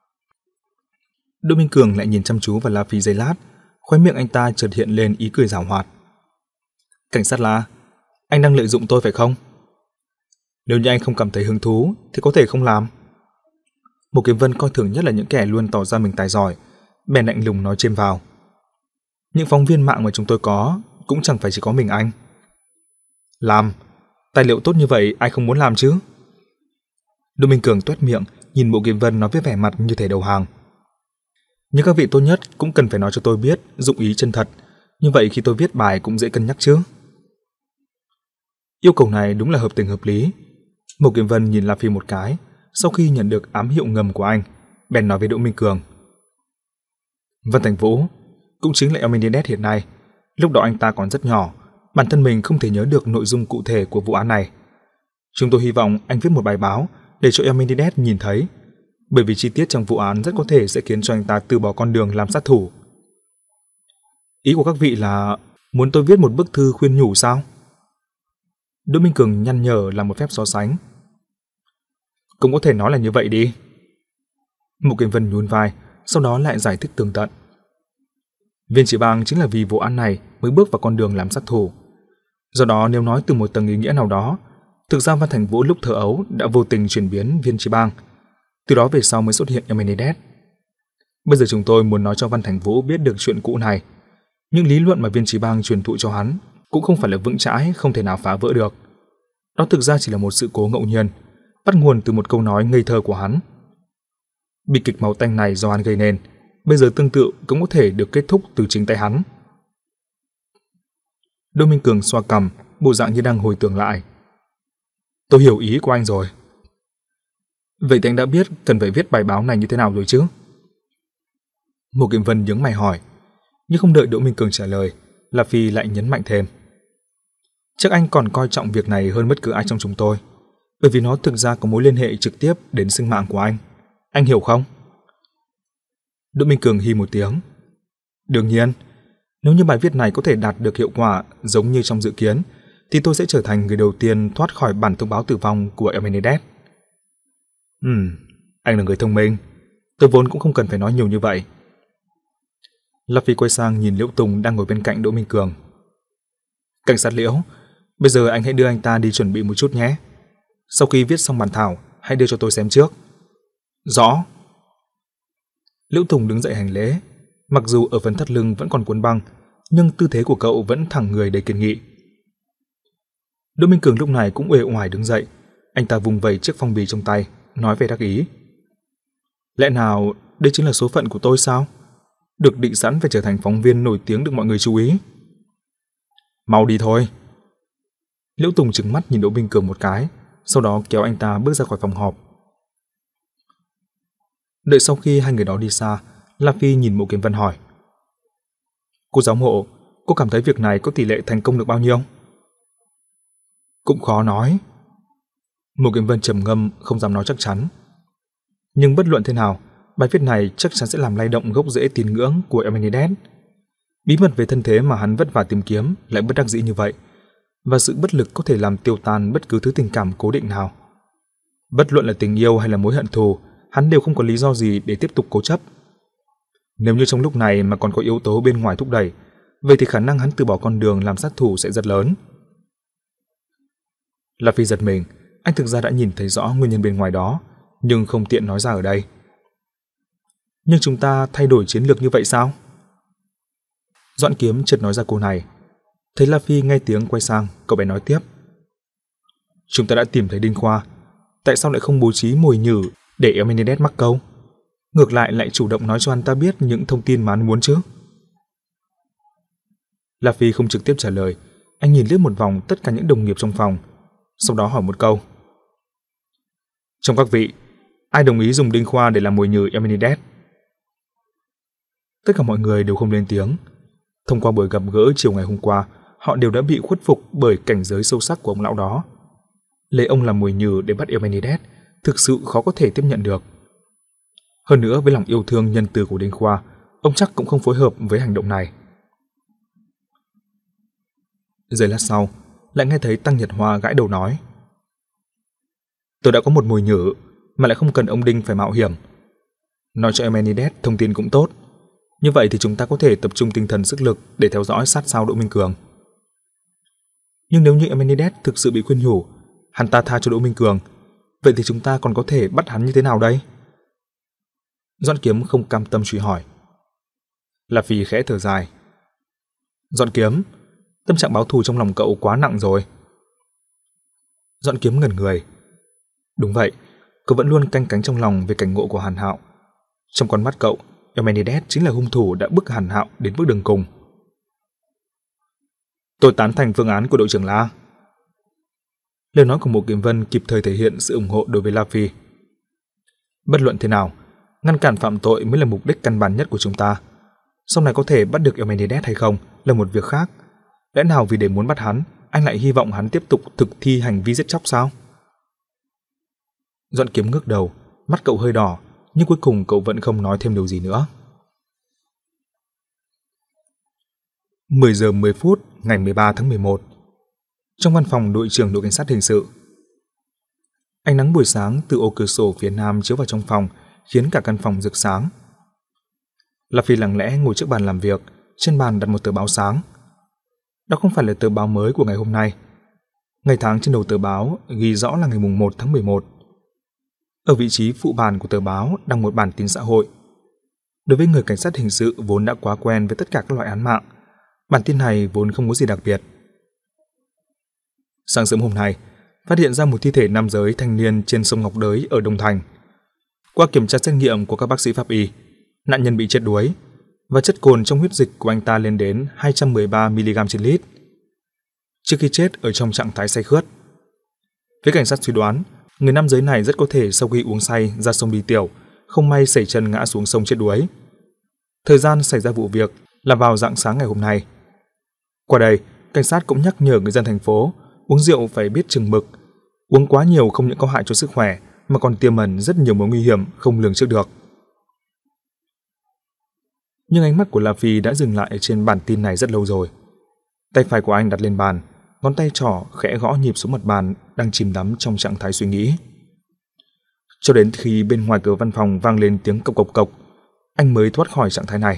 Đỗ Minh Cường lại nhìn chăm chú vào La Phi giây lát, khóe miệng anh ta chợt hiện lên ý cười giảo hoạt. Cảnh sát La, anh đang lợi dụng tôi phải không? Nếu như anh không cảm thấy hứng thú thì có thể không làm. Một Kiếm Vân coi thường nhất là những kẻ luôn tỏ ra mình tài giỏi, bèn lạnh lùng nói chêm vào. Những phóng viên mạng mà chúng tôi có cũng chẳng phải chỉ có mình anh. Làm, tài liệu tốt như vậy ai không muốn làm chứ? Đỗ Minh Cường tuét miệng, nhìn Bộ Kiếm Vân nói với vẻ mặt như thể đầu hàng. Nhưng các vị tốt nhất cũng cần phải nói cho tôi biết dụng ý chân thật, như vậy khi tôi viết bài cũng dễ cân nhắc chứ. Yêu cầu này đúng là hợp tình hợp lý. Bộ Kiếm Vân nhìn La Phi một cái, sau khi nhận được ám hiệu ngầm của anh, bèn nói với Đỗ Minh Cường. Văn Thành Vũ, cũng chính là Elmendinet hiện nay, lúc đó anh ta còn rất nhỏ, bản thân mình không thể nhớ được nội dung cụ thể của vụ án này. Chúng tôi hy vọng anh viết một bài báo để cho Elmendinet nhìn thấy, bởi vì chi tiết trong vụ án rất có thể sẽ khiến cho anh ta từ bỏ con đường làm sát thủ. Ý của các vị là muốn tôi viết một bức thư khuyên nhủ sao? Đỗ Minh Cường nhăn nhở làm một phép so sánh. Cũng có thể nói là như vậy đi. Mục Kiếm Vân nhún vai, sau đó lại giải thích tường tận. Viên Chỉ Bang chính là vì vụ án này mới bước vào con đường làm sát thủ. Do đó nếu nói từ một tầng ý nghĩa nào đó, thực ra Văn Thành Vũ lúc thơ ấu đã vô tình chuyển biến Viên Chỉ Bang, từ đó về sau mới xuất hiện Elmendinet. Bây giờ chúng tôi muốn nói cho Văn Thành Vũ biết được chuyện cũ này. Những lý luận mà Viên Chỉ Bang truyền thụ cho hắn cũng không phải là vững chãi, không thể nào phá vỡ được. Đó thực ra chỉ là một sự cố ngẫu nhiên, bắt nguồn từ một câu nói ngây thơ của hắn. Bi kịch máu tanh này do hắn gây nên, bây giờ tương tự cũng có thể được kết thúc từ chính tay hắn. Đỗ Minh Cường xoa cằm, bộ dạng như đang hồi tưởng lại. Tôi hiểu ý của anh rồi. Vậy thì anh đã biết cần phải viết bài báo này như thế nào rồi chứ? Mộ Kiếm Vân nhướng mày hỏi, nhưng không đợi Đỗ Minh Cường trả lời, La Phi lại nhấn mạnh thêm. Chắc anh còn coi trọng việc này hơn bất cứ ai trong chúng tôi, bởi vì nó thực ra có mối liên hệ trực tiếp đến sinh mạng của anh. Anh hiểu không? Đỗ Minh Cường hi một tiếng. Đương nhiên, nếu như bài viết này có thể đạt được hiệu quả giống như trong dự kiến, thì tôi sẽ trở thành người đầu tiên thoát khỏi bản thông báo tử vong của Amenedet. Ừm, anh là người thông minh. Tôi vốn cũng không cần phải nói nhiều như vậy. La Phi quay sang nhìn Liễu Tùng đang ngồi bên cạnh Đỗ Minh Cường. Cảnh sát Liễu, bây giờ anh hãy đưa anh ta đi chuẩn bị một chút nhé. Sau khi viết xong bản thảo, hãy đưa cho tôi xem trước. Rõ. Liễu Tùng đứng dậy hành lễ. Mặc dù ở phần thắt lưng vẫn còn cuốn băng, nhưng tư thế của cậu vẫn thẳng người đầy kiên nghị. Đỗ Minh Cường lúc này cũng uể oải đứng dậy. Anh ta vùng vẩy chiếc phong bì trong tay, nói về đắc ý. Lẽ nào đây chính là số phận của tôi sao? Được định sẵn phải trở thành phóng viên nổi tiếng được mọi người chú ý. Mau đi thôi. Liễu Tùng trừng mắt nhìn Đỗ Minh Cường một cái, sau đó kéo anh ta bước ra khỏi phòng họp. Đợi sau khi hai người đó đi xa, La Phi nhìn Mộ Kiếm Vân hỏi. Cô giáo Mộ, cô cảm thấy việc này có tỷ lệ thành công được bao nhiêu? Cũng khó nói. Mộ Kiếm Vân trầm ngâm, không dám nói chắc chắn. Nhưng bất luận thế nào, bài viết này chắc chắn sẽ làm lay động gốc rễ tín ngưỡng của Amenedet. Bí mật về thân thế mà hắn vất vả tìm kiếm lại bất đắc dĩ như vậy, và sự bất lực có thể làm tiêu tan bất cứ thứ tình cảm cố định nào. Bất luận là tình yêu hay là mối hận thù, hắn đều không có lý do gì để tiếp tục cố chấp. Nếu như trong lúc này mà còn có yếu tố bên ngoài thúc đẩy, vậy thì khả năng hắn từ bỏ con đường làm sát thủ sẽ rất lớn. La Phi giật mình, anh thực ra đã nhìn thấy rõ nguyên nhân bên ngoài đó, nhưng không tiện nói ra ở đây. Nhưng chúng ta thay đổi chiến lược như vậy sao? Doãn Kiếm chợt nói ra câu này. Thấy La Phi nghe tiếng quay sang, cậu bé nói tiếp. Chúng ta đã tìm thấy Đinh Khoa, tại sao lại không bố trí mồi nhử để Amenedet mắc câu? Ngược lại lại chủ động nói cho anh ta biết những thông tin mà anh muốn chứ? La Phi không trực tiếp trả lời, anh nhìn liếc một vòng tất cả những đồng nghiệp trong phòng, sau đó hỏi một câu. Trong các vị, ai đồng ý dùng Đinh Khoa để làm mồi nhử Amenedet? Tất cả mọi người đều không lên tiếng. Thông qua buổi gặp gỡ chiều ngày hôm qua, họ đều đã bị khuất phục bởi cảnh giới sâu sắc của ông lão đó. Lấy ông làm mồi nhử để bắt Amenedet thực sự khó có thể tiếp nhận được. Hơn nữa với lòng yêu thương nhân từ của Đinh Khoa, ông chắc cũng không phối hợp với hành động này. Giây lát sau, lại nghe thấy Tăng Nhật Hoa gãi đầu nói. Tôi đã có một mồi nhử, mà lại không cần ông Đinh phải mạo hiểm. Nói cho Amenedet thông tin cũng tốt. Như vậy thì chúng ta có thể tập trung tinh thần sức lực để theo dõi sát sao Đỗ Minh Cường. Nhưng nếu như Amenedet thực sự bị khuyên nhủ, hắn ta tha cho Đỗ Minh Cường, vậy thì chúng ta còn có thể bắt hắn như thế nào đây? Doãn Kiếm không cam tâm truy hỏi. La Phi khẽ thở dài. Doãn Kiếm, tâm trạng báo thù trong lòng cậu quá nặng rồi. Doãn Kiếm ngẩn người. Đúng vậy, cậu vẫn luôn canh cánh trong lòng về cảnh ngộ của Hàn Hạo. Trong con mắt cậu, Amenedet chính là hung thủ đã bức Hàn Hạo đến bước đường cùng. Tôi tán thành phương án của đội trưởng La. Lời nói của Mộ Kiếm Vân kịp thời thể hiện sự ủng hộ đối với La Phi. Bất luận thế nào, ngăn cản phạm tội mới là mục đích căn bản nhất của chúng ta. Sau này có thể bắt được Amenedet hay không là một việc khác. Lẽ nào vì để muốn bắt hắn, anh lại hy vọng hắn tiếp tục thực thi hành vi giết chóc sao? Doãn Kiếm ngước đầu, mắt cậu hơi đỏ, nhưng cuối cùng cậu vẫn không nói thêm điều gì nữa. mười giờ mười phút ngày mười ba tháng mười một. Trong văn phòng đội trưởng đội cảnh sát hình sự. Ánh nắng buổi sáng từ ô cửa sổ phía nam chiếu vào trong phòng, khiến cả căn phòng rực sáng. La Phi lặng lẽ ngồi trước bàn làm việc, trên bàn đặt một tờ báo sáng. Đó không phải là tờ báo mới của ngày hôm nay. Ngày tháng trên đầu tờ báo ghi rõ là ngày mùng một tháng mười một. Ở vị trí phụ bàn của tờ báo đăng một bản tin xã hội. Đối với người cảnh sát hình sự vốn đã quá quen với tất cả các loại án mạng, bản tin này vốn không có gì đặc biệt. Sáng sớm hôm nay, phát hiện ra một thi thể nam giới thanh niên trên sông Ngọc Đới ở Đông Thành. Qua kiểm tra xét nghiệm của các bác sĩ pháp y, nạn nhân bị chết đuối và chất cồn trong huyết dịch của anh ta lên đến hai trăm mười ba mi li gam trên lít. Trước khi chết ở trong trạng thái say khướt. Phía cảnh sát suy đoán, người nam giới này rất có thể sau khi uống say ra sông đi tiểu, không may sẩy chân ngã xuống sông chết đuối. Thời gian xảy ra vụ việc là vào rạng sáng ngày hôm nay. Qua đây, cảnh sát cũng nhắc nhở người dân thành phố uống rượu phải biết chừng mực. Uống quá nhiều không những có hại cho sức khỏe mà còn tiềm ẩn rất nhiều mối nguy hiểm không lường trước được. Nhưng ánh mắt của La Phi đã dừng lại ở trên bản tin này rất lâu rồi. Tay phải của anh đặt lên bàn, ngón tay trỏ khẽ gõ nhịp xuống mặt bàn đang chìm đắm trong trạng thái suy nghĩ. Cho đến khi bên ngoài cửa văn phòng vang lên tiếng cộc cộc cộc, anh mới thoát khỏi trạng thái này.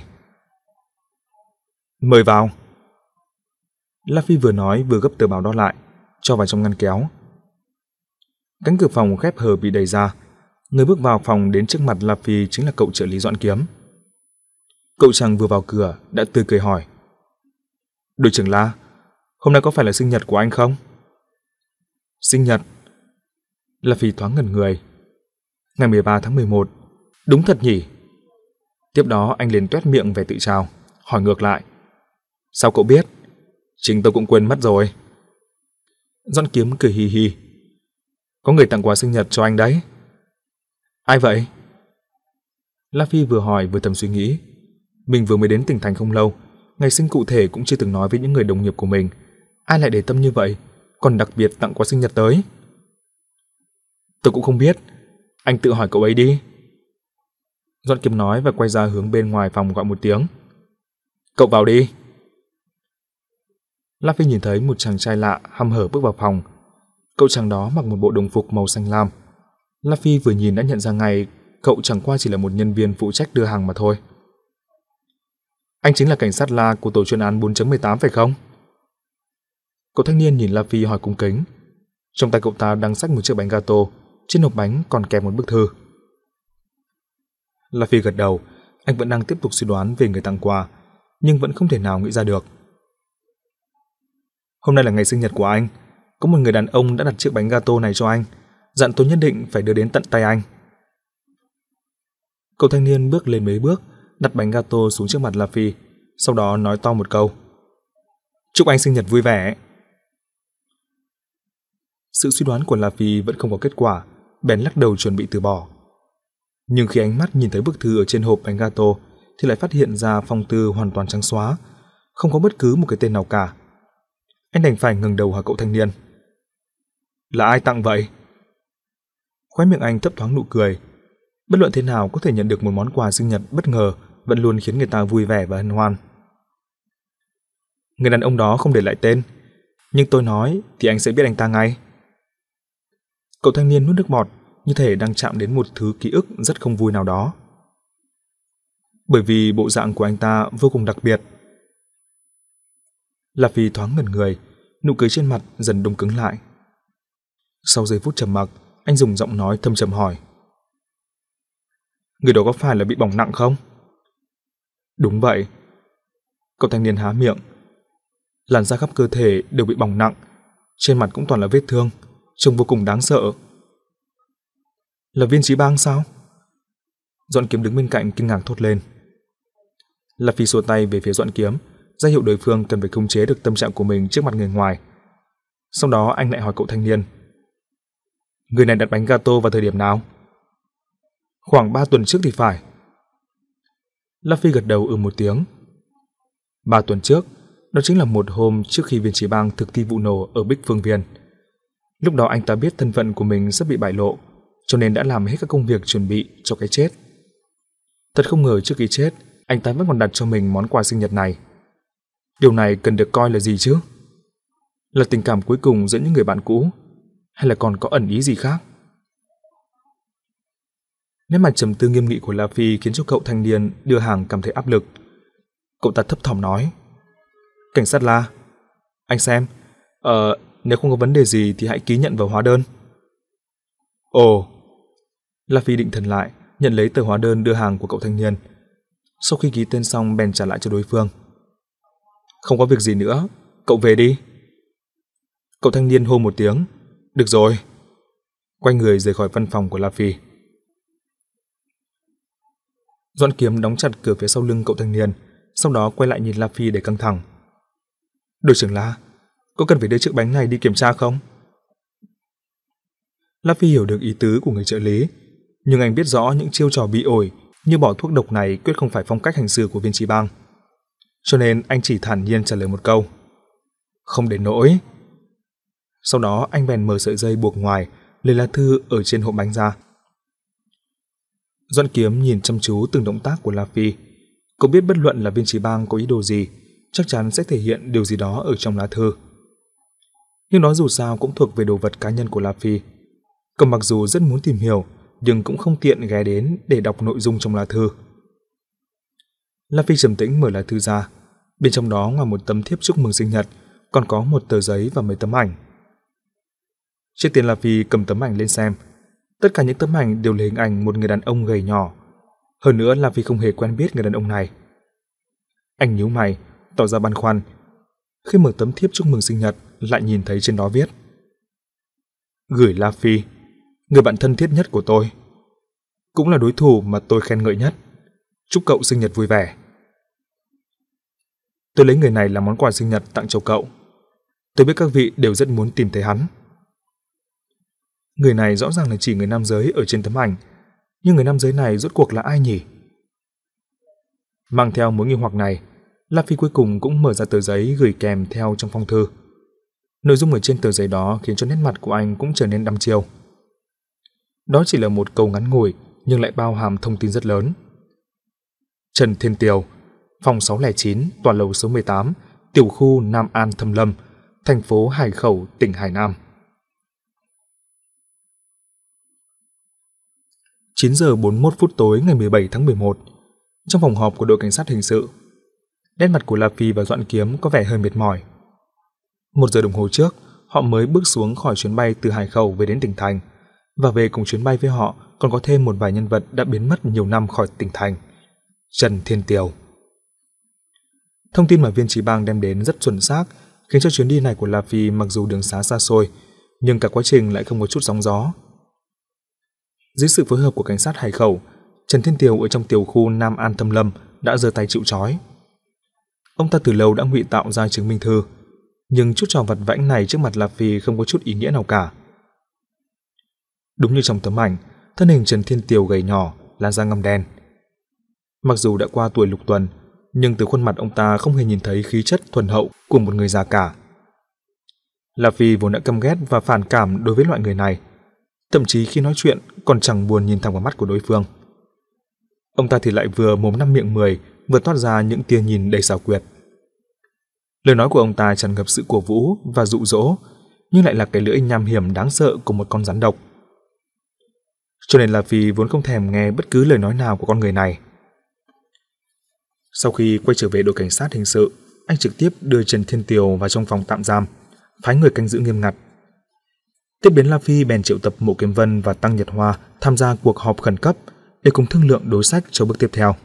Mời vào. La Phi vừa nói vừa gấp tờ báo đó lại, cho vào trong ngăn kéo. Cánh cửa phòng khép hờ bị đẩy ra. Người bước vào phòng đến trước mặt La Phi chính là cậu trợ lý Doãn Kiếm. Cậu chàng vừa vào cửa đã tươi cười hỏi: "Đội trưởng La, hôm nay có phải là sinh nhật của anh không?" Sinh nhật? La Phi thoáng ngẩn người. Ngày mười ba tháng mười một, đúng thật nhỉ? Tiếp đó anh liền toét miệng về tự chào, hỏi ngược lại: "Sao cậu biết? Chính tôi cũng quên mất rồi." Doãn Kiếm cười hì hì: "Có người tặng quà sinh nhật cho anh đấy." "Ai vậy?" La Phi vừa hỏi vừa thầm suy nghĩ. Mình vừa mới đến tỉnh thành không lâu, ngày sinh cụ thể cũng chưa từng nói với những người đồng nghiệp của mình. Ai lại để tâm như vậy, còn đặc biệt tặng quà sinh nhật tới? "Tôi cũng không biết, anh tự hỏi cậu ấy đi." Doãn Kiếm nói và quay ra hướng bên ngoài phòng gọi một tiếng: "Cậu vào đi." La Phi nhìn thấy một chàng trai lạ hăm hở bước vào phòng. Cậu chàng đó mặc một bộ đồng phục màu xanh lam. La Phi vừa nhìn đã nhận ra ngay cậu chẳng qua chỉ là một nhân viên phụ trách đưa hàng mà thôi. "Anh chính là cảnh sát La của tổ chuyên án bốn chấm mười tám phải không?" Cậu thanh niên nhìn La Phi hỏi cung kính. Trong tay cậu ta đang xách một chiếc bánh gato, trên hộp bánh còn kèm một bức thư. La Phi gật đầu, anh vẫn đang tiếp tục suy đoán về người tặng quà, nhưng vẫn không thể nào nghĩ ra được. "Hôm nay là ngày sinh nhật của anh, có một người đàn ông đã đặt chiếc bánh gato này cho anh, dặn tôi nhất định phải đưa đến tận tay anh." Cậu thanh niên bước lên mấy bước, đặt bánh gato xuống trước mặt La Phi, sau đó nói to một câu: "Chúc anh sinh nhật vui vẻ." Sự suy đoán của La Phi vẫn không có kết quả, bèn lắc đầu chuẩn bị từ bỏ. Nhưng khi ánh mắt nhìn thấy bức thư ở trên hộp bánh gato thì lại phát hiện ra phong thư hoàn toàn trắng xóa, không có bất cứ một cái tên nào cả. Anh đành phải ngẩng đầu hỏi cậu thanh niên: "Là ai tặng vậy?" Khóe miệng anh thấp thoáng nụ cười. Bất luận thế nào có thể nhận được một món quà sinh nhật bất ngờ vẫn luôn khiến người ta vui vẻ và hân hoan. "Người đàn ông đó không để lại tên, nhưng tôi nói thì anh sẽ biết anh ta ngay." Cậu thanh niên nuốt nước bọt, như thể đang chạm đến một thứ ký ức rất không vui nào đó. Bởi vì bộ dạng của anh ta vô cùng đặc biệt. La Phi thoáng ngẩn người, nụ cười trên mặt dần đông cứng lại. Sau giây phút trầm mặc, anh dùng giọng nói thâm trầm hỏi: "Người đó có phải là bị bỏng nặng không?" "Đúng vậy." Cậu thanh niên há miệng. Làn da khắp cơ thể đều bị bỏng nặng, trên mặt cũng toàn là vết thương, trông vô cùng đáng sợ. "Là Viên Chí Bang sao?" Doãn Kiếm đứng bên cạnh kinh ngạc thốt lên. La Phi xua tay về phía Doãn Kiếm, ra hiệu đối phương cần phải khống chế được tâm trạng của mình trước mặt người ngoài. Sau đó anh lại hỏi cậu thanh niên: "Người này đặt bánh gato vào thời điểm nào?" "Khoảng ba tuần trước thì phải." La Phi gật đầu ừ một tiếng. Ba tuần trước, đó chính là một hôm trước khi Viên Chí Bang thực thi vụ nổ ở Bích Phương Viên. Lúc đó anh ta biết thân phận của mình sắp bị bại lộ, cho nên đã làm hết các công việc chuẩn bị cho cái chết. Thật không ngờ trước khi chết, anh ta vẫn còn đặt cho mình món quà sinh nhật này. Điều này cần được coi là gì chứ? Là tình cảm cuối cùng giữa những người bạn cũ, hay là còn có ẩn ý gì khác? Nét mặt trầm tư nghiêm nghị của La Phi khiến cho cậu thanh niên đưa hàng cảm thấy áp lực. Cậu ta thấp thỏm nói: "Cảnh sát La, anh xem, ờ, nếu không có vấn đề gì thì hãy ký nhận vào hóa đơn." "Ồ." La Phi định thần lại, nhận lấy tờ hóa đơn đưa hàng của cậu thanh niên. Sau khi ký tên xong bèn trả lại cho đối phương. "Không có việc gì nữa, cậu về đi." Cậu thanh niên hô một tiếng: "Được rồi." Quay người rời khỏi văn phòng của La Phi. Doãn Kiếm đóng chặt cửa phía sau lưng cậu thanh niên, sau đó quay lại nhìn La Phi để căng thẳng. "Đội trưởng La, có cần phải đưa chiếc bánh này đi kiểm tra không?" La Phi hiểu được ý tứ của người trợ lý, nhưng anh biết rõ những chiêu trò bị ổi như bỏ thuốc độc này quyết không phải phong cách hành xử của Viên Chí Bang. Cho nên anh chỉ thản nhiên trả lời một câu: "Không đến nỗi." Sau đó anh bèn mở sợi dây buộc ngoài lấy lá thư ở trên hộp bánh ra. Doãn Kiếm nhìn chăm chú từng động tác của La Phi. Cậu biết bất luận là Viên Chí Bang có ý đồ gì, chắc chắn sẽ thể hiện điều gì đó ở trong lá thư. Nhưng nó dù sao cũng thuộc về đồ vật cá nhân của La Phi. Cậu mặc dù rất muốn tìm hiểu, nhưng cũng không tiện ghé đến để đọc nội dung trong lá thư. La Phi trầm tĩnh mở lá thư ra. Bên trong đó ngoài một tấm thiếp chúc mừng sinh nhật, còn có một tờ giấy và mấy tấm ảnh. Trước tiên La Phi cầm tấm ảnh lên xem. Tất cả những tấm ảnh đều là hình ảnh một người đàn ông gầy nhỏ. Hơn nữa La Phi không hề quen biết người đàn ông này. Anh nhíu mày, tỏ ra băn khoăn. Khi mở tấm thiếp chúc mừng sinh nhật, lại nhìn thấy trên đó viết: "Gửi La Phi, người bạn thân thiết nhất của tôi, cũng là đối thủ mà tôi khen ngợi nhất. Chúc cậu sinh nhật vui vẻ. Tôi lấy người này làm món quà sinh nhật tặng cho cậu. Tôi biết các vị đều rất muốn tìm thấy hắn." Người này rõ ràng là chỉ người nam giới ở trên tấm ảnh, nhưng người nam giới này rốt cuộc là ai nhỉ? Mang theo mối nghi hoặc này, La Phi cuối cùng cũng mở ra tờ giấy gửi kèm theo trong phong thư. Nội dung ở trên tờ giấy đó khiến cho nét mặt của anh cũng trở nên đăm chiêu. Đó chỉ là một câu ngắn ngủi nhưng lại bao hàm thông tin rất lớn. Trần Thiên Tiều, phòng sáu không chín, tòa lầu số mười tám, tiểu khu Nam An Thâm Lâm, thành phố Hải Khẩu, tỉnh Hải Nam. chín giờ bốn mươi mốt phút tối ngày mười bảy tháng mười một, trong phòng họp của đội cảnh sát hình sự. Nét mặt của La Phi và Doãn Kiếm có vẻ hơi mệt mỏi. Một giờ đồng hồ trước, họ mới bước xuống khỏi chuyến bay từ Hải Khẩu về đến tỉnh thành, và về cùng chuyến bay với họ còn có thêm một vài nhân vật đã biến mất nhiều năm khỏi tỉnh thành. Trần Thiên Tiều. Thông tin mà Viên Chí Bang đem đến rất chuẩn xác, khiến cho chuyến đi này của La Phi mặc dù đường xá xa xôi, nhưng cả quá trình lại không có chút sóng gió. Dưới sự phối hợp của cảnh sát Hải Khẩu, Trần Thiên Tiều ở trong tiểu khu Nam An Thâm Lâm đã giơ tay chịu trói. Ông ta từ lâu đã ngụy tạo ra chứng minh thư, nhưng chút trò vặt vãnh này trước mặt La Phi không có chút ý nghĩa nào cả. Đúng như trong tấm ảnh, thân hình Trần Thiên Tiều gầy nhỏ, làn da ngăm đen. Mặc dù đã qua tuổi lục tuần, nhưng từ khuôn mặt ông ta không hề nhìn thấy khí chất thuần hậu của một người già cả. La Phi vốn đã căm ghét và phản cảm đối với loại người này, thậm chí khi nói chuyện còn chẳng buồn nhìn thẳng vào mắt của đối phương. Ông ta thì lại vừa mồm năm miệng mười, vừa toát ra những tia nhìn đầy xảo quyệt. Lời nói của ông ta tràn ngập sự cổ vũ và dụ dỗ, nhưng lại là cái lưỡi nham hiểm đáng sợ của một con rắn độc. Cho nên La Phi vốn không thèm nghe bất cứ lời nói nào của con người này. Sau khi quay trở về đội cảnh sát hình sự, anh trực tiếp đưa Trần Thiên Tiều vào trong phòng tạm giam, phái người canh giữ nghiêm ngặt. Tiếp đến La Phi bèn triệu tập Mộ Kiếm Vân và Tăng Nhật Hoa tham gia cuộc họp khẩn cấp để cùng thương lượng đối sách cho bước tiếp theo.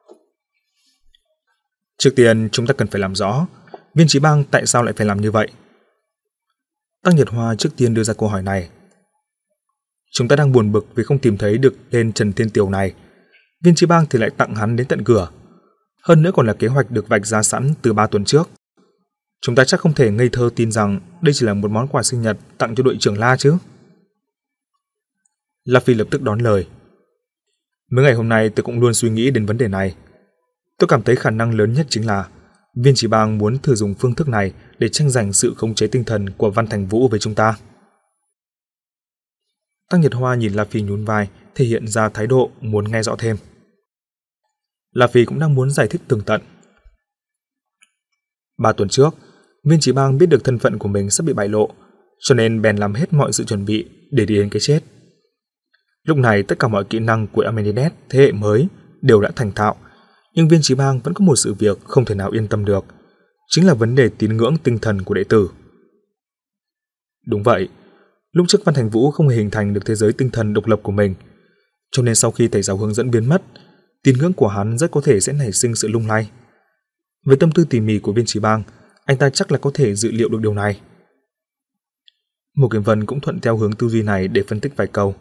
Trước tiên chúng ta cần phải làm rõ Viên Chí Bang tại sao lại phải làm như vậy. Tăng Nhật Hoa trước tiên đưa ra câu hỏi này. Chúng ta đang buồn bực vì không tìm thấy được tên Trần Thiên Tiều này. Viên Chí Bang thì lại tặng hắn đến tận cửa. Hơn nữa còn là kế hoạch được vạch ra sẵn từ ba tuần trước. Chúng ta chắc không thể ngây thơ tin rằng đây chỉ là một món quà sinh nhật tặng cho đội trưởng La chứ. La Phi lập tức đón lời. Mấy ngày hôm nay tôi cũng luôn suy nghĩ đến vấn đề này. Tôi cảm thấy khả năng lớn nhất chính là Viên Chí Bang muốn thử dùng phương thức này để tranh giành sự khống chế tinh thần của Văn Thành Vũ với chúng ta. Tăng Nhật Hoa nhìn La Phi nhún vai, thể hiện ra thái độ muốn nghe rõ thêm. La Phi cũng đang muốn giải thích tường tận. Ba tuần trước, Viên Chí Bang biết được thân phận của mình sắp bị bại lộ, cho nên bèn làm hết mọi sự chuẩn bị để đi đến cái chết. Lúc này tất cả mọi kỹ năng của Amenedet thế hệ mới đều đã thành thạo, nhưng Viên Chí Bang vẫn có một sự việc không thể nào yên tâm được, chính là vấn đề tín ngưỡng tinh thần của đệ tử. Đúng vậy, lúc trước Văn Thành Vũ không hề hình thành được thế giới tinh thần độc lập của mình, cho nên sau khi thầy giáo hướng dẫn biến mất, tín ngưỡng của hắn rất có thể sẽ nảy sinh sự lung lay. Với tâm tư tỉ mỉ của Viên Chí Bang, anh ta chắc là có thể dự liệu được điều này. Mộ Kiếm Vân cũng thuận theo hướng tư duy này để phân tích vài câu.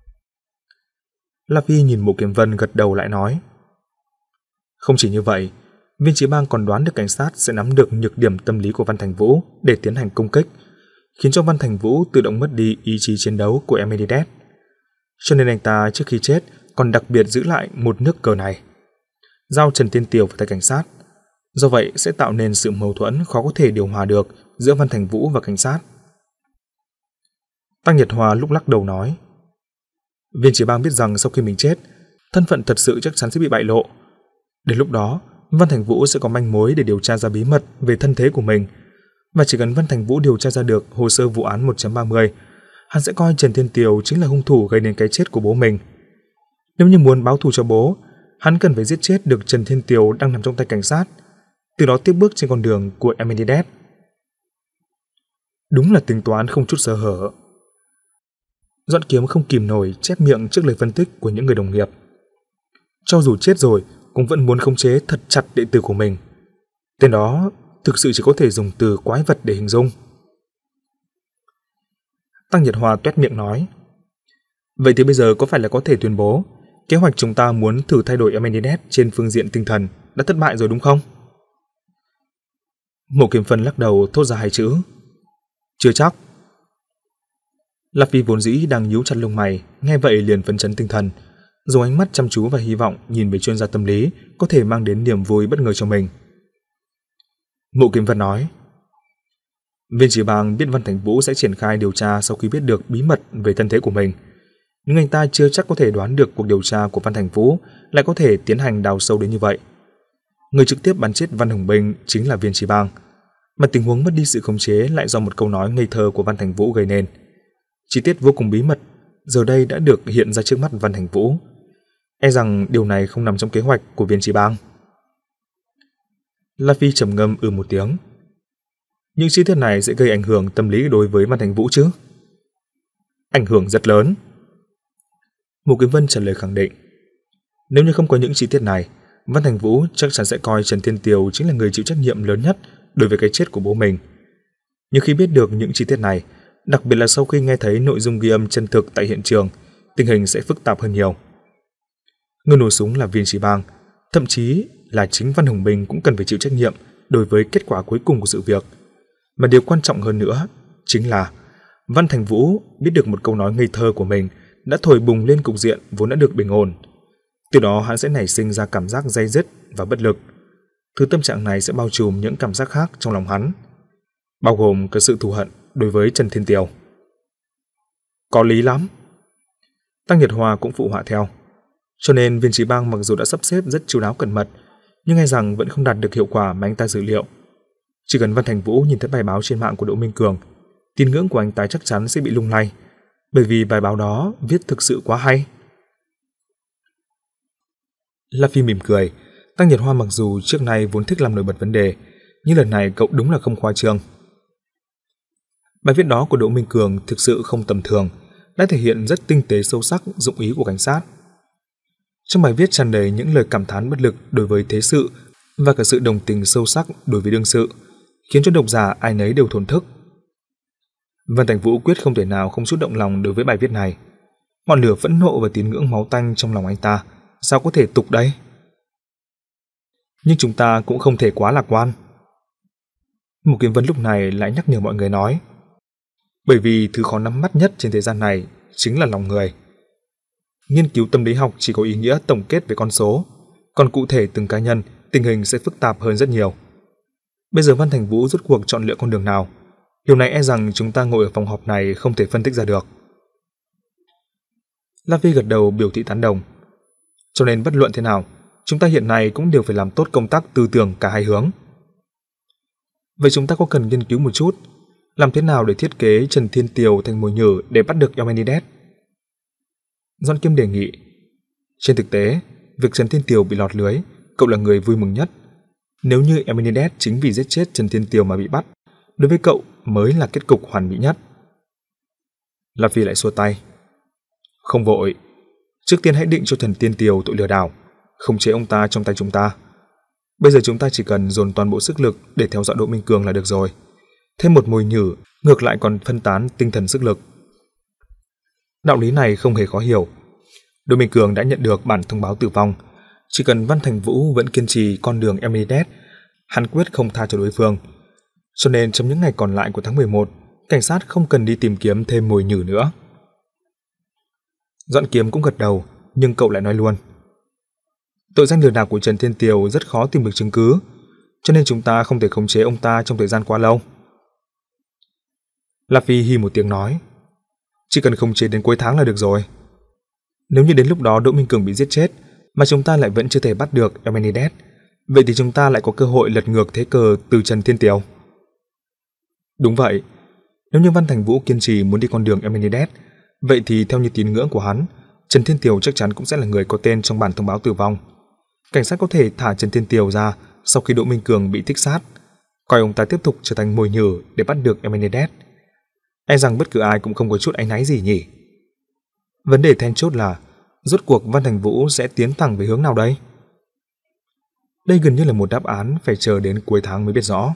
La Phi nhìn Mộ Kiếm Vân gật đầu lại nói. Không chỉ như vậy, Viên Chí Bang còn đoán được cảnh sát sẽ nắm được nhược điểm tâm lý của Văn Thành Vũ để tiến hành công kích, khiến cho Văn Thành Vũ tự động mất đi ý chí chiến đấu của Amenhotep. Cho nên anh ta trước khi chết còn đặc biệt giữ lại một nước cờ này, giao Trần Thiên Tiều vào tay cảnh sát. Do vậy sẽ tạo nên sự mâu thuẫn khó có thể điều hòa được giữa Văn Thành Vũ và cảnh sát. Tăng Nhật Hòa lúc lắc đầu nói, Viên Chỉ Bang biết rằng sau khi mình chết, thân phận thật sự chắc chắn sẽ bị bại lộ. Đến lúc đó, Văn Thành Vũ sẽ có manh mối để điều tra ra bí mật về thân thế của mình, và chỉ cần Văn Thành Vũ điều tra ra được hồ sơ vụ án một chấm ba mươi, hắn sẽ coi Trần Thiên Tiều chính là hung thủ gây nên cái chết của bố mình. Nếu như muốn báo thù cho bố, hắn cần phải giết chết được Trần Thiên Tiều đang nằm trong tay cảnh sát, từ đó tiếp bước trên con đường của Amenhotep. Đúng là tính toán không chút sơ hở. Doãn Kiếm không kìm nổi chép miệng trước lời phân tích của những người đồng nghiệp. Cho dù chết rồi cũng vẫn muốn khống chế thật chặt đệ tử của mình. Tên đó thực sự chỉ có thể dùng từ quái vật để hình dung. Tăng Nhật Hòa toét miệng nói, vậy thì bây giờ có phải là có thể tuyên bố kế hoạch chúng ta muốn thử thay đổi Amenhotep trên phương diện tinh thần đã thất bại rồi đúng không? Mộ Kiếm Phân lắc đầu thốt ra hai chữ, chưa chắc. Lạp Phi vốn dĩ đang nhíu chặt lông mày, nghe vậy liền phấn chấn tinh thần, dùng ánh mắt chăm chú và hy vọng nhìn về chuyên gia tâm lý có thể mang đến niềm vui bất ngờ cho mình. Mộ Kiếm Phân nói, Viên Chỉ Bang biết Văn Thành Vũ sẽ triển khai điều tra sau khi biết được bí mật về thân thế của mình, nhưng anh ta chưa chắc có thể đoán được cuộc điều tra của Văn Thành Vũ lại có thể tiến hành đào sâu đến như vậy. Người trực tiếp bắn chết Văn Hồng Binh chính là Viên Chỉ Bang, mà tình huống mất đi sự khống chế lại do một câu nói ngây thơ của Văn Thành Vũ gây nên. Chi tiết vô cùng bí mật giờ đây đã được hiện ra trước mắt Văn Thành Vũ. E rằng điều này không nằm trong kế hoạch của Viên Chỉ Bang. La Phi trầm ngâm ừ một tiếng. Những chi tiết này sẽ gây ảnh hưởng tâm lý đối với Văn Thành Vũ chứ? Ảnh hưởng rất lớn. Mộ Kiếm Vân trả lời khẳng định. Nếu như không có những chi tiết này, Văn Thành Vũ chắc chắn sẽ coi Trần Thiên Tiều chính là người chịu trách nhiệm lớn nhất đối với cái chết của bố mình. Nhưng khi biết được những chi tiết này, đặc biệt là sau khi nghe thấy nội dung ghi âm chân thực tại hiện trường, tình hình sẽ phức tạp hơn nhiều. Người nổ súng là Viên Chỉ Bang, thậm chí là chính Văn Hồng Bình cũng cần phải chịu trách nhiệm đối với kết quả cuối cùng của sự việc. Mà điều quan trọng hơn nữa chính là Văn Thành Vũ biết được một câu nói ngây thơ của mình đã thổi bùng lên cục diện vốn đã được bình ổn. Từ đó hắn sẽ nảy sinh ra cảm giác day dứt và bất lực. Thứ tâm trạng này sẽ bao trùm những cảm giác khác trong lòng hắn, bao gồm cả sự thù hận đối với Trần Thiên Tiều. Có lý lắm. Tăng Nhật Hòa cũng phụ họa theo. Cho nên Viên Chỉ Bang mặc dù đã sắp xếp rất chu đáo cẩn mật, nhưng e rằng vẫn không đạt được hiệu quả mà anh ta dự liệu. Chỉ cần Văn Thành Vũ nhìn thấy bài báo trên mạng của Đỗ Minh Cường, tín ngưỡng của anh ta chắc chắn sẽ bị lung lay, bởi vì bài báo đó viết thực sự quá hay. La Phi mỉm cười. Tăng Nhật Hoa mặc dù trước nay vốn thích làm nổi bật vấn đề, nhưng lần này cậu đúng là không khoa trương. Bài viết đó của Đỗ Minh Cường thực sự không tầm thường, đã thể hiện rất tinh tế sâu sắc dụng ý của cảnh sát. Trong bài viết tràn đầy những lời cảm thán bất lực đối với thế sự và cả sự đồng tình sâu sắc đối với đương sự, khiến cho độc giả ai nấy đều thổn thức. Văn Thành Vũ quyết không thể nào không xúc động lòng đối với bài viết này. Ngọn lửa phẫn nộ và tín ngưỡng máu tanh trong lòng anh ta sao có thể tục đấy? Nhưng chúng ta cũng không thể quá lạc quan. Mục Kiếm Vân lúc này lại nhắc nhở mọi người nói, bởi vì thứ khó nắm bắt nhất trên thế gian này chính là lòng người. Nghiên cứu tâm lý học chỉ có ý nghĩa tổng kết về con số, còn cụ thể từng cá nhân, tình hình sẽ phức tạp hơn rất nhiều. Bây giờ Văn Thành Vũ rốt cuộc chọn lựa con đường nào? Điều này e rằng chúng ta ngồi ở phòng họp này không thể phân tích ra được. La Phi gật đầu biểu thị tán đồng. Cho nên bất luận thế nào, chúng ta hiện nay cũng đều phải làm tốt công tác tư tưởng cả hai hướng. Vậy chúng ta có cần nghiên cứu một chút, làm thế nào để thiết kế Trần Thiên Tiều thành mồi nhử để bắt được Amenhotep? Doãn Kiếm đề nghị. Trên thực tế, việc Trần Thiên Tiều bị lọt lưới, cậu là người vui mừng nhất. Nếu như Amenhotep chính vì giết chết Trần Thiên Tiều mà bị bắt, đối với cậu mới là kết cục hoàn mỹ nhất. La Phi lại xua tay. Không vội, trước tiên hãy định cho Trần Thiên Tiều tội lừa đảo, khống chế ông ta trong tay chúng ta. Bây giờ chúng ta chỉ cần dồn toàn bộ sức lực để theo dõi Đỗ Minh Cường là được rồi. Thêm một mồi nhử, ngược lại còn phân tán tinh thần sức lực. Đạo lý này không hề khó hiểu. Đỗ Minh Cường đã nhận được bản thông báo tử vong. Chỉ cần Văn Thành Vũ vẫn kiên trì con đường Amenhotep, hắn quyết không tha cho đối phương. Cho nên trong những ngày còn lại của tháng mười một, cảnh sát không cần đi tìm kiếm thêm mồi nhử nữa. Doãn Kiếm cũng gật đầu, nhưng cậu lại nói luôn. Tội danh lừa đảo của Trần Thiên Tiều rất khó tìm được chứng cứ, cho nên chúng ta không thể khống chế ông ta trong thời gian quá lâu. La Phi hi một tiếng nói, chỉ cần khống chế đến cuối tháng là được rồi. Nếu như đến lúc đó Đỗ Minh Cường bị giết chết, mà chúng ta lại vẫn chưa thể bắt được Emenides, vậy thì chúng ta lại có cơ hội lật ngược thế cờ từ Trần Thiên Tiều. Đúng vậy, nếu như Văn Thành Vũ kiên trì muốn đi con đường Emenides, vậy thì theo như tín ngưỡng của hắn, Trần Thiên Tiều chắc chắn cũng sẽ là người có tên trong bản thông báo tử vong. Cảnh sát có thể thả Trần Thiên Tiều ra sau khi Đỗ Minh Cường bị thích sát, coi ông ta tiếp tục trở thành mồi nhử để bắt được Emenides. E rằng bất cứ ai cũng không có chút áy náy gì nhỉ. Vấn đề then chốt là rốt cuộc Văn Thành Vũ sẽ tiến thẳng về hướng nào đây? Đây gần như là một đáp án phải chờ đến cuối tháng mới biết rõ.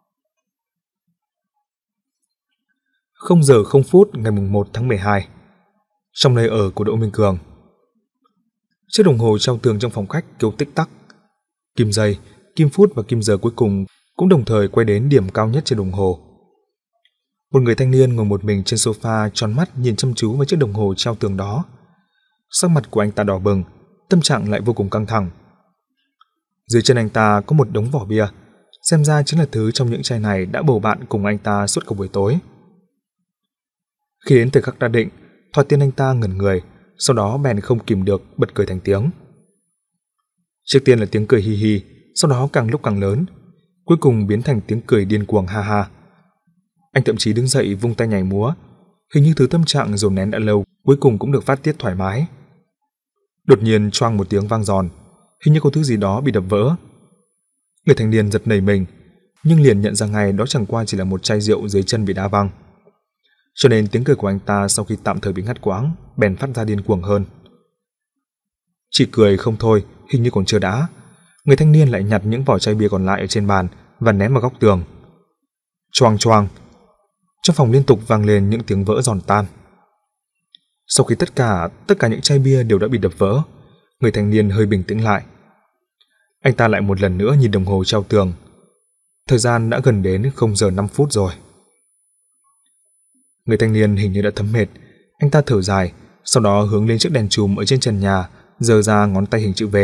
Không giờ không phút ngày mùng một tháng mười hai, trong nơi ở của Đỗ Minh Cường. Chiếc đồng hồ treo tường trong phòng khách kêu tích tắc. Kim giây, kim phút và kim giờ cuối cùng cũng đồng thời quay đến điểm cao nhất trên đồng hồ. Một người thanh niên ngồi một mình trên sofa tròn mắt nhìn chăm chú vào chiếc đồng hồ treo tường đó. Sắc mặt của anh ta đỏ bừng, tâm trạng lại vô cùng căng thẳng. Dưới chân anh ta có một đống vỏ bia, xem ra chính là thứ trong những chai này đã bầu bạn cùng anh ta suốt cả buổi tối. Khi đến thời khắc đã định, thoạt tiên anh ta ngẩn người, sau đó bèn không kìm được bật cười thành tiếng. Trước tiên là tiếng cười hi hi, sau đó càng lúc càng lớn, cuối cùng biến thành tiếng cười điên cuồng ha ha. Anh thậm chí đứng dậy vung tay nhảy múa, hình như thứ tâm trạng dồn nén đã lâu cuối cùng cũng được phát tiết thoải mái. Đột nhiên choang một tiếng vang giòn, hình như có thứ gì đó bị đập vỡ. Người thanh niên giật nảy mình, nhưng liền nhận ra ngay đó chẳng qua chỉ là một chai rượu dưới chân bị đá văng. Cho nên tiếng cười của anh ta sau khi tạm thời bị ngắt quãng, bèn phát ra điên cuồng hơn. Chỉ cười không thôi, hình như còn chưa đã, người thanh niên lại nhặt những vỏ chai bia còn lại ở trên bàn và ném vào góc tường. Choang choang, trong phòng liên tục vang lên những tiếng vỡ giòn tan. Sau khi tất cả tất cả những chai bia đều đã bị đập vỡ, người thanh niên hơi bình tĩnh lại. Anh ta lại một lần nữa nhìn đồng hồ treo tường. Thời gian đã gần đến không giờ năm phút rồi. Người thanh niên hình như đã thấm mệt, anh ta thở dài, sau đó hướng lên chiếc đèn chùm ở trên trần nhà, giơ ra ngón tay hình chữ V.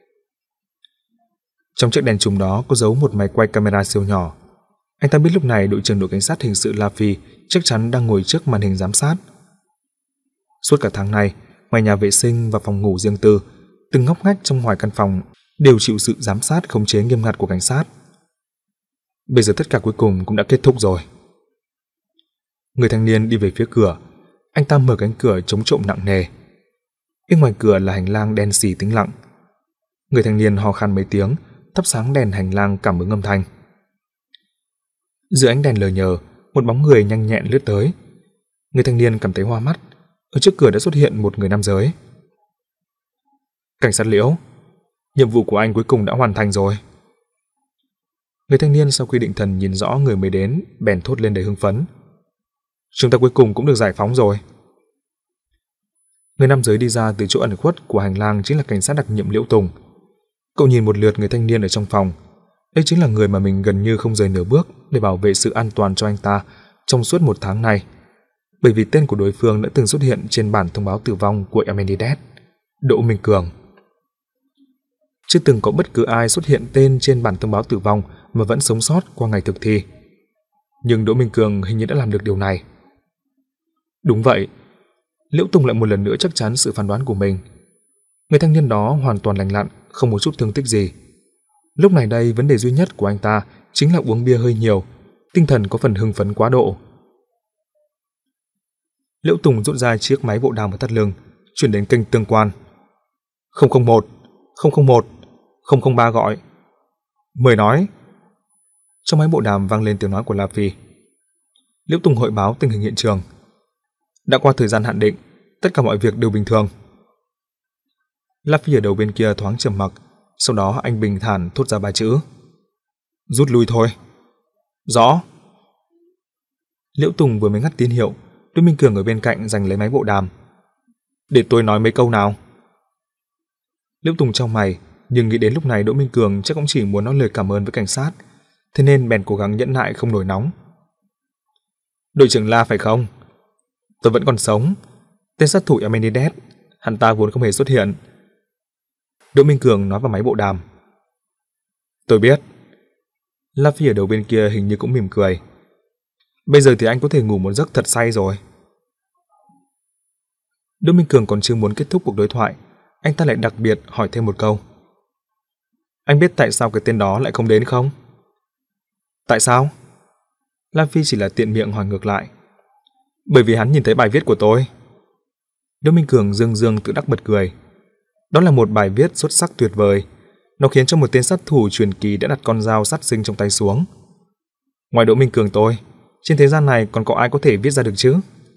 Trong chiếc đèn chùm đó có giấu một máy quay camera siêu nhỏ. Anh ta biết lúc này đội trưởng đội cảnh sát hình sự La Phi chắc chắn đang ngồi trước màn hình giám sát. Suốt cả tháng nay, ngoài nhà vệ sinh và phòng ngủ riêng tư, từng ngóc ngách trong ngoài căn phòng đều chịu sự giám sát khống chế nghiêm ngặt của cảnh sát. Bây giờ tất cả cuối cùng cũng đã kết thúc rồi. Người thanh niên đi về phía cửa, anh ta mở cánh cửa chống trộm nặng nề. Bên ngoài cửa là hành lang đen sì tĩnh lặng. Người thanh niên ho khan mấy tiếng, thắp sáng đèn hành lang cảm ứng âm thanh. Dưới ánh đèn lờ nhờ, một bóng người nhanh nhẹn lướt tới. Người thanh niên cảm thấy hoa mắt, ở trước cửa đã xuất hiện một người nam giới. Cảnh sát Liễu, nhiệm vụ của anh cuối cùng đã hoàn thành rồi. Người thanh niên sau khi định thần nhìn rõ người mới đến, bèn thốt lên đầy hưng phấn. Chúng ta cuối cùng cũng được giải phóng rồi. Người nam giới đi ra từ chỗ ẩn khuất của hành lang chính là cảnh sát đặc nhiệm Liễu Tùng. Cậu nhìn một lượt người thanh niên ở trong phòng. Đây chính là người mà mình gần như không rời nửa bước để bảo vệ sự an toàn cho anh ta trong suốt một tháng này, bởi vì tên của đối phương đã từng xuất hiện trên bản thông báo tử vong của Emenides, Đỗ Minh Cường. Chưa từng có bất cứ ai xuất hiện tên trên bản thông báo tử vong mà vẫn sống sót qua ngày thực thi. Nhưng Đỗ Minh Cường hình như đã làm được điều này. Đúng vậy, Liễu Tùng lại một lần nữa chắc chắn sự phán đoán của mình. Người thanh niên đó hoàn toàn lành lặn, không một chút thương tích gì. Lúc này đây, vấn đề duy nhất của anh ta chính là uống bia hơi nhiều, tinh thần có phần hưng phấn quá độ. Liễu Tùng rút ra chiếc máy bộ đàm ở thắt lưng, chuyển đến kênh tương quan. không không một, không không một, không không ba gọi. Mời nói. Trong máy bộ đàm vang lên tiếng nói của La Phi. Liễu Tùng hội báo tình hình hiện trường. Đã qua thời gian hạn định, tất cả mọi việc đều bình thường. La Phi ở đầu bên kia thoáng trầm mặc, sau đó anh bình thản thốt ra ba chữ. Rút lui thôi. Rõ. Liễu Tùng vừa mới ngắt tín hiệu, Đỗ Minh Cường ở bên cạnh giành lấy máy bộ đàm. Để tôi nói mấy câu nào. Liễu Tùng trong mày, nhưng nghĩ đến lúc này Đỗ Minh Cường chắc cũng chỉ muốn nói lời cảm ơn với cảnh sát, thế nên bèn cố gắng nhẫn nại không nổi nóng. Đội trưởng La phải không? Tôi vẫn còn sống. Tên sát thủ Amenidez, hắn ta vốn không hề xuất hiện. Đỗ Minh Cường nói vào máy bộ đàm. Tôi biết. La Phi ở đầu bên kia hình như cũng mỉm cười. Bây giờ thì anh có thể ngủ một giấc thật say rồi. Đỗ Minh Cường còn chưa muốn kết thúc cuộc đối thoại, anh ta lại đặc biệt hỏi thêm một câu. Anh biết tại sao cái tên đó lại không đến không? Tại sao? La Phi chỉ là tiện miệng hỏi ngược lại. Bởi vì hắn nhìn thấy bài viết của tôi. Đỗ Minh Cường dương dương tự đắc bật cười. Đó là một bài viết xuất sắc tuyệt vời. Nó khiến cho một tên sát thủ truyền kỳ đã đặt con dao sát sinh trong tay xuống. Ngoài Đỗ Minh Cường tôi, trên thế gian này còn có ai có thể viết ra được chứ?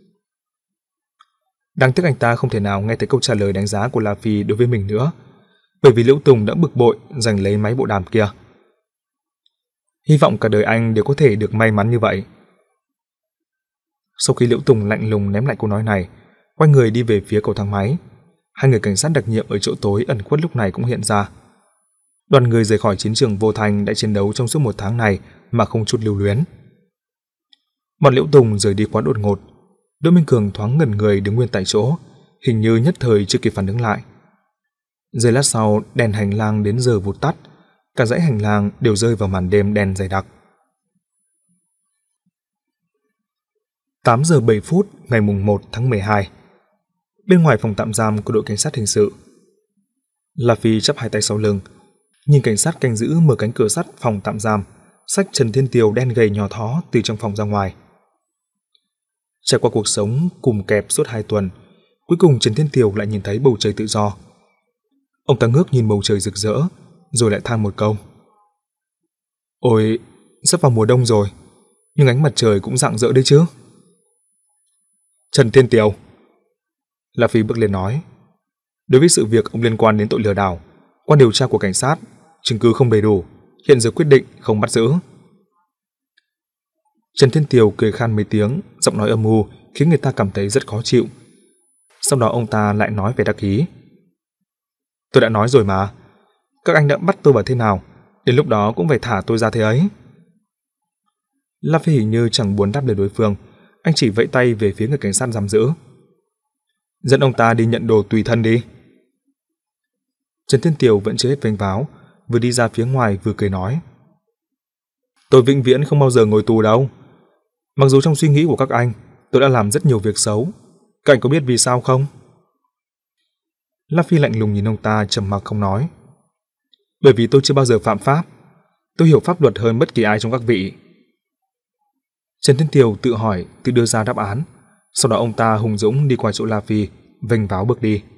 Đáng tiếc anh ta không thể nào nghe thấy câu trả lời đánh giá của La Phi đối với mình nữa, bởi vì Liễu Tùng đã bực bội giành lấy máy bộ đàm kia. Hy vọng cả đời anh đều có thể được may mắn như vậy. Sau khi Liễu Tùng lạnh lùng ném lại câu nói này, quay người đi về phía cầu thang máy, hai người cảnh sát đặc nhiệm ở chỗ tối ẩn khuất lúc này cũng hiện ra. Đoàn người rời khỏi chiến trường vô thành đã chiến đấu trong suốt một tháng này mà không chút lưu luyến. Bọn Liễu Tùng rời đi quá đột ngột. Đỗ Minh Cường thoáng ngẩn người đứng nguyên tại chỗ, hình như nhất thời chưa kịp phản ứng lại. Giây lát sau, đèn hành lang đến giờ vụt tắt, cả dãy hành lang đều rơi vào màn đêm đen dày đặc. tám giờ bảy phút ngày mùng một tháng mười hai. Bên ngoài phòng tạm giam của đội cảnh sát hình sự, La Phi chắp hai tay sau lưng, nhìn cảnh sát canh giữ mở cánh cửa sắt phòng tạm giam, xách Trần Thiên Tiều đen gầy nhỏ thó từ trong phòng ra ngoài. Trải qua cuộc sống cùng kẹp suốt hai tuần, cuối cùng Trần Thiên Tiều lại nhìn thấy bầu trời tự do. Ông ta ngước nhìn bầu trời rực rỡ, rồi lại than một câu. Ôi, sắp vào mùa đông rồi, nhưng ánh mặt trời cũng rạng rỡ đấy chứ. Trần Thiên Tiều. La Phi bước lên nói. Đối với sự việc ông liên quan đến tội lừa đảo, qua điều tra của cảnh sát, chứng cứ không đầy đủ, hiện giờ quyết định không bắt giữ. Trần Thiên Tiều cười khan mấy tiếng, giọng nói âm u khiến người ta cảm thấy rất khó chịu. Sau đó ông ta lại nói về đắc ý. Tôi đã nói rồi mà, các anh đã bắt tôi vào thế nào, đến lúc đó cũng phải thả tôi ra thế ấy. La Phi hình như chẳng muốn đáp lời đối phương, anh chỉ vẫy tay về phía người cảnh sát giam giữ. Dẫn ông ta đi nhận đồ tùy thân đi. Trần Thiên Tiều vẫn chưa hết vênh váo, vừa đi ra phía ngoài vừa cười nói. Tôi vĩnh viễn không bao giờ ngồi tù đâu. Mặc dù trong suy nghĩ của các anh, tôi đã làm rất nhiều việc xấu. Các anh có biết vì sao không? La Phi lạnh lùng nhìn ông ta, trầm mặc không nói. Bởi vì tôi chưa bao giờ phạm pháp. Tôi hiểu pháp luật hơn bất kỳ ai trong các vị. Trần Thiên Tiều tự hỏi, tự đưa ra đáp án. Sau đó ông ta hùng dũng đi qua chỗ La Phi, vênh váo bước đi.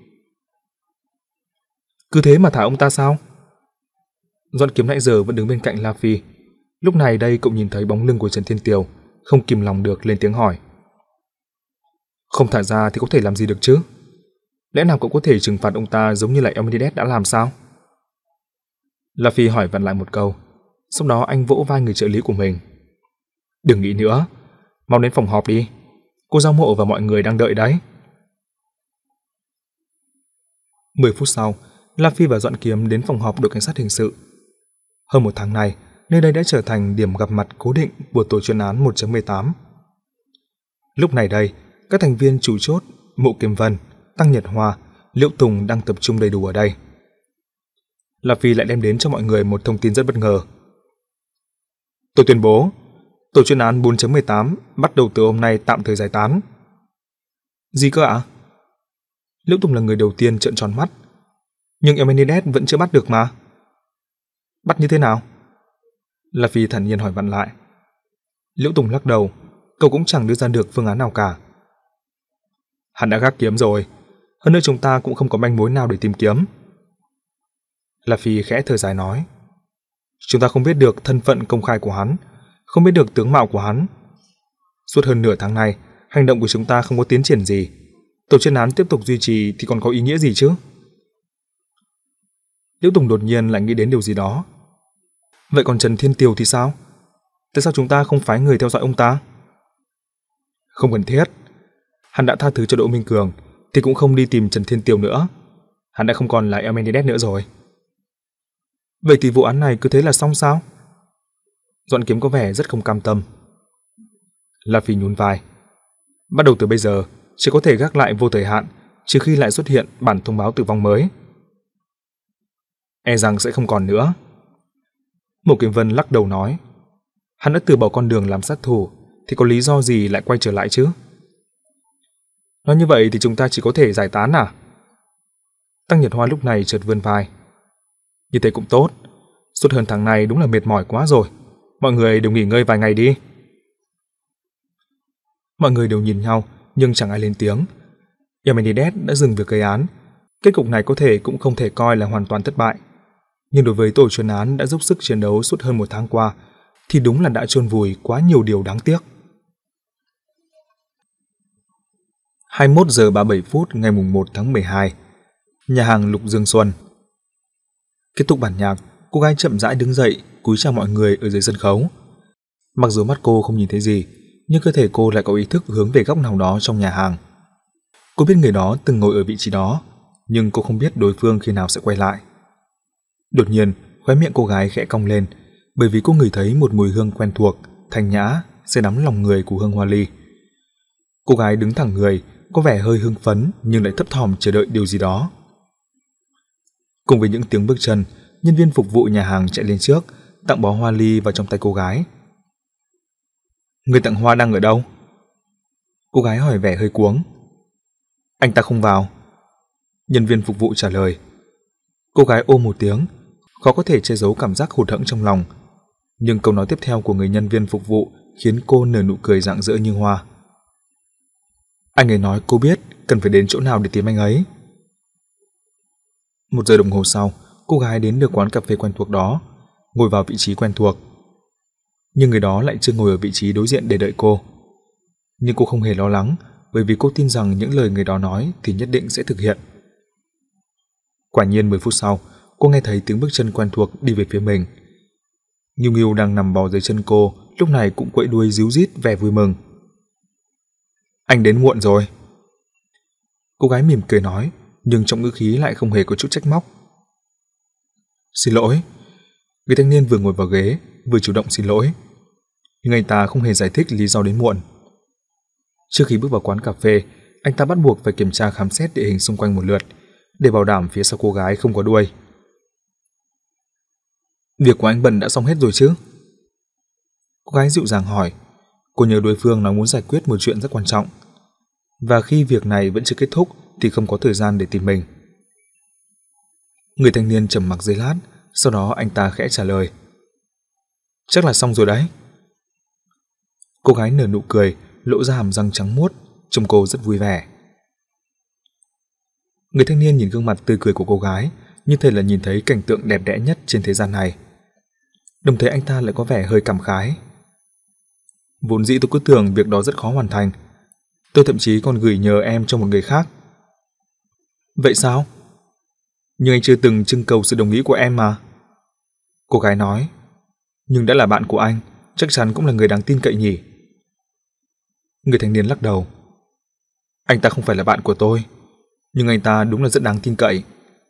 Cứ thế mà thả ông ta sao? Doãn Kiếm nãy giờ vẫn đứng bên cạnh La Phi. Lúc này đây cậu nhìn thấy bóng lưng của Trần Thiên Tiều, không kìm lòng được lên tiếng hỏi. Không thả ra thì có thể làm gì được chứ? Lẽ nào cậu có thể trừng phạt ông ta giống như lại Amenidez đã làm sao? La Phi hỏi vặn lại một câu. Sau đó anh vỗ vai người trợ lý của mình. Đừng nghĩ nữa, mau đến phòng họp đi. Cô Giao Mộ và mọi người đang đợi đấy. Mười phút sau, La Phi và Doãn Kiếm đến phòng họp đội cảnh sát hình sự. Hơn một tháng này, nơi đây đã trở thành điểm gặp mặt cố định của tổ chuyên án một chấm mười tám. Lúc này đây, các thành viên chủ chốt Mộ Kiếm Vân, Tăng Nhật Hoa, Liễu Tùng đang tập trung đầy đủ ở đây. La Phi lại đem đến cho mọi người một thông tin rất bất ngờ. Tôi tuyên bố, tổ chuyên án bốn chấm mười tám bắt đầu từ hôm nay tạm thời giải tán. Gì cơ ạ? Liễu Tùng là người đầu tiên trợn tròn mắt. Nhưng Amenidez vẫn chưa bắt được mà. Bắt như thế nào? La Phi thản nhiên hỏi vặn lại. Liễu Tùng lắc đầu, cậu cũng chẳng đưa ra được phương án nào cả. Hắn đã gác kiếm rồi, hơn nữa chúng ta cũng không có manh mối nào để tìm kiếm. La Phi khẽ thở dài nói. Chúng ta không biết được thân phận công khai của hắn, không biết được tướng mạo của hắn. Suốt hơn nửa tháng nay, hành động của chúng ta không có tiến triển gì. Tổ chuyên án tiếp tục duy trì thì còn có ý nghĩa gì chứ? Liễu Tùng đột nhiên lại nghĩ đến điều gì đó. Vậy còn Trần Thiên Tiều thì sao? Tại sao chúng ta không phái người theo dõi ông ta? Không cần thiết. Hắn đã tha thứ cho Đỗ Minh Cường thì cũng không đi tìm Trần Thiên Tiều nữa. Hắn đã không còn là Amenidez nữa rồi. Vậy thì vụ án này cứ thế là xong sao? Doãn Kiếm có vẻ rất không cam tâm. La Phi nhún vai. Bắt đầu từ bây giờ, chỉ có thể gác lại vô thời hạn, trừ khi lại xuất hiện bản thông báo tử vong mới. E rằng sẽ không còn nữa. Mộ Kiếm Vân lắc đầu nói. Hắn đã từ bỏ con đường làm sát thủ, thì có lý do gì lại quay trở lại chứ? Nói như vậy thì chúng ta chỉ có thể giải tán à? Tăng Nhật Hoa lúc này chợt vươn vai. Như thế cũng tốt. Suốt hơn tháng này đúng là mệt mỏi quá rồi. Mọi người đều nghỉ ngơi vài ngày đi. Mọi người đều nhìn nhau, nhưng chẳng ai lên tiếng. Yamanides đã dừng việc gây án. Kết cục này có thể cũng không thể coi là hoàn toàn thất bại. Nhưng đối với tổ chuyên án đã dốc sức chiến đấu suốt hơn một tháng qua, thì đúng là đã chôn vùi quá nhiều điều đáng tiếc. hai mươi mốt giờ ba mươi bảy phút ngày mùng một tháng mười hai, nhà hàng Lục Dương Xuân. Kết thúc bản nhạc, cô gái chậm rãi đứng dậy, cúi chào mọi người ở dưới sân khấu. Mặc dù mắt cô không nhìn thấy gì, nhưng cơ thể cô lại có ý thức hướng về góc nào đó trong nhà hàng. Cô biết người đó từng ngồi ở vị trí đó, nhưng cô không biết đối phương khi nào sẽ quay lại. Đột nhiên, khóe miệng cô gái khẽ cong lên, bởi vì cô ngửi thấy một mùi hương quen thuộc, thanh nhã, say đắm lòng người của hương hoa ly. Cô gái đứng thẳng người, có vẻ hơi hưng phấn nhưng lại thấp thỏm chờ đợi điều gì đó. Cùng với những tiếng bước chân, nhân viên phục vụ nhà hàng chạy lên trước, tặng bó hoa ly vào trong tay cô gái. Người tặng hoa đang ở đâu? Cô gái hỏi vẻ hơi cuống. Anh ta không vào. Nhân viên phục vụ trả lời. Cô gái ôm một tiếng, khó có thể che giấu cảm giác hụt hẫng trong lòng. Nhưng câu nói tiếp theo của người nhân viên phục vụ khiến cô nở nụ cười rạng rỡ như hoa. Anh ấy nói cô biết cần phải đến chỗ nào để tìm anh ấy. Một giờ đồng hồ sau, cô gái đến được quán cà phê quen thuộc đó, ngồi vào vị trí quen thuộc. Nhưng người đó lại chưa ngồi ở vị trí đối diện để đợi cô. Nhưng cô không hề lo lắng, bởi vì cô tin rằng những lời người đó nói thì nhất định sẽ thực hiện. Quả nhiên mười phút sau, cô nghe thấy tiếng bước chân quen thuộc đi về phía mình. Nghiêu Nghiêu đang nằm bò dưới chân cô, lúc này cũng quậy đuôi ríu rít vẻ vui mừng. Anh đến muộn rồi. Cô gái mỉm cười nói, nhưng trong ngữ khí lại không hề có chút trách móc. Xin lỗi. Người thanh niên vừa ngồi vào ghế, vừa chủ động xin lỗi. Nhưng anh ta không hề giải thích lý do đến muộn. Trước khi bước vào quán cà phê, anh ta bắt buộc phải kiểm tra khám xét địa hình xung quanh một lượt, để bảo đảm phía sau cô gái không có đuôi. Việc của anh Bần đã xong hết rồi chứ? Cô gái dịu dàng hỏi. Cô nhớ đối phương nói muốn giải quyết một chuyện rất quan trọng, và khi việc này vẫn chưa kết thúc thì không có thời gian để tìm mình. Người thanh niên trầm mặc giây lát, sau đó anh ta khẽ trả lời. Chắc là xong rồi đấy. Cô gái nở nụ cười, lộ ra hàm răng trắng muốt, trông cô rất vui vẻ. Người thanh niên nhìn gương mặt tươi cười của cô gái, như thể là nhìn thấy cảnh tượng đẹp đẽ nhất trên thế gian này. Đồng thời anh ta lại có vẻ hơi cảm khái. Vốn dĩ tôi cứ tưởng việc đó rất khó hoàn thành. Tôi thậm chí còn gửi nhờ em cho một người khác. Vậy sao? Nhưng anh chưa từng trưng cầu sự đồng ý của em mà. Cô gái nói. Nhưng đã là bạn của anh, chắc chắn cũng là người đáng tin cậy nhỉ? Người thanh niên lắc đầu. Anh ta không phải là bạn của tôi, nhưng anh ta đúng là rất đáng tin cậy.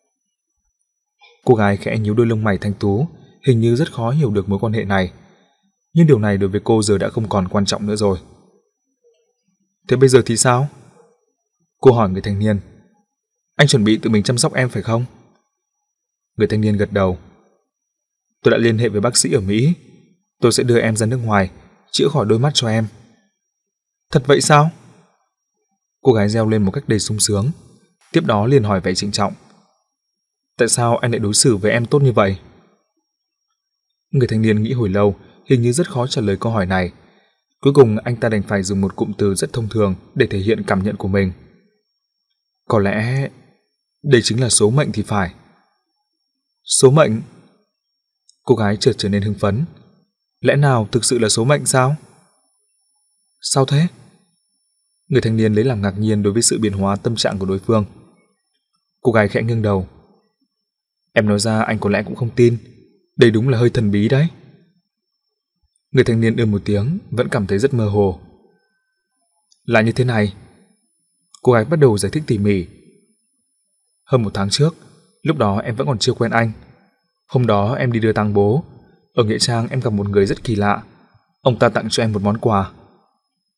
Cô gái khẽ nhíu đôi lông mày thanh tú, hình như rất khó hiểu được mối quan hệ này. Nhưng điều này đối với cô giờ đã không còn quan trọng nữa rồi. Thế bây giờ thì sao? Cô hỏi người thanh niên. Anh chuẩn bị tự mình chăm sóc em phải không? Người thanh niên gật đầu. Tôi đã liên hệ với bác sĩ ở Mỹ. Tôi sẽ đưa em ra nước ngoài, chữa khỏi đôi mắt cho em. Thật vậy sao? Cô gái reo lên một cách đầy sung sướng, tiếp đó liền hỏi vẻ trịnh trọng. Tại sao anh lại đối xử với em tốt như vậy? Người thanh niên nghĩ hồi lâu, hình như rất khó trả lời câu hỏi này. Cuối cùng anh ta đành phải dùng một cụm từ rất thông thường để thể hiện cảm nhận của mình. Có lẽ đây chính là số mệnh thì phải. Số mệnh? Cô gái chợt trở nên hưng phấn. Lẽ nào thực sự là số mệnh sao? Sao thế? Người thanh niên lấy làm ngạc nhiên đối với sự biến hóa tâm trạng của đối phương. Cô gái khẽ nghiêng đầu. Em nói ra anh có lẽ cũng không tin. Đây đúng là hơi thần bí đấy. Người thanh niên ưm một tiếng, vẫn cảm thấy rất mơ hồ. Là như thế này. Cô gái bắt đầu giải thích tỉ mỉ. Hơn một tháng trước, lúc đó em vẫn còn chưa quen anh. Hôm đó em đi đưa tang bố. Ở nghĩa trang em gặp một người rất kỳ lạ. Ông ta tặng cho em một món quà.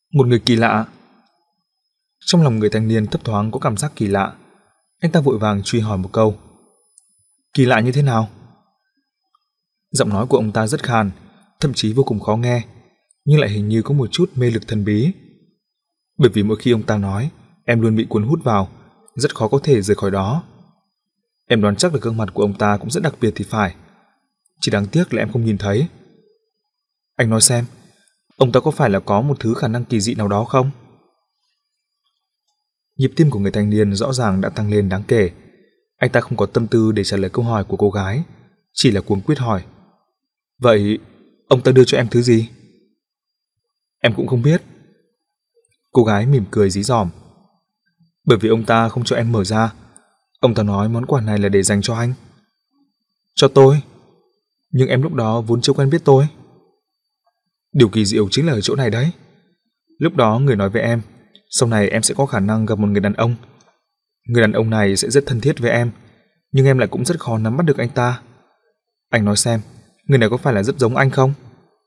Một người kỳ lạ. Trong lòng người thanh niên thấp thoáng có cảm giác kỳ lạ. Anh ta vội vàng truy hỏi một câu. Kỳ lạ như thế nào? Giọng nói của ông ta rất khàn, thậm chí vô cùng khó nghe, nhưng lại hình như có một chút mê lực thần bí. Bởi vì mỗi khi ông ta nói, em luôn bị cuốn hút vào, rất khó có thể rời khỏi đó. Em đoán chắc là gương mặt của ông ta cũng rất đặc biệt thì phải. Chỉ đáng tiếc là em không nhìn thấy. Anh nói xem, ông ta có phải là có một thứ khả năng kỳ dị nào đó không? Nhịp tim của người thanh niên rõ ràng đã tăng lên đáng kể. Anh ta không có tâm tư để trả lời câu hỏi của cô gái, chỉ là cuống quýt hỏi. Vậy, ông ta đưa cho em thứ gì? Em cũng không biết. Cô gái mỉm cười dí dỏm. Bởi vì ông ta không cho em mở ra. Ông ta nói món quà này là để dành cho anh. Cho tôi? Nhưng em lúc đó vốn chưa quen biết tôi. Điều kỳ diệu chính là ở chỗ này đấy. Lúc đó người nói với em, sau này em sẽ có khả năng gặp một người đàn ông. Người đàn ông này sẽ rất thân thiết với em, nhưng em lại cũng rất khó nắm bắt được anh ta. Anh nói xem, người này có phải là rất giống anh không?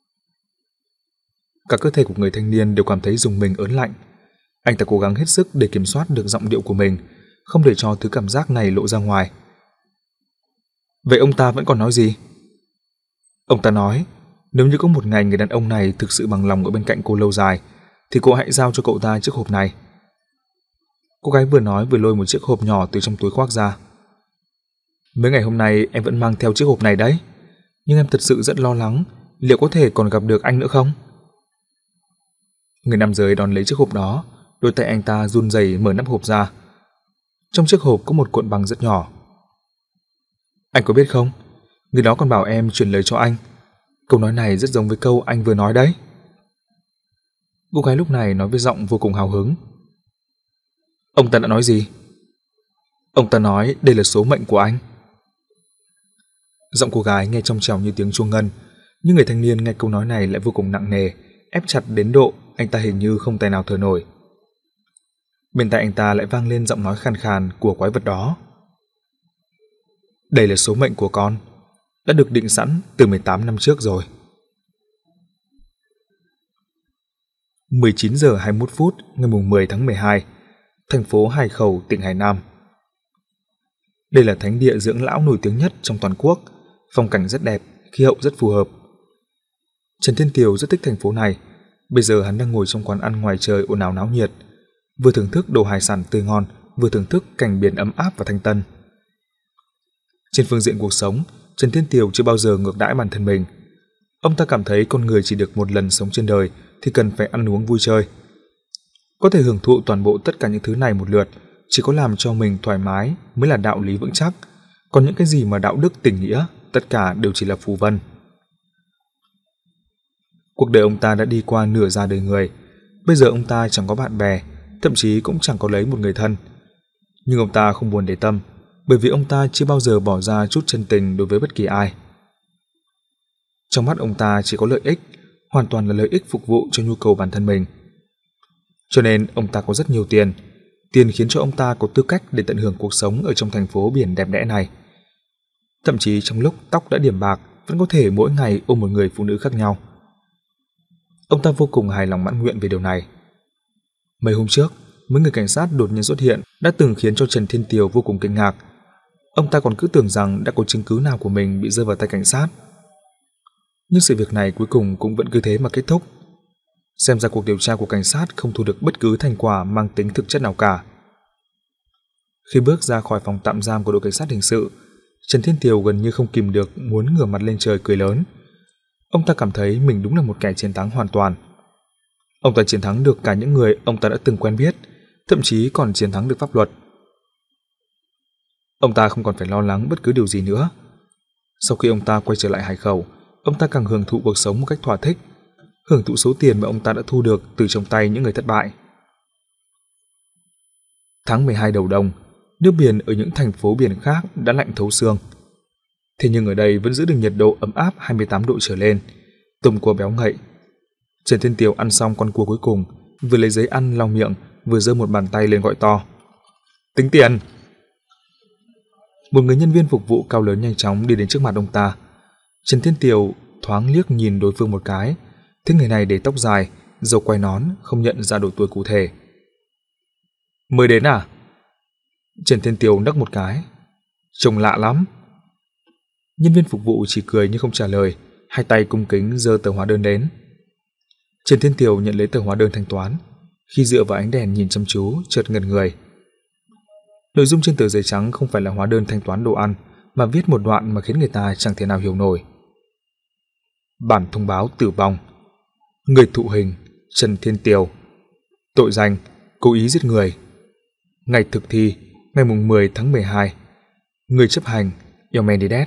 Cả cơ thể của người thanh niên đều cảm thấy rùng mình ớn lạnh. Anh ta cố gắng hết sức để kiểm soát được giọng điệu của mình, không để cho thứ cảm giác này lộ ra ngoài. Vậy ông ta vẫn còn nói gì? Ông ta nói, nếu như có một ngày người đàn ông này thực sự bằng lòng ở bên cạnh cô lâu dài, thì cô hãy giao cho cậu ta chiếc hộp này. Cô gái vừa nói vừa lôi một chiếc hộp nhỏ từ trong túi khoác ra. Mấy ngày hôm nay em vẫn mang theo chiếc hộp này đấy, nhưng em thật sự rất lo lắng, liệu có thể còn gặp được anh nữa không? Người nam giới đón lấy chiếc hộp đó, đôi tay anh ta run rẩy mở nắp hộp ra. Trong chiếc hộp có một cuộn băng rất nhỏ. Anh có biết không, người đó còn bảo em chuyển lời cho anh. Câu nói này rất giống với câu anh vừa nói đấy. Cô gái lúc này nói với giọng vô cùng hào hứng. Ông ta đã nói gì? Ông ta nói đây là số mệnh của anh. Giọng cô gái nghe trong trẻo như tiếng chuông ngân, nhưng người thanh niên nghe câu nói này lại vô cùng nặng nề, ép chặt đến độ anh ta hình như không tài nào thở nổi. Bên tai anh ta lại vang lên giọng nói khàn khàn của quái vật đó. Đây là số mệnh của con, đã được định sẵn từ mười tám năm trước rồi. mười chín giờ hai mươi mốt phút ngày mười tháng mười hai, thành phố Hải Khẩu, tỉnh Hải Nam. Đây là thánh địa dưỡng lão nổi tiếng nhất trong toàn quốc, phong cảnh rất đẹp, khí hậu rất phù hợp. Trần Thiên Tiều rất thích thành phố này. Bây giờ hắn đang ngồi trong quán ăn ngoài trời ồn ào náo nhiệt, vừa thưởng thức đồ hải sản tươi ngon, vừa thưởng thức cảnh biển ấm áp và thanh tân. Trên phương diện cuộc sống, Trần Thiên Tiều chưa bao giờ ngược đãi bản thân mình. Ông ta cảm thấy con người chỉ được một lần sống trên đời thì cần phải ăn uống vui chơi. Có thể hưởng thụ toàn bộ tất cả những thứ này một lượt, chỉ có làm cho mình thoải mái mới là đạo lý vững chắc. Còn những cái gì mà đạo đức tình nghĩa, tất cả đều chỉ là phù vân. Cuộc đời ông ta đã đi qua nửa ra đời người. Bây giờ ông ta chẳng có bạn bè, thậm chí cũng chẳng có lấy một người thân. Nhưng ông ta không buồn để tâm, bởi vì ông ta chưa bao giờ bỏ ra chút chân tình đối với bất kỳ ai. Trong mắt ông ta chỉ có lợi ích, hoàn toàn là lợi ích phục vụ cho nhu cầu bản thân mình. Cho nên ông ta có rất nhiều tiền. Tiền khiến cho ông ta có tư cách để tận hưởng cuộc sống ở trong thành phố biển đẹp đẽ này. Thậm chí trong lúc tóc đã điểm bạc, vẫn có thể mỗi ngày ôm một người phụ nữ khác nhau. Ông ta vô cùng hài lòng mãn nguyện về điều này. Mấy hôm trước, mấy người cảnh sát đột nhiên xuất hiện đã từng khiến cho Trần Thiên Tiều vô cùng kinh ngạc. Ông ta còn cứ tưởng rằng đã có chứng cứ nào của mình bị rơi vào tay cảnh sát. Nhưng sự việc này cuối cùng cũng vẫn cứ thế mà kết thúc. Xem ra cuộc điều tra của cảnh sát không thu được bất cứ thành quả mang tính thực chất nào cả. Khi bước ra khỏi phòng tạm giam của đội cảnh sát hình sự, Trần Thiên Tiều gần như không kìm được muốn ngửa mặt lên trời cười lớn. Ông ta cảm thấy mình đúng là một kẻ chiến thắng hoàn toàn. Ông ta chiến thắng được cả những người ông ta đã từng quen biết, thậm chí còn chiến thắng được pháp luật. Ông ta không còn phải lo lắng bất cứ điều gì nữa. Sau khi ông ta quay trở lại Hải Khẩu, ông ta càng hưởng thụ cuộc sống một cách thỏa thích, hưởng thụ số tiền mà ông ta đã thu được từ trong tay những người thất bại. Tháng mười hai đầu đông, nước biển ở những thành phố biển khác đã lạnh thấu xương. Thế nhưng ở đây vẫn giữ được nhiệt độ ấm áp hai mươi tám độ trở lên, tôm cua béo ngậy. Trần Thiên Tiều ăn xong con cua cuối cùng, vừa lấy giấy ăn lau miệng, vừa giơ một bàn tay lên gọi to. Tính tiền! Một người nhân viên phục vụ cao lớn nhanh chóng đi đến trước mặt ông ta. Trần Thiên Tiều thoáng liếc nhìn đối phương một cái, thấy người này để tóc dài, râu quai nón, không nhận ra độ tuổi cụ thể. Mới đến à? Trần Thiên Tiều nấc một cái. Trông lạ lắm. Nhân viên phục vụ chỉ cười nhưng không trả lời, hai tay cung kính giơ tờ hóa đơn đến. Trần Thiên Tiều nhận lấy tờ hóa đơn thanh toán, khi dựa vào ánh đèn nhìn chăm chú, chợt ngẩn người. Nội dung trên tờ giấy trắng không phải là hóa đơn thanh toán đồ ăn, mà viết một đoạn mà khiến người ta chẳng thể nào hiểu nổi. Bản thông báo tử vong. Người thụ hình Trần Thiên Tiều. Tội danh cố ý giết người. Ngày thực thi ngày mười tháng mười hai. Người chấp hành Eumenides.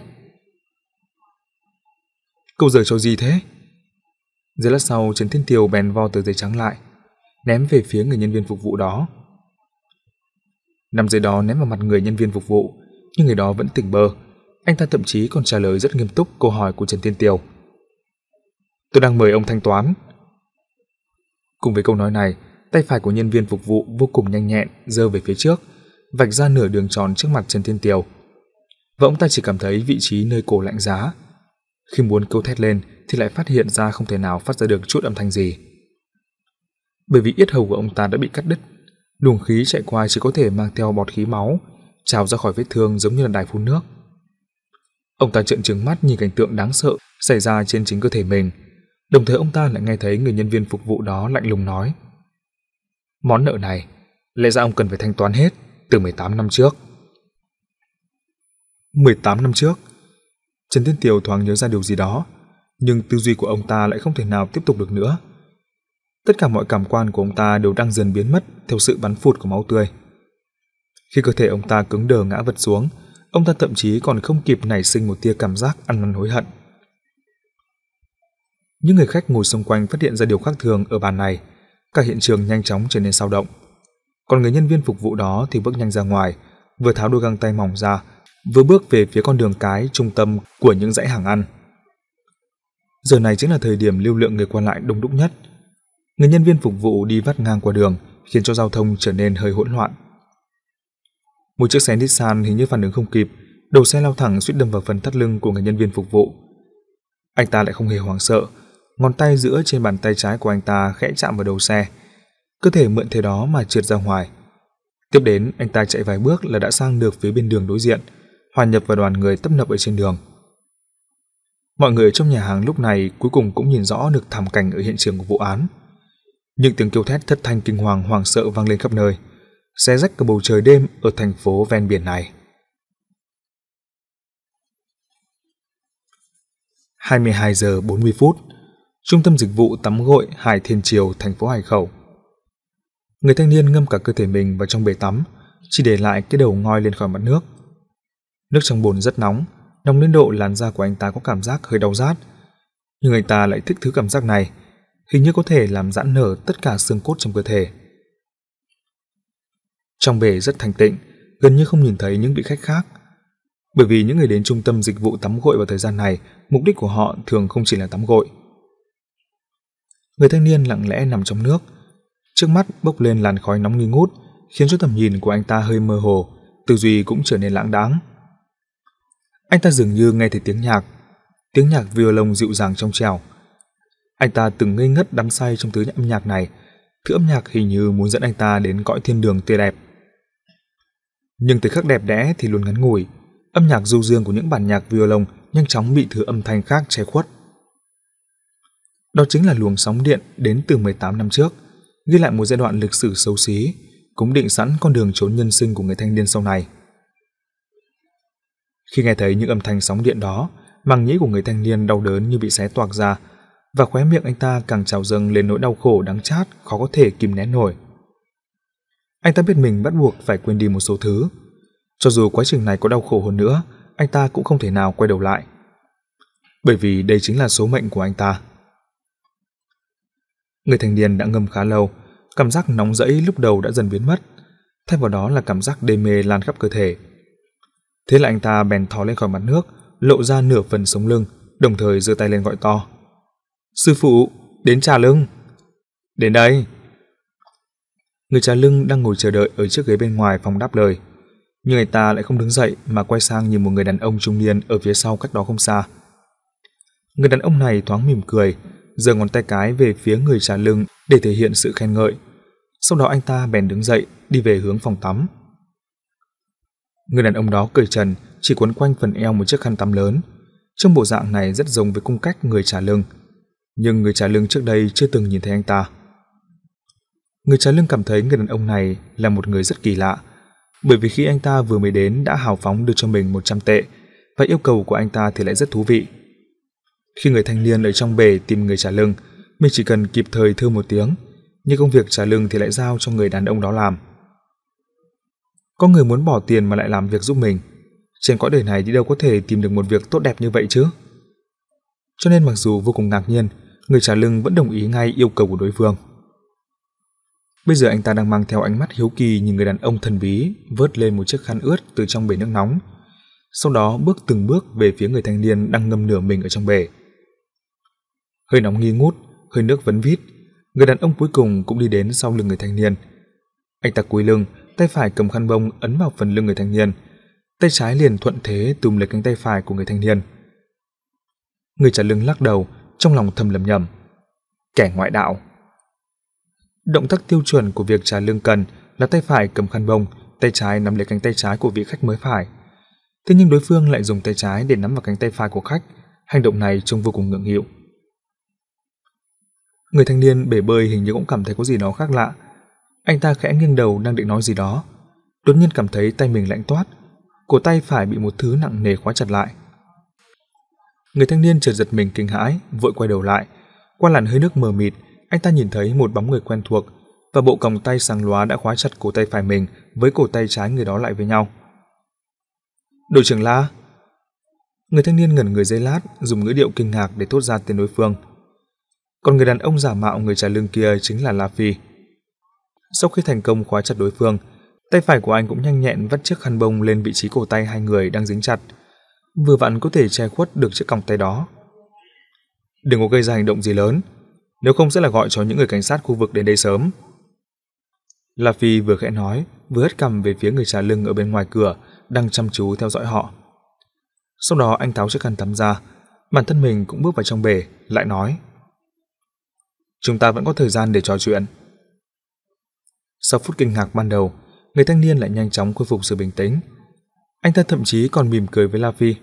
Câu giờ cho gì thế? Giây lát sau, Trần Thiên Tiều bèn vo tờ giấy trắng lại, ném về phía người nhân viên phục vụ đó. Nằm giấy đó ném vào mặt người nhân viên phục vụ, nhưng người đó vẫn tỉnh bơ. Anh ta thậm chí còn trả lời rất nghiêm túc câu hỏi của Trần Thiên Tiều. Tôi đang mời ông thanh toán. Cùng với câu nói này, tay phải của nhân viên phục vụ vô cùng nhanh nhẹn giơ về phía trước, vạch ra nửa đường tròn trước mặt Trần Thiên Tiều. Và ông ta chỉ cảm thấy vị trí nơi cổ lạnh giá. Khi muốn kêu thét lên thì lại phát hiện ra không thể nào phát ra được chút âm thanh gì. Bởi vì yết hầu của ông ta đã bị cắt đứt, luồng khí chạy qua chỉ có thể mang theo bọt khí máu trào ra khỏi vết thương giống như là đài phun nước. Ông ta trợn trừng mắt nhìn cảnh tượng đáng sợ xảy ra trên chính cơ thể mình, đồng thời ông ta lại nghe thấy người nhân viên phục vụ đó lạnh lùng nói: món nợ này lẽ ra ông cần phải thanh toán hết từ mười tám năm trước. mười tám năm trước? Trần Thiên Tiều thoáng nhớ ra điều gì đó, nhưng tư duy của ông ta lại không thể nào tiếp tục được nữa. Tất cả mọi cảm quan của ông ta đều đang dần biến mất theo sự bắn phụt của máu tươi. Khi cơ thể ông ta cứng đờ ngã vật xuống, ông ta thậm chí còn không kịp nảy sinh một tia cảm giác ăn năn hối hận. Những người khách ngồi xung quanh phát hiện ra điều khác thường ở bàn này, cả hiện trường nhanh chóng trở nên xao động. Còn người nhân viên phục vụ đó thì bước nhanh ra ngoài, vừa tháo đôi găng tay mỏng ra, vừa bước về phía con đường cái trung tâm của những dãy hàng ăn. Giờ này chính là thời điểm lưu lượng người qua lại đông đúc nhất. Người nhân viên phục vụ đi vắt ngang qua đường, khiến cho giao thông trở nên hơi hỗn loạn. Một chiếc xe Nissan hình như phản ứng không kịp, đầu xe lao thẳng suýt đâm vào phần thắt lưng của người nhân viên phục vụ. Anh ta lại không hề hoảng sợ, ngón tay giữa trên bàn tay trái của anh ta khẽ chạm vào đầu xe, cơ thể mượn thế đó mà trượt ra ngoài. Tiếp đến, anh ta chạy vài bước là đã sang được phía bên đường đối diện, hòa nhập vào đoàn người tấp nập ở trên đường. Mọi người trong nhà hàng lúc này cuối cùng cũng nhìn rõ được thảm cảnh ở hiện trường của vụ án. Những tiếng kêu thét thất thanh kinh hoàng hoảng sợ vang lên khắp nơi, xé rách cả bầu trời đêm ở thành phố ven biển này. hai mươi hai giờ bốn mươi phút, Trung tâm dịch vụ tắm gội Hải Thiên Triều, thành phố Hải Khẩu. Người thanh niên ngâm cả cơ thể mình vào trong bể tắm, chỉ để lại cái đầu ngoi lên khỏi mặt nước. Nước trong bồn rất nóng, nóng đến độ làn da của anh ta có cảm giác hơi đau rát, nhưng anh ta lại thích thứ cảm giác này, hình như có thể làm giãn nở tất cả xương cốt trong cơ thể. Trong bể rất thanh tịnh, gần như không nhìn thấy những vị khách khác, bởi vì những người đến trung tâm dịch vụ tắm gội vào thời gian này, mục đích của họ thường không chỉ là tắm gội. Người thanh niên lặng lẽ nằm trong nước, trước mắt bốc lên làn khói nóng nghi ngút, khiến cho tầm nhìn của anh ta hơi mơ hồ, tư duy cũng trở nên lãng đãng. Anh ta dường như nghe thấy tiếng nhạc, tiếng nhạc violon dịu dàng trong trẻo. Anh ta từng ngây ngất đắm say trong thứ âm nhạc này, thứ âm nhạc hình như muốn dẫn anh ta đến cõi thiên đường tươi đẹp. Nhưng thời khắc đẹp đẽ thì luôn ngắn ngủi, âm nhạc du dương của những bản nhạc violon nhanh chóng bị thứ âm thanh khác che khuất. Đó chính là luồng sóng điện đến từ mười tám năm trước, ghi lại một giai đoạn lịch sử xấu xí, cũng định sẵn con đường trốn nhân sinh của người thanh niên sau này. Khi nghe thấy những âm thanh sóng điện đó, màng nhĩ của người thanh niên đau đớn như bị xé toạc ra, và khóe miệng anh ta càng trào dâng lên nỗi đau khổ đắng chát khó có thể kìm nén nổi. Anh ta biết mình bắt buộc phải quên đi một số thứ. Cho dù quá trình này có đau khổ hơn nữa, anh ta cũng không thể nào quay đầu lại. Bởi vì đây chính là số mệnh của anh ta. Người thanh niên đã ngâm khá lâu, cảm giác nóng rẫy lúc đầu đã dần biến mất, thay vào đó là cảm giác đê mê lan khắp cơ thể. Thế là anh ta bèn thò lên khỏi mặt nước, lộ ra nửa phần sống lưng, đồng thời giơ tay lên gọi to: "Sư phụ, đến trà lưng!" "Đến đây!" Người trà lưng đang ngồi chờ đợi ở chiếc ghế bên ngoài phòng đáp lời, nhưng người ta lại không đứng dậy mà quay sang nhìn một người đàn ông trung niên ở phía sau cách đó không xa. Người đàn ông này thoáng mỉm cười, giơ ngón tay cái về phía người trả lưng để thể hiện sự khen ngợi. Sau đó anh ta bèn đứng dậy, đi về hướng phòng tắm. Người đàn ông đó cởi trần, chỉ quấn quanh phần eo một chiếc khăn tắm lớn. Trong bộ dạng này rất giống với cung cách người trả lưng, nhưng người trả lưng trước đây chưa từng nhìn thấy anh ta. Người trả lưng cảm thấy người đàn ông này là một người rất kỳ lạ, bởi vì khi anh ta vừa mới đến đã hào phóng đưa cho mình một trăm tệ, và yêu cầu của anh ta thì lại rất thú vị. Khi người thanh niên ở trong bể tìm người trả lưng, mình chỉ cần kịp thời thưa một tiếng, nhưng công việc trả lưng thì lại giao cho người đàn ông đó làm. Có người muốn bỏ tiền mà lại làm việc giúp mình, trên cõi đời này đi đâu có thể tìm được một việc tốt đẹp như vậy chứ. Cho nên mặc dù vô cùng ngạc nhiên, người trả lưng vẫn đồng ý ngay yêu cầu của đối phương. Bây giờ anh ta đang mang theo ánh mắt hiếu kỳ nhìn người đàn ông thần bí vớt lên một chiếc khăn ướt từ trong bể nước nóng, sau đó bước từng bước về phía người thanh niên đang ngâm nửa mình ở trong bể. Hơi nóng nghi ngút, hơi nước vấn vít, người đàn ông cuối cùng cũng đi đến sau lưng người thanh niên. Anh ta cúi lưng, tay phải cầm khăn bông ấn vào phần lưng người thanh niên, tay trái liền thuận thế túm lấy cánh tay phải của người thanh niên. Người trả lưng lắc đầu, trong lòng thầm lẩm nhẩm: kẻ ngoại đạo. Động tác tiêu chuẩn của việc trả lương cần là tay phải cầm khăn bông, tay trái nắm lấy cánh tay trái của vị khách mới phải. Thế nhưng đối phương lại dùng tay trái để nắm vào cánh tay phải của khách, hành động này trông vô cùng ngượng nghịu. Người thanh niên bể bơi hình như cũng cảm thấy có gì đó khác lạ. Anh ta khẽ nghiêng đầu đang định nói gì đó, đột nhiên cảm thấy tay mình lạnh toát, cổ tay phải bị một thứ nặng nề khóa chặt lại. Người thanh niên chợt giật mình kinh hãi, vội quay đầu lại. Qua làn hơi nước mờ mịt, anh ta nhìn thấy một bóng người quen thuộc, và bộ còng tay sáng lóa đã khóa chặt cổ tay phải mình với cổ tay trái người đó lại với nhau. Đội trưởng La. Người thanh niên ngẩn người giây lát, dùng ngữ điệu kinh ngạc để thốt ra tên đối phương. Còn người đàn ông giả mạo người trả lương kia chính là La Phi. Sau khi thành công khóa chặt đối phương, tay phải của anh cũng nhanh nhẹn vắt chiếc khăn bông lên vị trí cổ tay hai người đang dính chặt, vừa vặn có thể che khuất được chiếc còng tay đó. Đừng có gây ra hành động gì lớn, nếu không sẽ là gọi cho những người cảnh sát khu vực đến đây sớm. La Phi vừa khẽ nói, vừa hất cằm về phía người trả lưng ở bên ngoài cửa đang chăm chú theo dõi họ. Sau đó anh tháo chiếc khăn tắm ra, bản thân mình cũng bước vào trong bể, lại nói: chúng ta vẫn có thời gian để trò chuyện. Sau phút kinh ngạc ban đầu, người thanh niên lại nhanh chóng khôi phục sự bình tĩnh. Anh ta thậm chí còn mỉm cười với La Phi.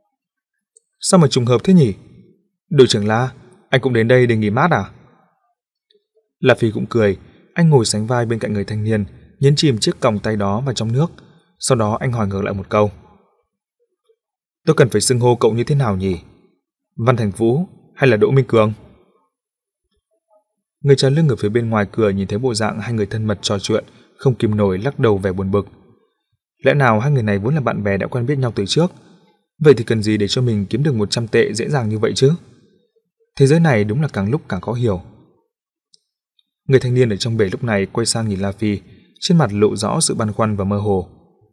Sao mà trùng hợp thế nhỉ? Đội trưởng La, anh cũng đến đây để nghỉ mát à? La Phi cũng cười, anh ngồi sánh vai bên cạnh người thanh niên, nhấn chìm chiếc còng tay đó vào trong nước. Sau đó anh hỏi ngược lại một câu: tôi cần phải xưng hô cậu như thế nào nhỉ? Văn Thành Vũ hay là Đỗ Minh Cường? Người trả lưng ở phía bên ngoài cửa nhìn thấy bộ dạng hai người thân mật trò chuyện, không kìm nổi lắc đầu vẻ buồn bực. Lẽ nào hai người này vốn là bạn bè đã quen biết nhau từ trước? Vậy thì cần gì để cho mình kiếm được một trăm tệ dễ dàng như vậy chứ? Thế giới này đúng là càng lúc càng khó hiểu. Người thanh niên ở trong bể lúc này quay sang nhìn La Phi, trên mặt lộ rõ sự băn khoăn và mơ hồ.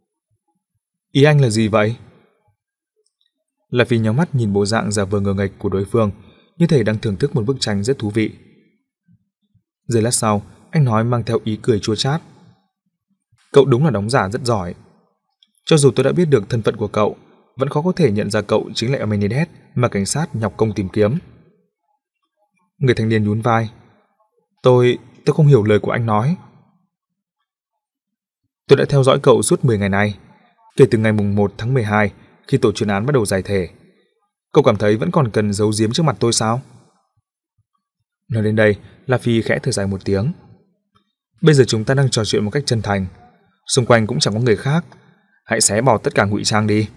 Ý anh là gì vậy? La Phi nhíu mắt nhìn bộ dạng giả vờ ngờ nghệch của đối phương, như thể đang thưởng thức một bức tranh rất thú vị. Giây lát sau, anh nói mang theo ý cười chua chát: cậu đúng là đóng giả rất giỏi. Cho dù tôi đã biết được thân phận của cậu, vẫn khó có thể nhận ra cậu chính là Amenidez mà cảnh sát nhọc công tìm kiếm. Người thanh niên nhún vai: Tôi, tôi không hiểu lời của anh nói. Tôi đã theo dõi cậu suốt mười ngày nay, kể từ ngày mùng một tháng mười hai, khi tổ chuyên án bắt đầu giải thể. Cậu cảm thấy vẫn còn cần giấu giếm trước mặt tôi sao? Nói đến đây, La Phi khẽ thở dài một tiếng. Bây giờ chúng ta đang trò chuyện một cách chân thành, xung quanh cũng chẳng có người khác, hãy xé bỏ tất cả ngụy trang đi.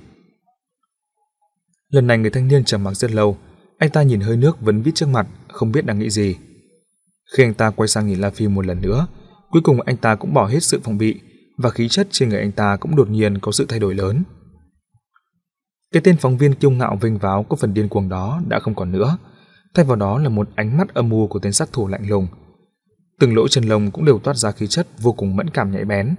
Lần này người thanh niên trầm mặc rất lâu, anh ta nhìn hơi nước vấn vít trước mặt, không biết đang nghĩ gì. Khi anh ta quay sang nhìn La Phi một lần nữa, cuối cùng anh ta cũng bỏ hết sự phòng bị, và khí chất trên người anh ta cũng đột nhiên có sự thay đổi lớn. Cái tên phóng viên kiêu ngạo vênh váo có phần điên cuồng đó đã không còn nữa, thay vào đó là một ánh mắt âm u của tên sát thủ lạnh lùng. Từng lỗ chân lông cũng đều toát ra khí chất vô cùng mẫn cảm nhạy bén.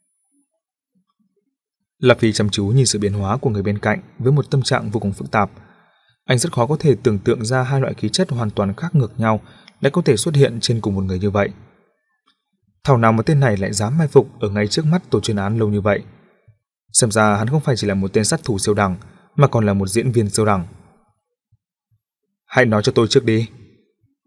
La Phi chăm chú nhìn sự biến hóa của người bên cạnh với một tâm trạng vô cùng phức tạp. Anh rất khó có thể tưởng tượng ra hai loại khí chất hoàn toàn khác ngược nhau lại có thể xuất hiện trên cùng một người như vậy. Thảo nào mà tên này lại dám mai phục ở ngay trước mắt tổ chuyên án lâu như vậy. Xem ra hắn không phải chỉ là một tên sát thủ siêu đẳng, mà còn là một diễn viên siêu đẳng. Hãy nói cho tôi trước đi.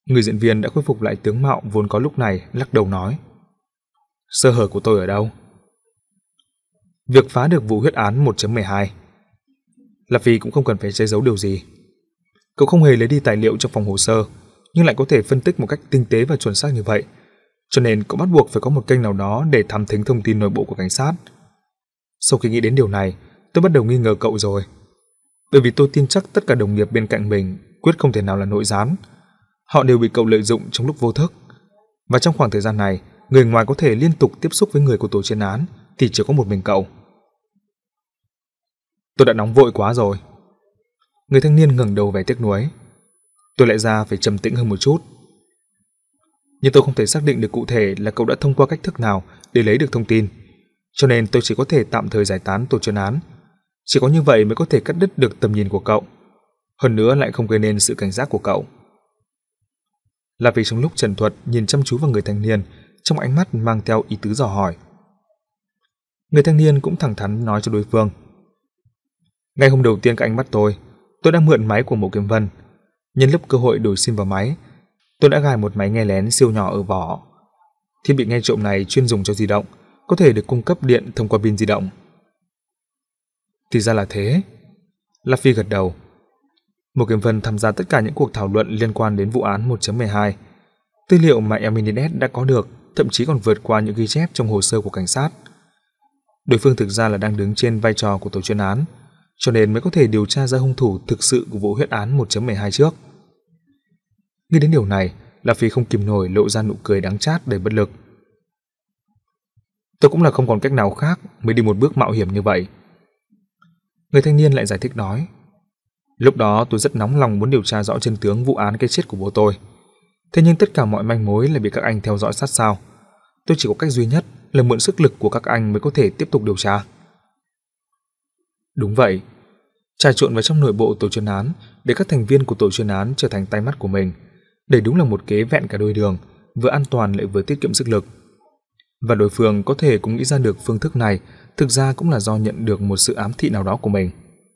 Người diễn viên đã khôi phục lại tướng mạo vốn có lúc này, lắc đầu nói: Sơ hở của tôi ở đâu? Việc phá được vụ huyết án một chấm mười hai. Lạp Phi cũng không cần phải che giấu điều gì. Cậu không hề lấy đi tài liệu trong phòng hồ sơ, nhưng lại có thể phân tích một cách tinh tế và chuẩn xác như vậy, cho nên cậu bắt buộc phải có một kênh nào đó để thám thính thông tin nội bộ của cảnh sát. Sau khi nghĩ đến điều này, tôi bắt đầu nghi ngờ cậu rồi. Bởi vì tôi tin chắc tất cả đồng nghiệp bên cạnh mình quyết không thể nào là nội gián. Họ đều bị cậu lợi dụng trong lúc vô thức. Và trong khoảng thời gian này, người ngoài có thể liên tục tiếp xúc với người của tổ chuyên án thì chỉ có một mình cậu. Tôi đã nóng vội quá rồi. Người thanh niên ngẩng đầu vẻ tiếc nuối. Tôi lại ra phải trầm tĩnh hơn một chút. Nhưng tôi không thể xác định được cụ thể là cậu đã thông qua cách thức nào để lấy được thông tin, cho nên tôi chỉ có thể tạm thời giải tán tổ chuyên án. Chỉ có như vậy mới có thể cắt đứt được tầm nhìn của cậu, hơn nữa lại không gây nên sự cảnh giác của cậu. Là vì trong lúc trần thuật nhìn chăm chú vào người thanh niên, trong ánh mắt mang theo ý tứ dò hỏi. Người thanh niên cũng thẳng thắn nói cho đối phương: Ngay hôm đầu tiên các anh bắt tôi, tôi đã mượn máy của Mộ Kiếm Vân. Nhân lúc cơ hội đổi sim vào máy, tôi đã gài một máy nghe lén siêu nhỏ ở vỏ. Thiết bị nghe trộm này chuyên dùng cho di động, có thể được cung cấp điện thông qua pin di động. Thì ra là thế. La Phi gật đầu. Mộ Kiếm Vân tham gia tất cả những cuộc thảo luận liên quan đến vụ án một chấm mười hai. Tư liệu mà Eminet đã có được thậm chí còn vượt qua những ghi chép trong hồ sơ của cảnh sát. Đối phương thực ra là đang đứng trên vai trò của tổ chuyên án, cho nên mới có thể điều tra ra hung thủ thực sự của vụ huyết án một chấm mười hai trước. Nghĩ đến điều này, La Phi không kìm nổi lộ ra nụ cười đắng chát đầy bất lực. Tôi cũng là không còn cách nào khác mới đi một bước mạo hiểm như vậy. Người thanh niên lại giải thích nói: Lúc đó tôi rất nóng lòng muốn điều tra rõ chân tướng vụ án cái chết của bố tôi. Thế nhưng tất cả mọi manh mối lại bị các anh theo dõi sát sao. Tôi chỉ có cách duy nhất là mượn sức lực của các anh mới có thể tiếp tục điều tra. Đúng vậy. Trà trộn vào trong nội bộ tổ chuyên án để các thành viên của tổ chuyên án trở thành tay mắt của mình. Đây đúng là một kế vẹn cả đôi đường, vừa an toàn lại vừa tiết kiệm sức lực. Và đối phương có thể cũng nghĩ ra được phương thức này, thực ra cũng là do nhận được một sự ám thị nào đó của mình.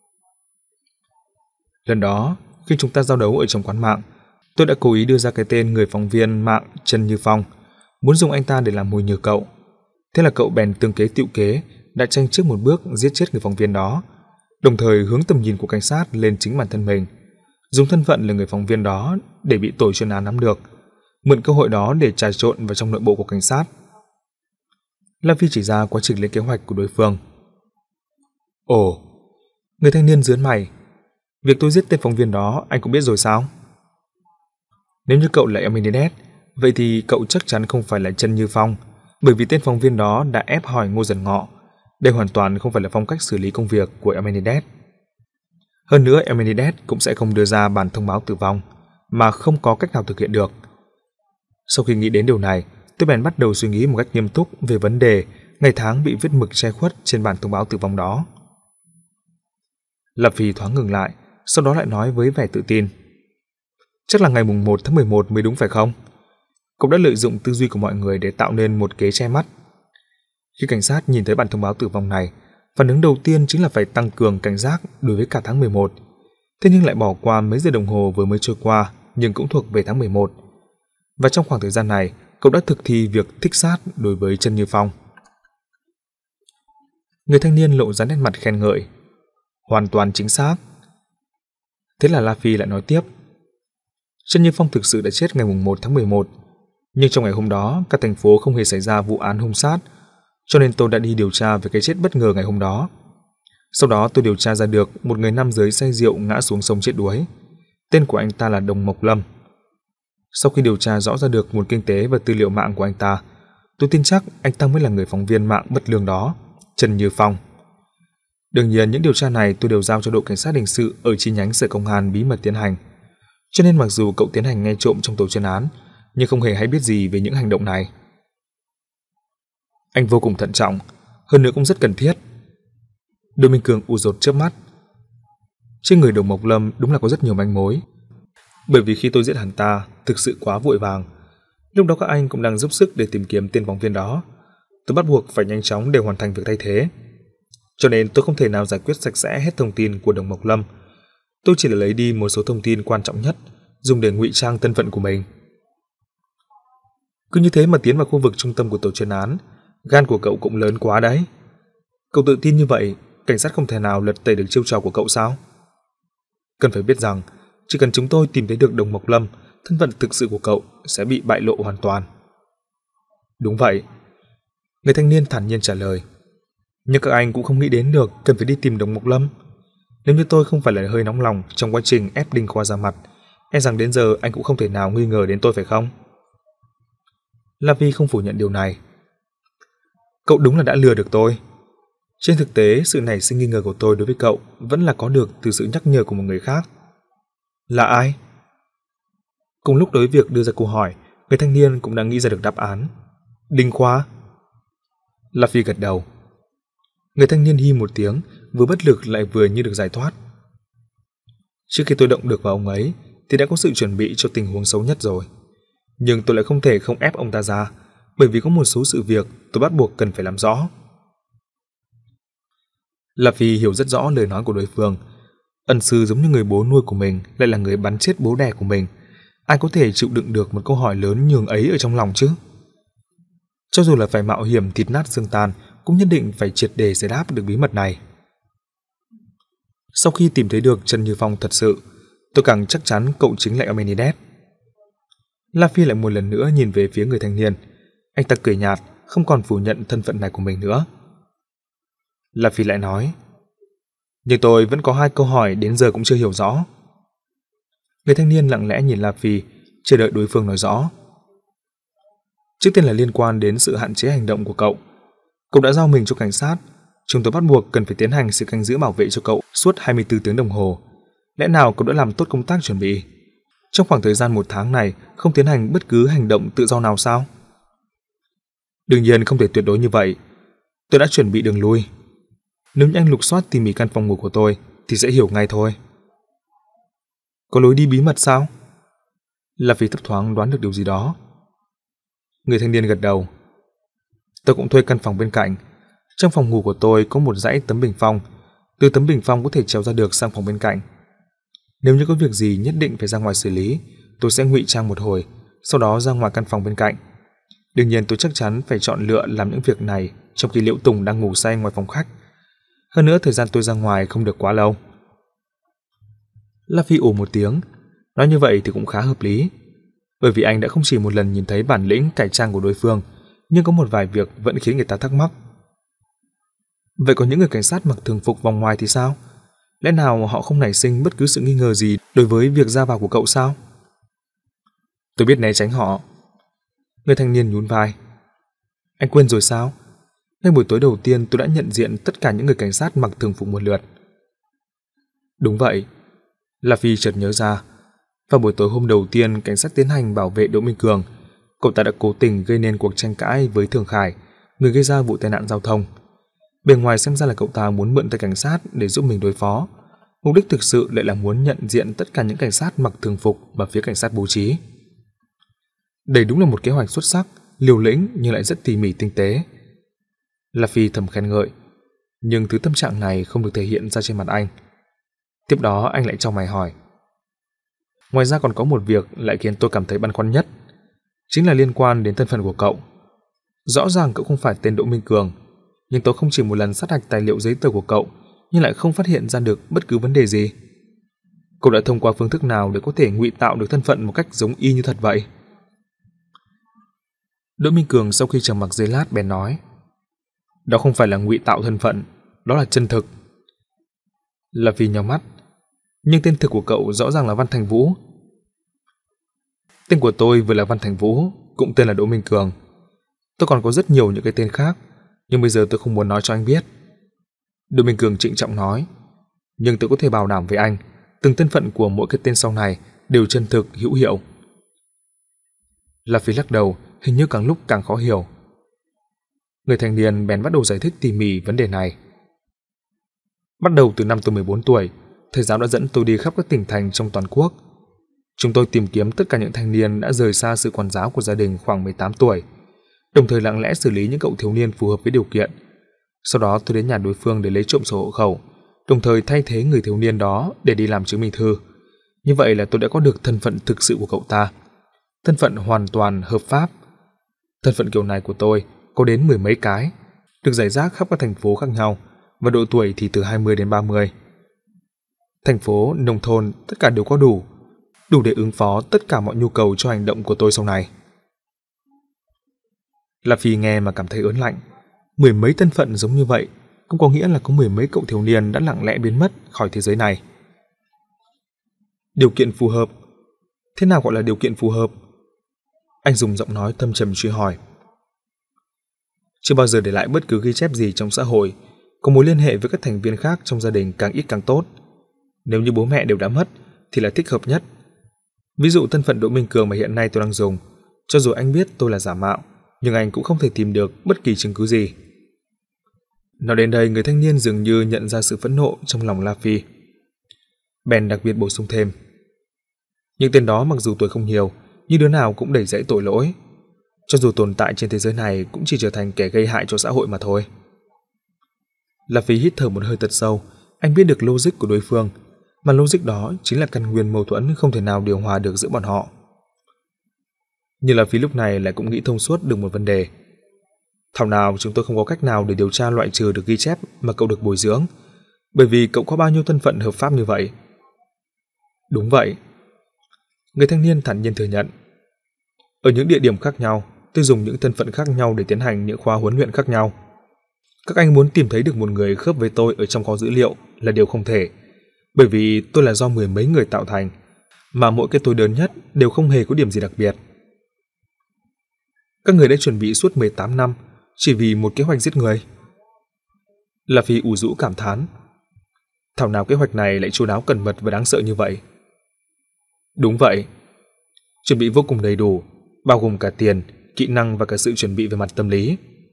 Lần đó, khi chúng ta giao đấu ở trong quán mạng, tôi đã cố ý đưa ra cái tên người phóng viên mạng Trần Như Phong, muốn dùng anh ta để làm mồi nhử cậu. Thế là cậu bèn tương kế tựu kế, đã tranh trước một bước giết chết người phóng viên đó, đồng thời hướng tầm nhìn của cảnh sát lên chính bản thân mình, dùng thân phận là người phóng viên đó để bị tổ chuyên án nắm được, mượn cơ hội đó để trà trộn vào trong nội bộ của cảnh sát. La Phi chỉ ra quá trình lên kế hoạch của đối phương. Ồ, người thanh niên giớn mày. Việc tôi giết tên phóng viên đó anh cũng biết rồi sao? Nếu như cậu là Eminet, vậy thì cậu chắc chắn không phải là Trần Như Phong, bởi vì tên phóng viên đó đã ép hỏi Ngô Dần Ngọ. Đây hoàn toàn không phải là phong cách xử lý công việc của Eminet. Hơn nữa, Eminet cũng sẽ không đưa ra bản thông báo tử vong mà không có cách nào thực hiện được. Sau khi nghĩ đến điều này, tôi bèn bắt đầu suy nghĩ một cách nghiêm túc về vấn đề ngày tháng bị viết mực che khuất trên bản thông báo tử vong đó. Lập Phi thoáng ngừng lại, sau đó lại nói với vẻ tự tin: Chắc là ngày mùng một tháng mười một mới đúng phải không? Cậu đã lợi dụng tư duy của mọi người để tạo nên một kế che mắt. Khi cảnh sát nhìn thấy bản thông báo tử vong này, phản ứng đầu tiên chính là phải tăng cường cảnh giác đối với cả tháng mười một. Thế nhưng lại bỏ qua mấy giờ đồng hồ vừa mới trôi qua nhưng cũng thuộc về tháng mười một. Và trong khoảng thời gian này, cậu đã thực thi việc thích sát đối với Trần Như Phong. Người thanh niên lộ ra nét mặt khen ngợi. Hoàn toàn chính xác. Thế là La Phi lại nói tiếp: Trần Như Phong thực sự đã chết ngày mùng một tháng mười một, nhưng trong ngày hôm đó, cả thành phố không hề xảy ra vụ án hung sát, cho nên tôi đã đi điều tra về cái chết bất ngờ ngày hôm đó. Sau đó tôi điều tra ra được một người nam giới say rượu ngã xuống sông chết đuối. Tên của anh ta là Đồng Mộc Lâm. Sau khi điều tra rõ ra được nguồn kinh tế và tư liệu mạng của anh ta, tôi tin chắc anh ta mới là người phóng viên mạng bất lương đó, Trần Như Phong. Đương nhiên những điều tra này tôi đều giao cho đội cảnh sát hình sự ở chi nhánh Sở Công an bí mật tiến hành. Cho nên mặc dù cậu tiến hành nghe trộm trong tổ chuyên án, nhưng không hề hay biết gì về những hành động này. Anh vô cùng thận trọng, hơn nữa cũng rất cần thiết. Đôi Minh Cường ù dột chớp mắt. Trên người Đồng Mộc Lâm đúng là có rất nhiều manh mối. Bởi vì khi tôi giết hắn ta thực sự quá vội vàng. Lúc đó các anh cũng đang giúp sức để tìm kiếm tên phóng viên đó. Tôi bắt buộc phải nhanh chóng để hoàn thành việc thay thế. Cho nên tôi không thể nào giải quyết sạch sẽ hết thông tin của Đồng Mộc Lâm. Tôi chỉ là lấy đi một số thông tin quan trọng nhất, dùng để ngụy trang thân phận của mình. Cứ như thế mà tiến vào khu vực trung tâm của tổ chuyên án, gan của cậu cũng lớn quá đấy. Cậu tự tin như vậy, cảnh sát không thể nào lật tẩy được chiêu trò của cậu sao? Cần phải biết rằng, chỉ cần chúng tôi tìm thấy được Đồng Mộc Lâm, thân phận thực sự của cậu sẽ bị bại lộ hoàn toàn. Đúng vậy. Người thanh niên thản nhiên trả lời. Nhưng các anh cũng không nghĩ đến được cần phải đi tìm Đồng Mộc Lâm. Nếu như tôi không phải là hơi nóng lòng trong quá trình ép Đinh Khoa ra mặt, e rằng đến giờ anh cũng không thể nào nghi ngờ đến tôi phải không? La Vi không phủ nhận điều này. Cậu đúng là đã lừa được tôi. Trên thực tế, sự nảy sinh nghi ngờ của tôi đối với cậu vẫn là có được từ sự nhắc nhở của một người khác. Là ai? Cùng lúc đối với việc đưa ra câu hỏi, người thanh niên cũng đã nghĩ ra được đáp án. Đinh Khoa. La Phi gật đầu. Người thanh niên hi một tiếng, vừa bất lực lại vừa như được giải thoát. Trước khi tôi động được vào ông ấy, thì đã có sự chuẩn bị cho tình huống xấu nhất rồi. Nhưng tôi lại không thể không ép ông ta ra, bởi vì có một số sự việc tôi bắt buộc cần phải làm rõ. La Phi hiểu rất rõ lời nói của đối phương. Ân sư giống như người bố nuôi của mình lại là người bắn chết bố đẻ của mình. Ai có thể chịu đựng được một câu hỏi lớn nhường ấy ở trong lòng chứ? Cho dù là phải mạo hiểm thịt nát xương tan, cũng nhất định phải triệt để giải đáp được bí mật này. Sau khi tìm thấy được Trần Như Phong thật sự, tôi càng chắc chắn cậu chính là Amenides. La Phi lại một lần nữa nhìn về phía người thanh niên. Anh ta cười nhạt, không còn phủ nhận thân phận này của mình nữa. La Phi lại nói, nhưng tôi vẫn có hai câu hỏi đến giờ cũng chưa hiểu rõ. Người thanh niên lặng lẽ nhìn La Phi, chờ đợi đối phương nói rõ. Trước tiên là liên quan đến sự hạn chế hành động của cậu. Cậu đã giao mình cho cảnh sát, chúng tôi bắt buộc cần phải tiến hành sự canh giữ bảo vệ cho cậu suốt hai mươi tư tiếng đồng hồ. Lẽ nào cậu đã làm tốt công tác chuẩn bị? Trong khoảng thời gian một tháng này không tiến hành bất cứ hành động tự do nào sao? Đương nhiên không thể tuyệt đối như vậy. Tôi đã chuẩn bị đường lui. Nếu như anh lục soát tỉ mỉ căn phòng ngủ của tôi thì sẽ hiểu ngay thôi. Có lối đi bí mật sao? La Phi thấp thoáng đoán được điều gì đó. Người thanh niên gật đầu. Tôi cũng thuê căn phòng bên cạnh. Trong phòng ngủ của tôi có một dãy tấm bình phong. Từ tấm bình phong có thể trèo ra được sang phòng bên cạnh. Nếu như có việc gì nhất định phải ra ngoài xử lý, tôi sẽ ngụy trang một hồi, sau đó ra ngoài căn phòng bên cạnh. Đương nhiên tôi chắc chắn phải chọn lựa làm những việc này trong khi Liễu Tùng đang ngủ say ngoài phòng khách. Hơn nữa thời gian tôi ra ngoài không được quá lâu. La Phi ủ một tiếng. Nói như vậy thì cũng khá hợp lý. Bởi vì anh đã không chỉ một lần nhìn thấy bản lĩnh cải trang của đối phương, nhưng có một vài việc vẫn khiến người ta thắc mắc. Vậy còn những người cảnh sát mặc thường phục vòng ngoài thì sao? Lẽ nào họ không nảy sinh bất cứ sự nghi ngờ gì đối với việc ra vào của cậu sao? Tôi biết né tránh họ. Người thanh niên nhún vai. Anh quên rồi sao? Ngay buổi tối đầu tiên tôi đã nhận diện tất cả những người cảnh sát mặc thường phục một lượt. Đúng vậy. La Phi chợt nhớ ra. Vào buổi tối hôm đầu tiên cảnh sát tiến hành bảo vệ Đỗ Minh Cường, cậu ta đã cố tình gây nên cuộc tranh cãi với Thường Khải, người gây ra vụ tai nạn giao thông. Bề ngoài xem ra là cậu ta muốn mượn tay cảnh sát để giúp mình đối phó. Mục đích thực sự lại là muốn nhận diện tất cả những cảnh sát mặc thường phục mà phía cảnh sát bố trí. Đây đúng là một kế hoạch xuất sắc, liều lĩnh nhưng lại rất tỉ mỉ tinh tế. La Phi thầm khen ngợi, nhưng thứ tâm trạng này không được thể hiện ra trên mặt anh. Tiếp đó anh lại chau mày hỏi. Ngoài ra còn có một việc lại khiến tôi cảm thấy băn khoăn nhất, chính là liên quan đến thân phận của cậu. Rõ ràng cậu không phải tên Đỗ Minh Cường, nhưng tôi không chỉ một lần sát hạch tài liệu giấy tờ của cậu, nhưng lại không phát hiện ra được bất cứ vấn đề gì. Cậu đã thông qua phương thức nào để có thể ngụy tạo được thân phận một cách giống y như thật vậy? Đỗ Minh Cường sau khi trầm mặc giây lát bèn nói, đó không phải là ngụy tạo thân phận, đó là chân thực. La Phi nhíu mắt, nhưng tên thực của cậu rõ ràng là Văn Thành Vũ. Tên của tôi vừa là Văn Thành Vũ, cũng tên là Đỗ Minh Cường. Tôi còn có rất nhiều những cái tên khác, nhưng bây giờ tôi không muốn nói cho anh biết. Đỗ Minh Cường trịnh trọng nói, nhưng tôi có thể bảo đảm với anh, từng thân phận của mỗi cái tên sau này đều chân thực, hữu hiệu. La Phi lắc đầu, hình như càng lúc càng khó hiểu. Người thanh niên bèn bắt đầu giải thích tỉ mỉ vấn đề này. Bắt đầu từ năm tôi mười bốn tuổi, thầy giáo đã dẫn tôi đi khắp các tỉnh thành trong toàn quốc. Chúng tôi tìm kiếm tất cả những thanh niên đã rời xa sự quản giáo của gia đình khoảng mười tám tuổi, đồng thời lặng lẽ xử lý những cậu thiếu niên phù hợp với điều kiện. Sau đó tôi đến nhà đối phương để lấy trộm sổ hộ khẩu, đồng thời thay thế người thiếu niên đó để đi làm chứng minh thư. Như vậy là tôi đã có được thân phận thực sự của cậu ta, thân phận hoàn toàn hợp pháp. Thân phận kiểu này của tôi có đến mười mấy cái, được rải rác khắp các thành phố khác nhau, và độ tuổi thì từ hai mươi đến ba mươi. Thành phố, nông thôn, tất cả đều có đủ, đủ để ứng phó tất cả mọi nhu cầu cho hành động của tôi sau này. La Phi nghe mà cảm thấy ớn lạnh. Mười mấy thân phận giống như vậy cũng có nghĩa là có mười mấy cậu thiếu niên đã lặng lẽ biến mất khỏi thế giới này. Điều kiện phù hợp. Thế nào gọi là điều kiện phù hợp? Anh dùng giọng nói thâm trầm truy hỏi. Chưa bao giờ để lại bất cứ ghi chép gì trong xã hội, có mối liên hệ với các thành viên khác trong gia đình càng ít càng tốt. Nếu như bố mẹ đều đã mất thì là thích hợp nhất. Ví dụ thân phận Đỗ Minh Cường mà hiện nay tôi đang dùng, cho dù anh biết tôi là giả mạo, nhưng anh cũng không thể tìm được bất kỳ chứng cứ gì. Nói đến đây, người thanh niên dường như nhận ra sự phẫn nộ trong lòng La Phi. Bèn đặc biệt bổ sung thêm. Những tên đó mặc dù tuổi không nhiều, nhưng đứa nào cũng đầy dẫy tội lỗi. Cho dù tồn tại trên thế giới này cũng chỉ trở thành kẻ gây hại cho xã hội mà thôi. La Phi hít thở một hơi thật sâu, anh biết được logic của đối phương, mà logic đó chính là căn nguyên mâu thuẫn không thể nào điều hòa được giữa bọn họ. Nhưng La Phi lúc này lại cũng nghĩ thông suốt được một vấn đề. Thảo nào chúng tôi không có cách nào để điều tra loại trừ được ghi chép mà cậu được bồi dưỡng, bởi vì cậu có bao nhiêu thân phận hợp pháp như vậy? Đúng vậy. Người thanh niên thản nhiên thừa nhận. Ở những địa điểm khác nhau, tôi dùng những thân phận khác nhau để tiến hành những khóa huấn luyện khác nhau. Các anh muốn tìm thấy được một người khớp với tôi ở trong kho dữ liệu là điều không thể, bởi vì tôi là do mười mấy người tạo thành, mà mỗi cái tôi đơn nhất đều không hề có điểm gì đặc biệt. Các người đã chuẩn bị suốt mười tám năm chỉ vì một kế hoạch giết người. La Phi ủ rũ cảm thán. Thảo nào kế hoạch này lại chu đáo cẩn mật và đáng sợ như vậy. Đúng vậy. Chuẩn bị vô cùng đầy đủ, bao gồm cả tiền, kỹ năng và cả sự chuẩn bị về mặt tâm lý.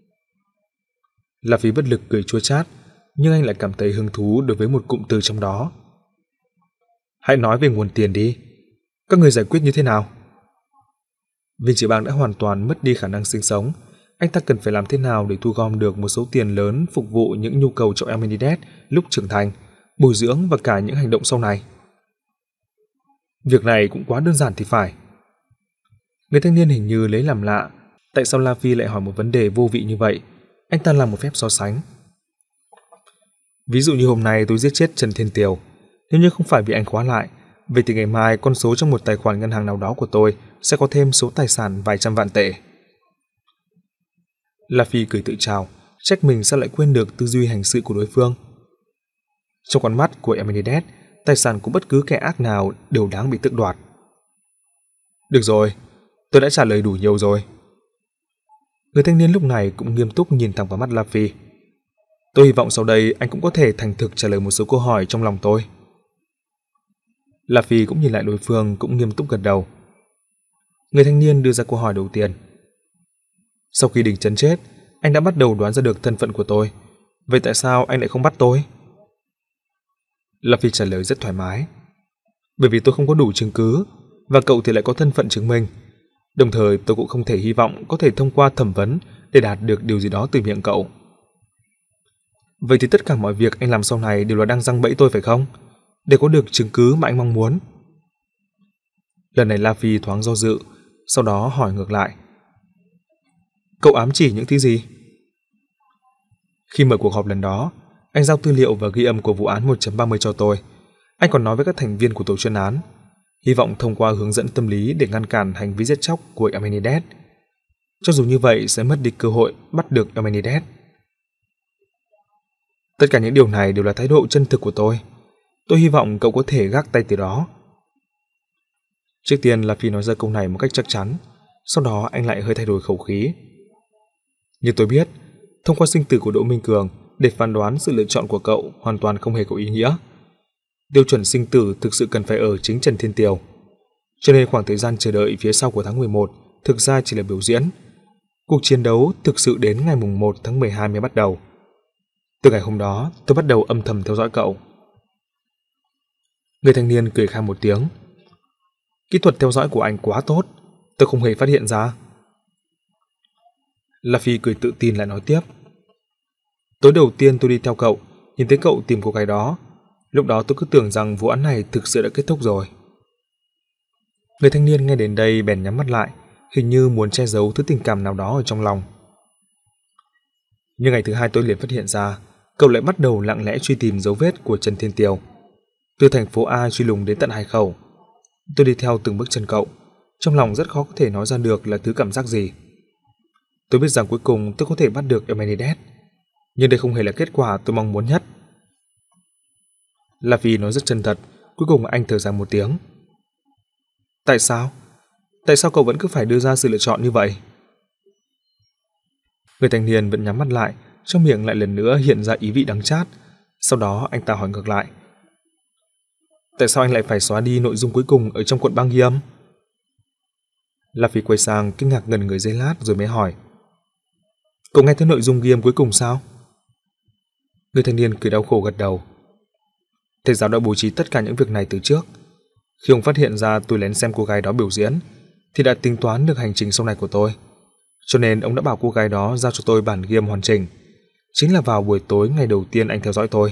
La Phi bất lực cười chua chát, nhưng anh lại cảm thấy hứng thú đối với một cụm từ trong đó. Hãy nói về nguồn tiền đi. Các người giải quyết như thế nào? Viên Chỉ Bang đã hoàn toàn mất đi khả năng sinh sống. Anh ta cần phải làm thế nào để thu gom được một số tiền lớn phục vụ những nhu cầu cho Eminides lúc trưởng thành, bồi dưỡng và cả những hành động sau này? Việc này cũng quá đơn giản thì phải. Người thanh niên hình như lấy làm lạ, tại sao La Phi lại hỏi một vấn đề vô vị như vậy? Anh ta làm một phép so sánh. Ví dụ như hôm nay tôi giết chết Trần Thiên Tiều, nếu như không phải vì anh khóa lại, vậy thì ngày mai con số trong một tài khoản ngân hàng nào đó của tôi sẽ có thêm số tài sản vài trăm vạn tệ. La Phi cười tự trào, trách mình sao lại quên được tư duy hành sự của đối phương. Trong con mắt của Eminides, tài sản của bất cứ kẻ ác nào đều đáng bị tước đoạt. Được rồi, tôi đã trả lời đủ nhiều rồi. Người thanh niên lúc này cũng nghiêm túc nhìn thẳng vào mắt La Phi. Tôi hy vọng sau đây anh cũng có thể thành thực trả lời một số câu hỏi trong lòng tôi. La Phi cũng nhìn lại đối phương, cũng nghiêm túc gật đầu. Người thanh niên đưa ra câu hỏi đầu tiên. Sau khi Đình Trấn chết, anh đã bắt đầu đoán ra được thân phận của tôi. Vậy tại sao anh lại không bắt tôi? La Phi trả lời rất thoải mái. Bởi vì tôi không có đủ chứng cứ, và cậu thì lại có thân phận chứng minh. Đồng thời tôi cũng không thể hy vọng có thể thông qua thẩm vấn để đạt được điều gì đó từ miệng cậu. Vậy thì tất cả mọi việc anh làm sau này đều là đang giăng bẫy tôi phải không? Để có được chứng cứ mà anh mong muốn. Lần này La Phi thoáng do dự, sau đó hỏi ngược lại. Cậu ám chỉ những thứ gì? Khi mở cuộc họp lần đó, anh giao tư liệu và ghi âm của vụ án một chấm ba mươi cho tôi. Anh còn nói với các thành viên của tổ chuyên án, hy vọng thông qua hướng dẫn tâm lý để ngăn cản hành vi giết chóc của Eminides. Cho dù như vậy sẽ mất đi cơ hội bắt được Eminides. Tất cả những điều này đều là thái độ chân thực của tôi. Tôi hy vọng cậu có thể gác tay từ đó. Trước tiên La Phi nói ra câu này một cách chắc chắn, sau đó anh lại hơi thay đổi khẩu khí. Như tôi biết, thông qua sinh tử của Đỗ Minh Cường để phán đoán sự lựa chọn của cậu hoàn toàn không hề có ý nghĩa. Tiêu chuẩn sinh tử thực sự cần phải ở chính Trần Thiên Tiều. Cho nên khoảng thời gian chờ đợi phía sau của tháng mười một thực ra chỉ là biểu diễn. Cuộc chiến đấu thực sự đến ngày mùng một tháng mười hai mới bắt đầu. Từ ngày hôm đó, tôi bắt đầu âm thầm theo dõi cậu. Người thanh niên cười khan một tiếng. Kỹ thuật theo dõi của anh quá tốt, tôi không hề phát hiện ra. La Phi cười tự tin lại nói tiếp. Tối đầu tiên tôi đi theo cậu, nhìn thấy cậu tìm cô gái đó. Lúc đó tôi cứ tưởng rằng vụ án này thực sự đã kết thúc rồi. Người thanh niên nghe đến đây bèn nhắm mắt lại, hình như muốn che giấu thứ tình cảm nào đó ở trong lòng. Nhưng ngày thứ hai tôi liền phát hiện ra, cậu lại bắt đầu lặng lẽ truy tìm dấu vết của Trần Thiên Tiều. Từ thành phố A truy lùng đến tận Hải Khẩu. Tôi đi theo từng bước chân cậu, trong lòng rất khó có thể nói ra được là thứ cảm giác gì. Tôi biết rằng cuối cùng tôi có thể bắt được Emenides, nhưng đây không hề là kết quả tôi mong muốn nhất. La Phi nói rất chân thật, cuối cùng anh thở dài một tiếng. Tại sao? Tại sao cậu vẫn cứ phải đưa ra sự lựa chọn như vậy? Người thanh niên vẫn nhắm mắt lại, trong miệng lại lần nữa hiện ra ý vị đắng chát. Sau đó anh ta hỏi ngược lại. Tại sao anh lại phải xóa đi nội dung cuối cùng ở trong cuộn băng ghi âm? La Phi quay sang kinh ngạc ngẩn người giây lát rồi mới hỏi. Cậu nghe thấy nội dung ghi âm cuối cùng sao? Người thanh niên cười đau khổ gật đầu. Thầy giáo đã bố trí tất cả những việc này từ trước. Khi ông phát hiện ra tôi lén xem cô gái đó biểu diễn, thì đã tính toán được hành trình sau này của tôi. Cho nên ông đã bảo cô gái đó giao cho tôi bản ghi âm hoàn chỉnh, chính là vào buổi tối ngày đầu tiên anh theo dõi tôi.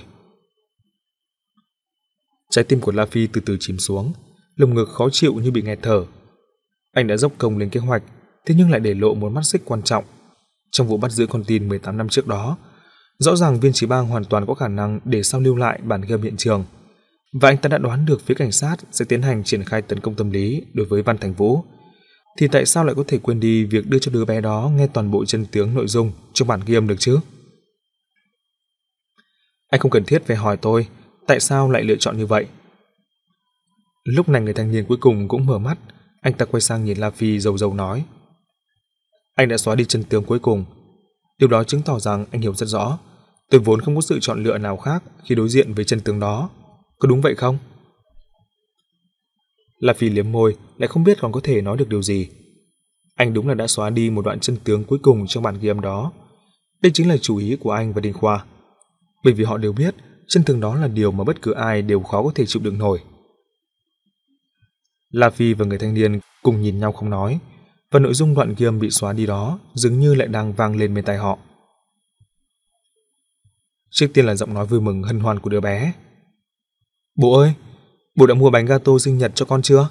Trái tim của La Phi từ từ chìm xuống, lồng ngực khó chịu như bị nghẹt thở. Anh đã dốc công lên kế hoạch, thế nhưng lại để lộ một mắt xích quan trọng. Trong vụ bắt giữ con tin mười tám năm trước đó, rõ ràng Viên Chí Bang hoàn toàn có khả năng để sao lưu lại bản ghi âm hiện trường, và anh ta đã đoán được phía cảnh sát sẽ tiến hành triển khai tấn công tâm lý đối với Văn Thành Vũ. Thì tại sao lại có thể quên đi việc đưa cho đứa bé đó nghe toàn bộ chân tướng nội dung trong bản ghi âm được chứ? Anh không cần thiết phải hỏi tôi tại sao lại lựa chọn như vậy. Lúc này người thanh niên cuối cùng cũng mở mắt, anh ta quay sang nhìn La Phi rầu rầu nói. Anh đã xóa đi chân tướng cuối cùng. Điều đó chứng tỏ rằng anh hiểu rất rõ, tôi vốn không có sự chọn lựa nào khác khi đối diện với chân tướng đó. Có đúng vậy không? La Phi liếm môi, lại không biết còn có thể nói được điều gì. Anh đúng là đã xóa đi một đoạn chân tướng cuối cùng trong bản ghi âm đó. Đây chính là chủ ý của anh và Đinh Khoa. Bởi vì họ đều biết chân tướng đó là điều mà bất cứ ai đều khó có thể chịu đựng nổi. La Phi và người thanh niên cùng nhìn nhau không nói, và nội dung đoạn ghi âm bị xóa đi đó dường như lại đang vang lên bên tai họ. Trước tiên là giọng nói vui mừng hân hoan của đứa bé. Bố ơi, bố đã mua bánh gato sinh nhật cho con chưa?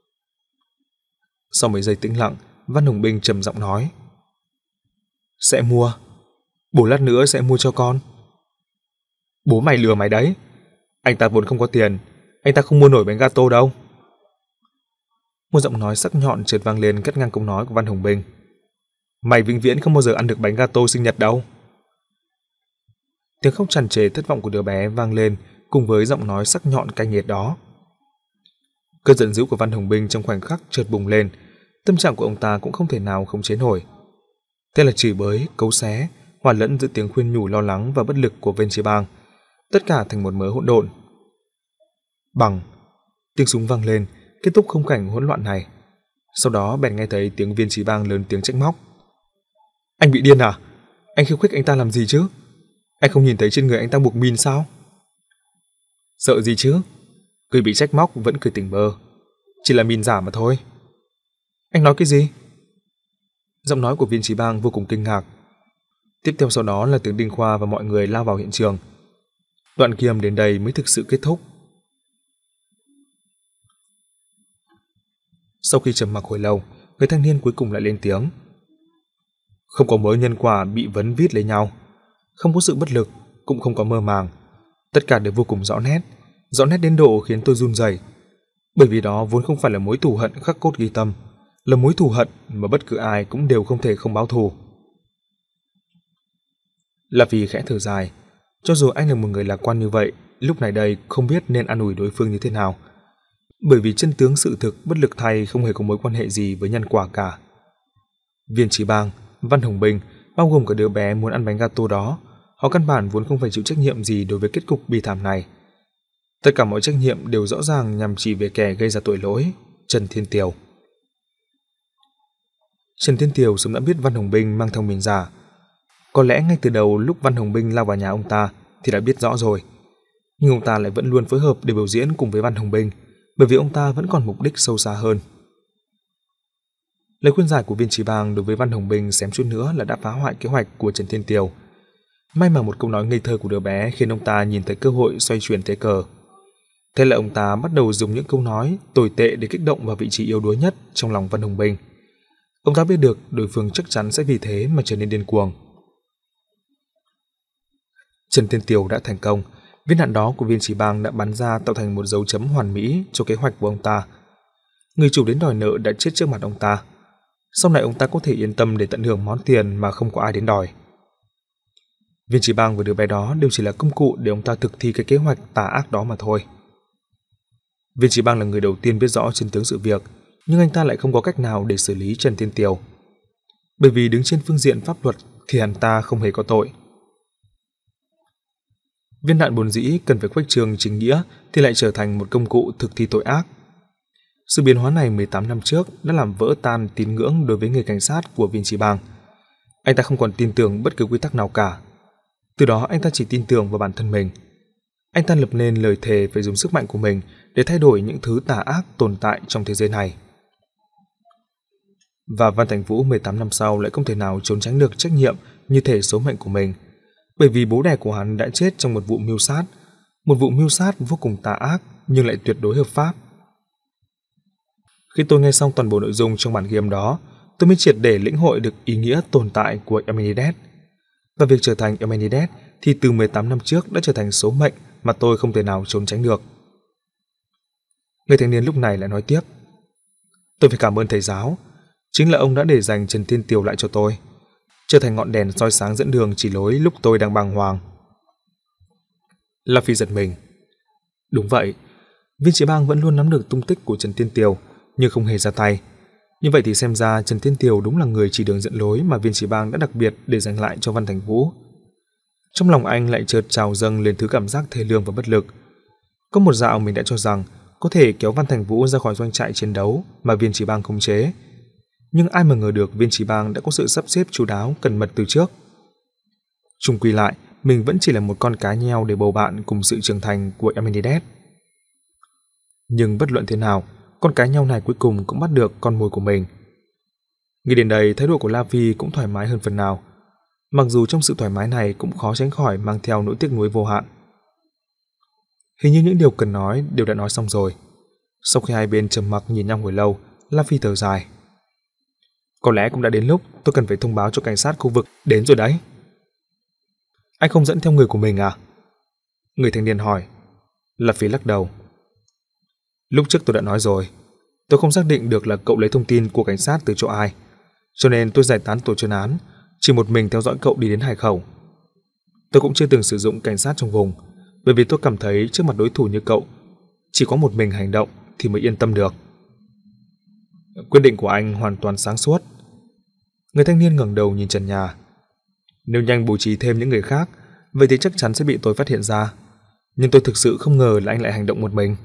Sau mấy giây tĩnh lặng, Văn Hồng Binh trầm giọng nói. Sẽ mua. Bố lát nữa sẽ mua cho con. Bố mày lừa mày đấy. Anh ta vốn không có tiền, anh ta không mua nổi bánh gato đâu. Một giọng nói sắc nhọn chợt vang lên cắt ngang câu nói của Văn Hồng Binh. Mày vĩnh viễn không bao giờ ăn được bánh gato sinh nhật đâu. Tiếng khóc tràn trề thất vọng của đứa bé vang lên cùng với giọng nói sắc nhọn cay nghiệt đó. Cơn giận dữ của Văn Hồng Binh trong khoảnh khắc chợt bùng lên, tâm trạng của ông ta cũng không thể nào khống chế nổi. Thế là chửi bới, cấu xé, hòa lẫn giữa tiếng khuyên nhủ lo lắng và bất lực của Viên Chí Bang, tất cả thành một mớ hỗn độn. Bằng, tiếng súng vang lên, kết thúc khung cảnh hỗn loạn này. Sau đó bèn nghe thấy tiếng Viên Chí Bang lớn tiếng trách móc. Anh bị điên à? Anh khiêu khích anh ta làm gì chứ? Anh không nhìn thấy trên người anh ta buộc min sao? Sợ gì chứ? Người bị trách móc vẫn cười tỉnh bơ. Chỉ là min giả mà thôi. Anh nói cái gì? Giọng nói của Viên Chí Bang vô cùng kinh ngạc. Tiếp theo sau đó là tiếng Đinh Khoa và mọi người lao vào hiện trường. Đoạn ghi âm đến đây mới thực sự kết thúc. Sau khi trầm mặc hồi lâu, người thanh niên cuối cùng lại lên tiếng. Không có mối nhân quả bị vấn vít lấy nhau, không có sự bất lực, cũng không có mơ màng. Tất cả đều vô cùng rõ nét, rõ nét đến độ khiến tôi run rẩy. Bởi vì đó vốn không phải là mối thù hận khắc cốt ghi tâm, là mối thù hận mà bất cứ ai cũng đều không thể không báo thù. Là vì khẽ thở dài, cho dù anh là một người lạc quan như vậy, lúc này đây không biết nên an ủi đối phương như thế nào. Bởi vì chân tướng sự thực bất lực thay không hề có mối quan hệ gì với nhân quả cả. Viên Chí Bang, Văn Hồng Binh, bao gồm cả đứa bé muốn ăn bánh gato đó, họ căn bản vốn không phải chịu trách nhiệm gì đối với kết cục bi thảm này. Tất cả mọi trách nhiệm đều rõ ràng nhằm chỉ về kẻ gây ra tội lỗi, Trần Thiên Tiều. Trần Thiên Tiều sớm đã biết Văn Hồng Binh mang theo mình giả. Có lẽ ngay từ đầu lúc Văn Hồng Binh lao vào nhà ông ta thì đã biết rõ rồi. Nhưng ông ta lại vẫn luôn phối hợp để biểu diễn cùng với Văn Hồng Binh, bởi vì ông ta vẫn còn mục đích sâu xa hơn. Lời khuyên giải của Viên Chí Bang đối với Văn Hồng Binh xém chút nữa là đã phá hoại kế hoạch của Trần Thiên Tiều. May mà một câu nói ngây thơ của đứa bé khiến ông ta nhìn thấy cơ hội xoay chuyển thế cờ. Thế là ông ta bắt đầu dùng những câu nói tồi tệ để kích động vào vị trí yếu đuối nhất trong lòng Văn Hồng Binh. Ông ta biết được đối phương chắc chắn sẽ vì thế mà trở nên điên cuồng. Trần Thiên Tiều đã thành công. Viên đạn đó của Viên Chí Bang đã bắn ra tạo thành một dấu chấm hoàn mỹ cho kế hoạch của ông ta. Người chủ đến đòi nợ đã chết trước mặt ông ta. Sau này ông ta có thể yên tâm để tận hưởng món tiền mà không có ai đến đòi. Viên Chí Bang và đứa bé đó đều chỉ là công cụ để ông ta thực thi cái kế hoạch tà ác đó mà thôi. Viên Chí Bang là người đầu tiên biết rõ chân tướng sự việc, nhưng anh ta lại không có cách nào để xử lý Trần Thiên Tiều. Bởi vì đứng trên phương diện pháp luật thì hắn ta không hề có tội. Viên đạn vốn dĩ cần phải khuếch trương chính nghĩa thì lại trở thành một công cụ thực thi tội ác. Sự biến hóa này mười tám năm trước đã làm vỡ tan tín ngưỡng đối với người cảnh sát của Viên Chí Bang. Anh ta không còn tin tưởng bất cứ quy tắc nào cả. Từ đó anh ta chỉ tin tưởng vào bản thân mình. Anh ta lập nên lời thề phải dùng sức mạnh của mình để thay đổi những thứ tà ác tồn tại trong thế giới này. Và Văn Thành Vũ mười tám năm sau lại không thể nào trốn tránh được trách nhiệm như thể số mệnh của mình, bởi vì bố đẻ của hắn đã chết trong một vụ mưu sát, một vụ mưu sát vô cùng tà ác nhưng lại tuyệt đối hợp pháp. Khi tôi nghe xong toàn bộ nội dung trong bản ghi âm đó, tôi mới triệt để lĩnh hội được ý nghĩa tồn tại của Emmerdale. Và việc trở thành Emmerdale thì từ mười tám năm trước đã trở thành số mệnh mà tôi không thể nào trốn tránh được. Người thanh niên lúc này lại nói tiếp: Tôi phải cảm ơn thầy giáo, chính là ông đã để dành Trần Thiên Tiều lại cho tôi, trở thành ngọn đèn soi sáng dẫn đường chỉ lối lúc tôi đang bàng hoàng. La Phi giật mình. Đúng vậy, Viên Chí Bang vẫn luôn nắm được tung tích của Trần Thiên Tiều nhưng không hề ra tay. Như vậy thì xem ra Trần Thiên Tiều đúng là người chỉ đường dẫn lối mà Viên Chí Bang đã đặc biệt để dành lại cho Văn Thành Vũ. Trong lòng anh lại chợt trào dâng lên thứ cảm giác thê lương và bất lực. Có một dạo mình đã cho rằng có thể kéo Văn Thành Vũ ra khỏi doanh trại chiến đấu mà Viên Chí Bang khống chế. Nhưng ai mà ngờ được Viên Chí Bang đã có sự sắp xếp chu đáo cẩn mật từ trước. Chung quy lại, mình vẫn chỉ là một con cá nheo để bầu bạn cùng sự trưởng thành của Emmerdale. Nhưng bất luận thế nào, con cá nheo này cuối cùng cũng bắt được con mồi của mình. Nghĩ đến đây, thái độ của La Phi cũng thoải mái hơn phần nào. Mặc dù trong sự thoải mái này cũng khó tránh khỏi mang theo nỗi tiếc nuối vô hạn. Hình như những điều cần nói đều đã nói xong rồi. Sau khi hai bên trầm mặc nhìn nhau hồi lâu, La Phi thở dài. Có lẽ cũng đã đến lúc tôi cần phải thông báo cho cảnh sát khu vực đến rồi đấy. Anh không dẫn theo người của mình à? Người thanh niên hỏi. La Phi lắc đầu. Lúc trước tôi đã nói rồi, tôi không xác định được là cậu lấy thông tin của cảnh sát từ chỗ ai, cho nên tôi giải tán tổ chuyên án, chỉ một mình theo dõi cậu đi đến Hải Khẩu. Tôi cũng chưa từng sử dụng cảnh sát trong vùng, bởi vì tôi cảm thấy trước mặt đối thủ như cậu, chỉ có một mình hành động thì mới yên tâm được. Quyết định của anh hoàn toàn sáng suốt. Người thanh niên ngẩng đầu nhìn trần nhà. Nếu nhanh bố trí thêm những người khác, vậy thì chắc chắn sẽ bị tôi phát hiện ra. Nhưng tôi thực sự không ngờ là anh lại hành động một mình.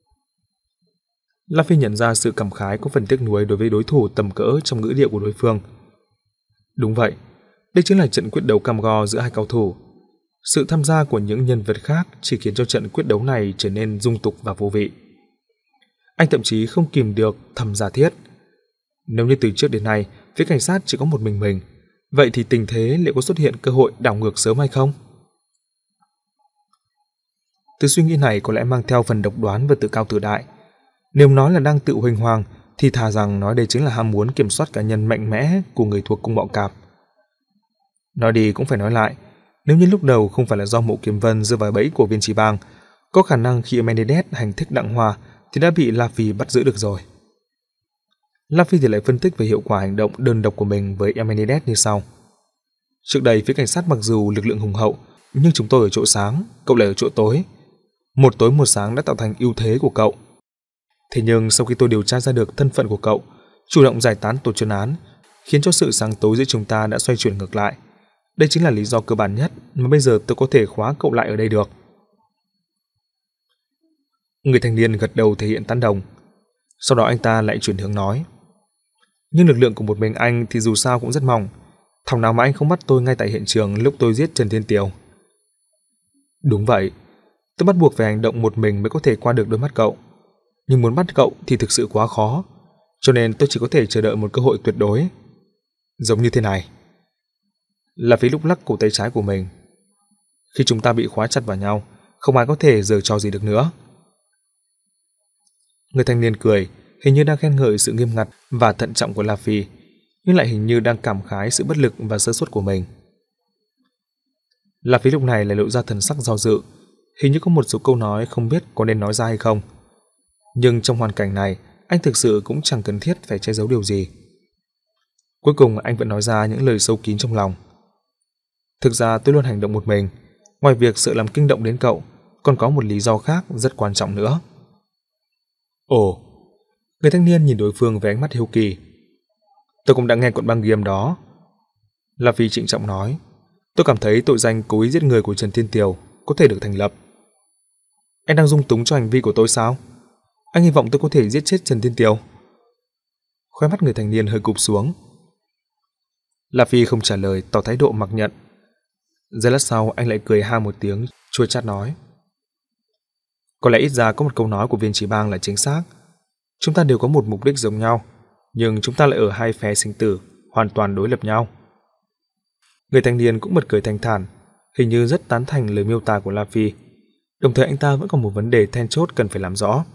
La Phi nhận ra sự cảm khái có phần tiếc nuối đối với đối thủ tầm cỡ trong ngữ điệu của đối phương. Đúng vậy, đây chính là trận quyết đấu cam go giữa hai cao thủ. Sự tham gia của những nhân vật khác chỉ khiến cho trận quyết đấu này trở nên dung tục và vô vị. Anh thậm chí không kìm được thầm giả thiết. Nếu như từ trước đến nay phía cảnh sát chỉ có một mình mình, vậy thì tình thế liệu có xuất hiện cơ hội đảo ngược sớm hay không? Từ suy nghĩ này có lẽ mang theo phần độc đoán và tự cao tự đại. Nếu nói là đang tự huênh hoang thì thà rằng nói đây chính là ham muốn kiểm soát cá nhân mạnh mẽ của người thuộc cung bọ cạp. Nói đi cũng phải nói lại, nếu như lúc đầu không phải là do Mộ Kiếm Vân rơi vào bẫy của Viên Chí Bang, có khả năng khi Emmerdale hành thích Đặng Hoa thì đã bị La Phi bắt giữ được rồi. La Phi thì lại phân tích về hiệu quả hành động đơn độc của mình với Emmerdale như sau. Trước đây phía cảnh sát mặc dù lực lượng hùng hậu, nhưng chúng tôi ở chỗ sáng, cậu lại ở chỗ tối. Một tối một sáng đã tạo thành ưu thế của cậu. Thế nhưng sau khi tôi điều tra ra được thân phận của cậu, chủ động giải tán tổ chuyên án, khiến cho sự sáng tối giữa chúng ta đã xoay chuyển ngược lại. Đây chính là lý do cơ bản nhất mà bây giờ tôi có thể khóa cậu lại ở đây được. Người thanh niên gật đầu thể hiện tán đồng. Sau đó anh ta lại chuyển hướng nói. Nhưng lực lượng của một mình anh thì dù sao cũng rất mỏng. Thảo nào mà anh không bắt tôi ngay tại hiện trường lúc tôi giết Trần Thiên Tiều. Đúng vậy, tôi bắt buộc phải hành động một mình mới có thể qua được đôi mắt cậu. Nhưng muốn bắt cậu thì thực sự quá khó, cho nên tôi chỉ có thể chờ đợi một cơ hội tuyệt đối. Giống như thế này. La Phi lúc lắc cổ tay trái của mình. Khi chúng ta bị khóa chặt vào nhau, không ai có thể giở trò gì được nữa. Người thanh niên cười, hình như đang khen ngợi sự nghiêm ngặt và thận trọng của La Phi. nhưng lại hình như đang cảm khái sự bất lực và sơ suất của mình. La Phi lúc này lại lộ ra thần sắc do dự, hình như có một số câu nói không biết có nên nói ra hay không. Nhưng trong hoàn cảnh này, anh thực sự cũng chẳng cần thiết phải che giấu điều gì. Cuối cùng anh vẫn nói ra những lời sâu kín trong lòng. Thực ra tôi luôn hành động một mình, ngoài việc sợ làm kinh động đến cậu, còn có một lý do khác rất quan trọng nữa. Ồ, người thanh niên nhìn đối phương với ánh mắt hiếu kỳ. Tôi cũng đã nghe cuộn băng ghi âm đó. La Phi trịnh trọng nói. Tôi cảm thấy tội danh cố ý giết người của Trần Thiên Tiều có thể được thành lập. Anh đang dung túng cho hành vi của tôi sao? Anh hy vọng tôi có thể giết chết Trần Thiên Tiều. Khóe mắt người thanh niên hơi cụp xuống. La Phi không trả lời, tỏ thái độ mặc nhận. Giây lát sau anh lại cười ha một tiếng, chua chát nói. Có lẽ ít ra có một câu nói của Viên Chí Bang là chính xác. Chúng ta đều có một mục đích giống nhau, nhưng chúng ta lại ở hai phe sinh tử, hoàn toàn đối lập nhau. Người thanh niên cũng bật cười thanh thản, hình như rất tán thành lời miêu tả của La Phi. Đồng thời anh ta vẫn còn một vấn đề then chốt cần phải làm rõ.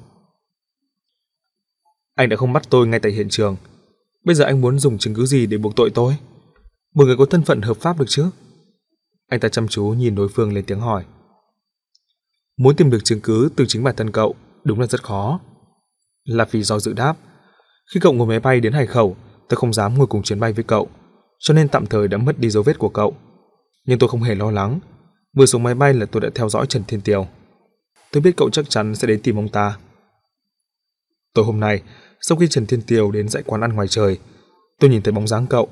Anh đã không bắt tôi ngay tại hiện trường. Bây giờ anh muốn dùng chứng cứ gì để buộc tội tôi? Một người có thân phận hợp pháp được chứ? Anh ta chăm chú nhìn đối phương lên tiếng hỏi. Muốn tìm được chứng cứ từ chính bản thân cậu đúng là rất khó. La Phi do dự đáp. Khi cậu ngồi máy bay đến Hải Khẩu, tôi không dám ngồi cùng chuyến bay với cậu, cho nên tạm thời đã mất đi dấu vết của cậu. Nhưng tôi không hề lo lắng. Vừa xuống máy bay là tôi đã theo dõi Trần Thiên Tiều. Tôi biết cậu chắc chắn sẽ đến tìm ông ta. Tối hôm nay, sau khi Trần Thiên Tiều đến dãy quán ăn ngoài trời, tôi nhìn thấy bóng dáng cậu.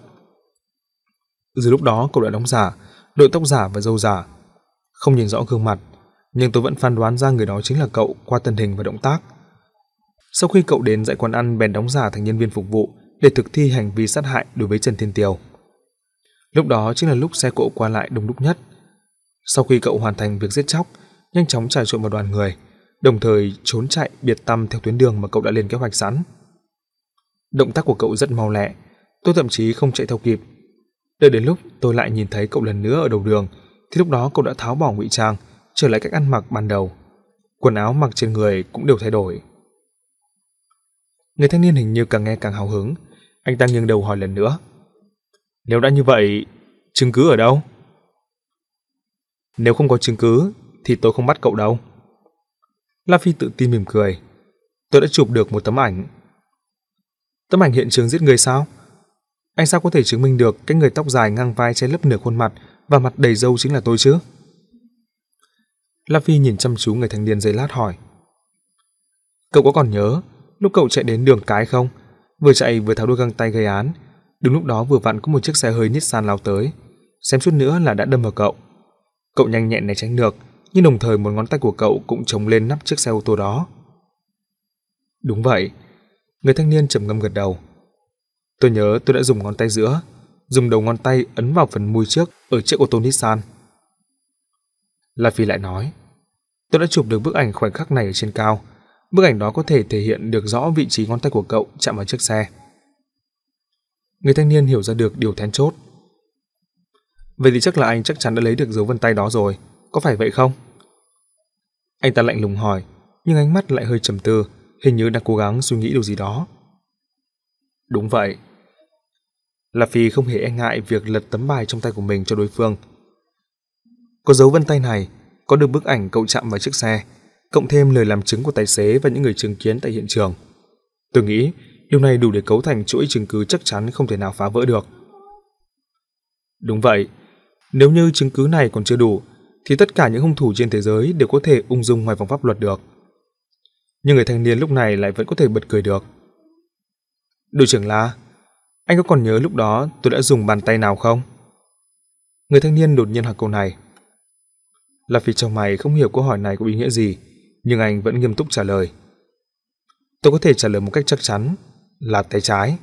Từ lúc đó cậu đã đóng giả, đội tóc giả và râu giả. Không nhìn rõ gương mặt, nhưng tôi vẫn phán đoán ra người đó chính là cậu qua thân hình và động tác. Sau khi cậu đến dãy quán ăn, bèn đóng giả thành nhân viên phục vụ để thực thi hành vi sát hại đối với Trần Thiên Tiều. Lúc đó chính là lúc xe cộ qua lại đông đúc nhất. Sau khi cậu hoàn thành việc giết chóc, nhanh chóng trà trộn vào đoàn người, đồng thời trốn chạy biệt tăm theo tuyến đường mà cậu đã lên kế hoạch sẵn. Động tác của cậu rất mau lẹ, tôi thậm chí không chạy theo kịp. Đợi đến lúc tôi lại nhìn thấy cậu lần nữa ở đầu đường, thì lúc đó cậu đã tháo bỏ ngụy trang, trở lại cách ăn mặc ban đầu. Quần áo mặc trên người cũng đều thay đổi. Người thanh niên hình như càng nghe càng hào hứng, anh ta nghiêng đầu hỏi lần nữa. Nếu đã như vậy, chứng cứ ở đâu? Nếu không có chứng cứ, thì tôi không bắt cậu đâu. La Phi tự tin mỉm cười. Tôi đã chụp được một tấm ảnh. Tấm ảnh hiện trường giết người sao? Anh sao có thể chứng minh được cái người tóc dài ngang vai che lấp nửa khuôn mặt và mặt đầy râu chính là tôi chứ? La Phi nhìn chăm chú người thanh niên giây lát hỏi. Cậu có còn nhớ lúc cậu chạy đến đường cái không? Vừa chạy vừa tháo đôi găng tay gây án. Đúng lúc đó vừa vặn có một chiếc xe hơi Nissan lao tới, xém chút nữa là đã đâm vào cậu. Cậu nhanh nhẹn né tránh được, nhưng đồng thời một ngón tay của cậu cũng chống lên nắp chiếc xe ô tô đó. Đúng vậy. Người thanh niên trầm ngâm gật đầu. Tôi nhớ tôi đã dùng ngón tay giữa, dùng đầu ngón tay ấn vào phần mui trước ở chiếc ô tô Nissan. La Phi lại nói. Tôi đã chụp được bức ảnh khoảnh khắc này ở trên cao. Bức ảnh đó có thể thể hiện được rõ vị trí ngón tay của cậu chạm vào chiếc xe. Người thanh niên hiểu ra được điều then chốt. Vậy thì chắc là anh chắc chắn đã lấy được dấu vân tay đó rồi, có phải vậy không? Anh ta lạnh lùng hỏi, nhưng ánh mắt lại hơi trầm tư, hình như đang cố gắng suy nghĩ điều gì đó. Đúng vậy. La Phi không hề e ngại việc lật tấm bài trong tay của mình cho đối phương. Có dấu vân tay này, có được bức ảnh cậu chạm vào chiếc xe, cộng thêm lời làm chứng của tài xế và những người chứng kiến tại hiện trường. Tôi nghĩ điều này đủ để cấu thành chuỗi chứng cứ chắc chắn không thể nào phá vỡ được. Đúng vậy. Nếu như chứng cứ này còn chưa đủ, thì tất cả những hung thủ trên thế giới đều có thể ung dung ngoài vòng pháp luật được. Nhưng người thanh niên lúc này lại vẫn có thể bật cười được. Đội trưởng La, anh có còn nhớ lúc đó tôi đã dùng bàn tay nào không? Người thanh niên đột nhiên hỏi câu này. La Phi trong mày không hiểu câu hỏi này có ý nghĩa gì, nhưng anh vẫn nghiêm túc trả lời. Tôi có thể trả lời một cách chắc chắn là tay trái.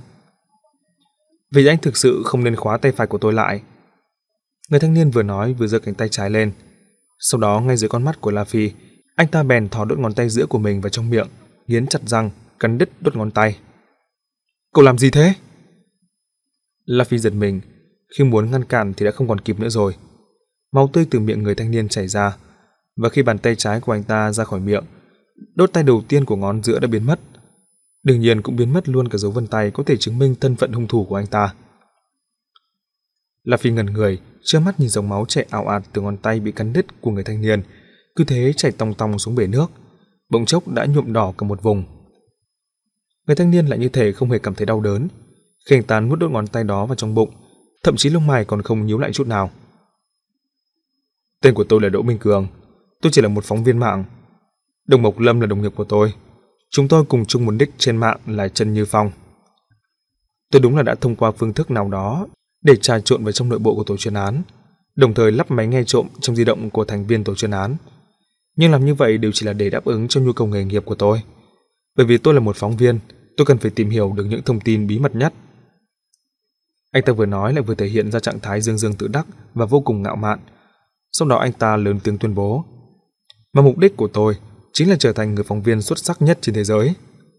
Vì anh thực sự không nên khóa tay phải của tôi lại. Người thanh niên vừa nói vừa giơ cánh tay trái lên. Sau đó ngay dưới con mắt của La Phi, anh ta bèn thò đốt ngón tay giữa của mình vào trong miệng, nghiến chặt răng, cắn đứt đốt ngón tay. Cậu làm gì thế? La Phi giật mình, khi muốn ngăn cản thì đã không còn kịp nữa rồi. Máu tươi từ miệng người thanh niên chảy ra, và khi bàn tay trái của anh ta ra khỏi miệng, đốt tay đầu tiên của ngón giữa đã biến mất. Đương nhiên cũng biến mất luôn cả dấu vân tay có thể chứng minh thân phận hung thủ của anh ta. La Phi ngẩn người, trơ mắt nhìn dòng máu chảy ào ạt từ ngón tay bị cắn đứt của người thanh niên, cứ thế chảy tòng tòng xuống bể nước, bỗng chốc đã nhuộm đỏ cả một vùng. Người thanh niên lại như thể không hề cảm thấy đau đớn, khi anh ta nuốt đốt ngón tay đó vào trong bụng, thậm chí lông mày còn không nhíu lại chút nào. Tên của tôi là Đỗ Minh Cường, tôi chỉ là một phóng viên mạng. Đồng Mộc Lâm là đồng nghiệp của tôi, chúng tôi cùng chung một đích trên mạng là Trần Như Phong. Tôi đúng là đã thông qua phương thức nào đó để trà trộn vào trong nội bộ của tổ chuyên án, đồng thời lắp máy nghe trộm trong di động của thành viên tổ chuyên án. Nhưng làm như vậy đều chỉ là để đáp ứng cho nhu cầu nghề nghiệp của tôi. Bởi vì tôi là một phóng viên, tôi cần phải tìm hiểu được những thông tin bí mật nhất. Anh ta vừa nói lại vừa thể hiện ra trạng thái dương dương tự đắc và vô cùng ngạo mạn. Sau đó anh ta lớn tiếng tuyên bố, mà mục đích của tôi chính là trở thành người phóng viên xuất sắc nhất trên thế giới.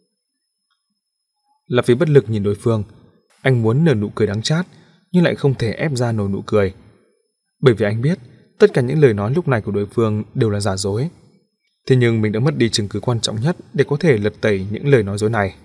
La Phi bất lực nhìn đối phương, anh muốn nở nụ cười đắng chát nhưng lại không thể ép ra nổi nụ cười. Bởi vì anh biết tất cả những lời nói lúc này của đối phương đều là giả dối. Thế nhưng mình đã mất đi chứng cứ quan trọng nhất để có thể lật tẩy những lời nói dối này.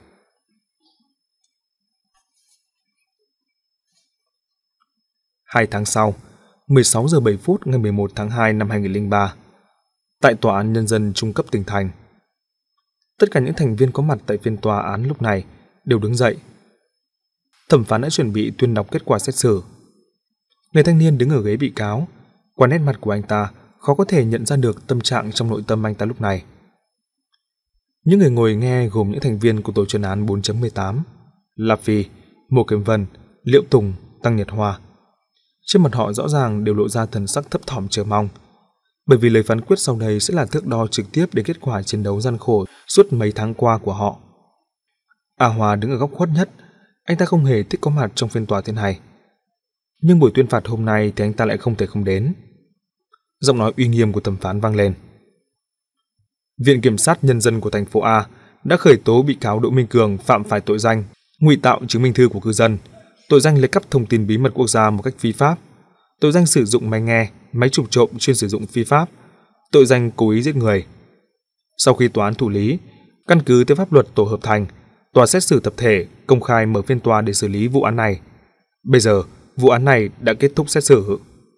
Hai tháng sau, mười sáu giờ bảy phút ngày mười một tháng hai năm hai nghìn không trăm lẻ ba, tại Tòa án Nhân dân Trung cấp tỉnh thành. Tất cả những thành viên có mặt tại phiên tòa án lúc này đều đứng dậy. Thẩm phán đã chuẩn bị tuyên đọc kết quả xét xử. Người thanh niên đứng ở ghế bị cáo, qua nét mặt của anh ta khó có thể nhận ra được tâm trạng trong nội tâm anh ta lúc này. Những người ngồi nghe gồm những thành viên của tổ chuyên án bốn chấm mười tám, La Phi, Mộ Kiếm Vân, Liễu Tùng, Tăng Nhật Hoa. Trên mặt họ rõ ràng đều lộ ra thần sắc thấp thỏm chờ mong, bởi vì lời phán quyết sau đây sẽ là thước đo trực tiếp đến kết quả chiến đấu gian khổ suốt mấy tháng qua của họ. A Hòa đứng ở góc khuất nhất, anh ta không hề thích có mặt trong phiên tòa thế này. Nhưng buổi tuyên phạt hôm nay thì anh ta lại không thể không đến. Giọng nói uy nghiêm của thẩm phán vang lên. Viện Kiểm sát Nhân dân của thành phố A đã khởi tố bị cáo Đỗ Minh Cường phạm phải tội danh ngụy tạo chứng minh thư của cư dân, tội danh lấy cắp thông tin bí mật quốc gia một cách phi pháp, tội danh sử dụng máy nghe, máy chụp trộm chuyên sử dụng phi pháp, tội danh cố ý giết người. Sau khi tòa án thụ lý, căn cứ theo pháp luật tổ hợp thành, tòa xét xử tập thể công khai mở phiên tòa để xử lý vụ án này. Bây giờ, vụ án này đã kết thúc xét xử.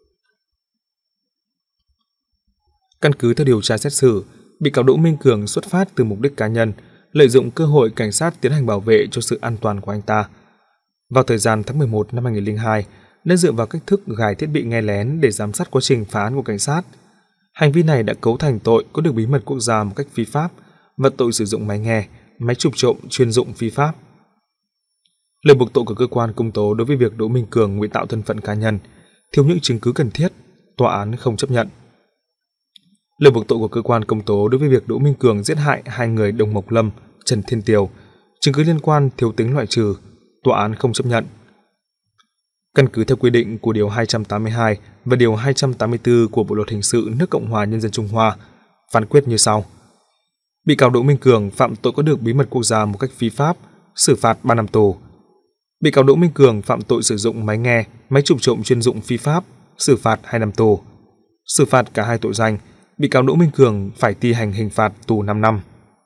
Căn cứ theo điều tra xét xử, bị cáo Đỗ Minh Cường xuất phát từ mục đích cá nhân, lợi dụng cơ hội cảnh sát tiến hành bảo vệ cho sự an toàn của anh ta. Vào thời gian tháng mười một năm hai nghìn không trăm lẻ hai, đã dựa vào cách thức gài thiết bị nghe lén để giám sát quá trình phá án của cảnh sát. Hành vi này đã cấu thành tội có được bí mật quốc gia một cách phi pháp và tội sử dụng máy nghe, máy chụp trộm chuyên dụng phi pháp. Lời buộc tội của cơ quan công tố đối với việc Đỗ Minh Cường ngụy tạo thân phận cá nhân, thiếu những chứng cứ cần thiết, tòa án không chấp nhận. Lời buộc tội của cơ quan công tố đối với việc Đỗ Minh Cường giết hại hai người Đồng Mộc Lâm, Trần Thiên Tiều, chứng cứ liên quan thiếu tính loại trừ, tòa án không chấp nhận. Căn cứ theo quy định của điều hai trăm tám mươi hai và điều hai trăm tám mươi tư của Bộ luật hình sự nước Cộng hòa Nhân dân Trung Hoa, phán quyết như sau. Bị cáo Đỗ Minh Cường phạm tội có được bí mật quốc gia một cách phi pháp, xử phạt ba năm tù. Bị cáo Đỗ Minh Cường phạm tội sử dụng máy nghe, máy chụp trộm chuyên dụng phi pháp, xử phạt hai năm tù. Xử phạt cả hai tội danh, bị cáo Đỗ Minh Cường phải thi hành hình phạt tù năm năm.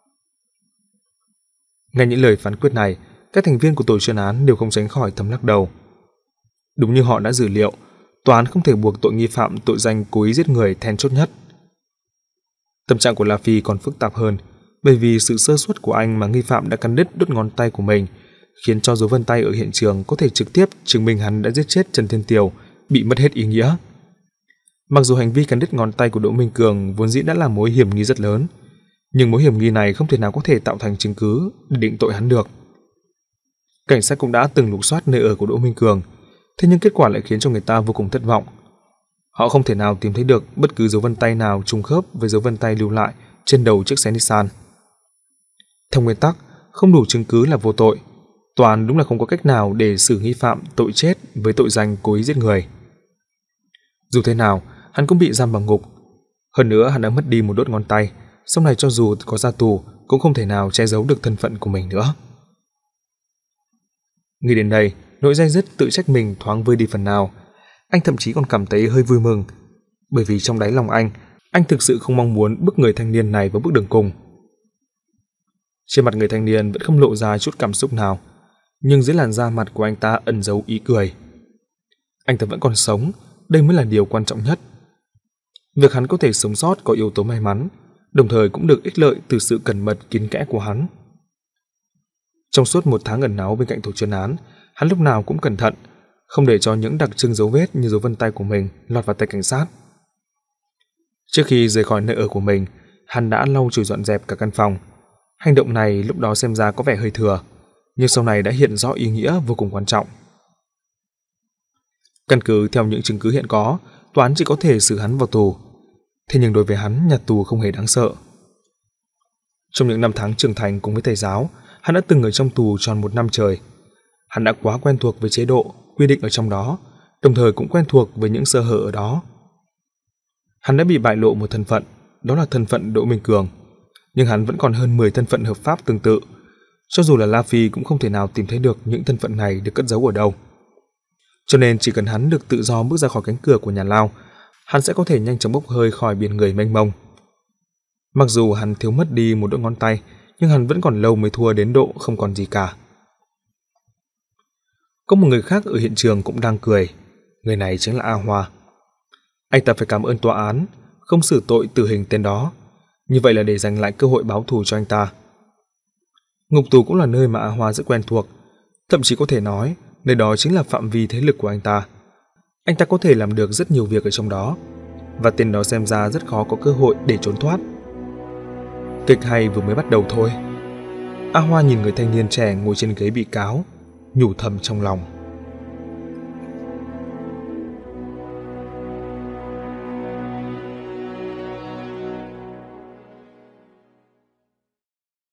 Nghe những lời phán quyết này, các thành viên của tổ chuyên án đều không tránh khỏi thầm lắc đầu. Đúng như họ đã dự liệu, tòa án không thể buộc tội nghi phạm tội danh cố ý giết người then chốt nhất. Tâm trạng của La Phi còn phức tạp hơn, bởi vì sự sơ suất của anh mà nghi phạm đã cắn đứt đốt ngón tay của mình, khiến cho dấu vân tay ở hiện trường có thể trực tiếp chứng minh hắn đã giết chết Trần Thiên Tiều bị mất hết ý nghĩa. Mặc dù hành vi cắn đứt ngón tay của Đỗ Minh Cường vốn dĩ đã là mối hiểm nghi rất lớn, nhưng mối hiểm nghi này không thể nào có thể tạo thành chứng cứ để định tội hắn được. Cảnh sát cũng đã từng lục soát nơi ở của Đỗ Minh Cường, thế nhưng kết quả lại khiến cho người ta vô cùng thất vọng. Họ không thể nào tìm thấy được bất cứ dấu vân tay nào trùng khớp với dấu vân tay lưu lại trên đầu chiếc xe Nissan. Theo nguyên tắc, không đủ chứng cứ là vô tội. Tòa án đúng là không có cách nào để xử nghi phạm tội chết với tội danh cố ý giết người. Dù thế nào, hắn cũng bị giam bằng ngục. Hơn nữa, hắn đã mất đi một đốt ngón tay, sau này cho dù có ra tù cũng không thể nào che giấu được thân phận của mình nữa. Nghĩ đến đây, nỗi day dứt tự trách mình thoáng vơi đi phần nào. Anh thậm chí còn cảm thấy hơi vui mừng, bởi vì trong đáy lòng anh, anh thực sự không mong muốn bước người thanh niên này vào bước đường cùng. Trên mặt người thanh niên vẫn không lộ ra chút cảm xúc nào, nhưng dưới làn da mặt của anh ta ẩn giấu ý cười. Anh ta vẫn còn sống, đây mới là điều quan trọng nhất. Việc hắn có thể sống sót có yếu tố may mắn, đồng thời cũng được ích lợi từ sự cẩn mật kín kẽ của hắn. Trong suốt một tháng ẩn náu bên cạnh tổ chuyên án, hắn lúc nào cũng cẩn thận, không để cho những đặc trưng dấu vết như dấu vân tay của mình lọt vào tay cảnh sát. Trước khi rời khỏi nơi ở của mình, hắn đã lau chùi dọn dẹp cả căn phòng. Hành động này lúc đó xem ra có vẻ hơi thừa, nhưng sau này đã hiện rõ ý nghĩa vô cùng quan trọng. Căn cứ theo những chứng cứ hiện có, tòa án chỉ có thể xử hắn vào tù. Thế nhưng đối với hắn, nhà tù không hề đáng sợ. Trong những năm tháng trưởng thành cùng với thầy giáo, hắn đã từng ở trong tù tròn một năm trời. Hắn đã quá quen thuộc với chế độ, quy định ở trong đó, đồng thời cũng quen thuộc với những sơ hở ở đó. Hắn đã bị bại lộ một thân phận, đó là thân phận Đỗ Minh Cường. Nhưng hắn vẫn còn hơn mười thân phận hợp pháp tương tự. Cho dù là La Phi cũng không thể nào tìm thấy được những thân phận này được cất giấu ở đâu. Cho nên chỉ cần hắn được tự do bước ra khỏi cánh cửa của nhà lao, hắn sẽ có thể nhanh chóng bốc hơi khỏi biển người mênh mông. Mặc dù hắn thiếu mất đi một đốt ngón tay, nhưng hắn vẫn còn lâu mới thua đến độ không còn gì cả. Có một người khác ở hiện trường cũng đang cười. Người này chính là A Hoa. Anh ta phải cảm ơn tòa án không xử tội tử hình tên đó, như vậy là để giành lại cơ hội báo thù cho anh ta. Ngục tù cũng là nơi mà A Hoa rất quen thuộc, thậm chí có thể nói nơi đó chính là phạm vi thế lực của anh ta. Anh ta có thể làm được rất nhiều việc ở trong đó, và tên đó xem ra rất khó có cơ hội để trốn thoát. Kịch hay vừa mới bắt đầu thôi. A Hoa nhìn người thanh niên trẻ ngồi trên ghế bị cáo, nhủ thầm trong lòng.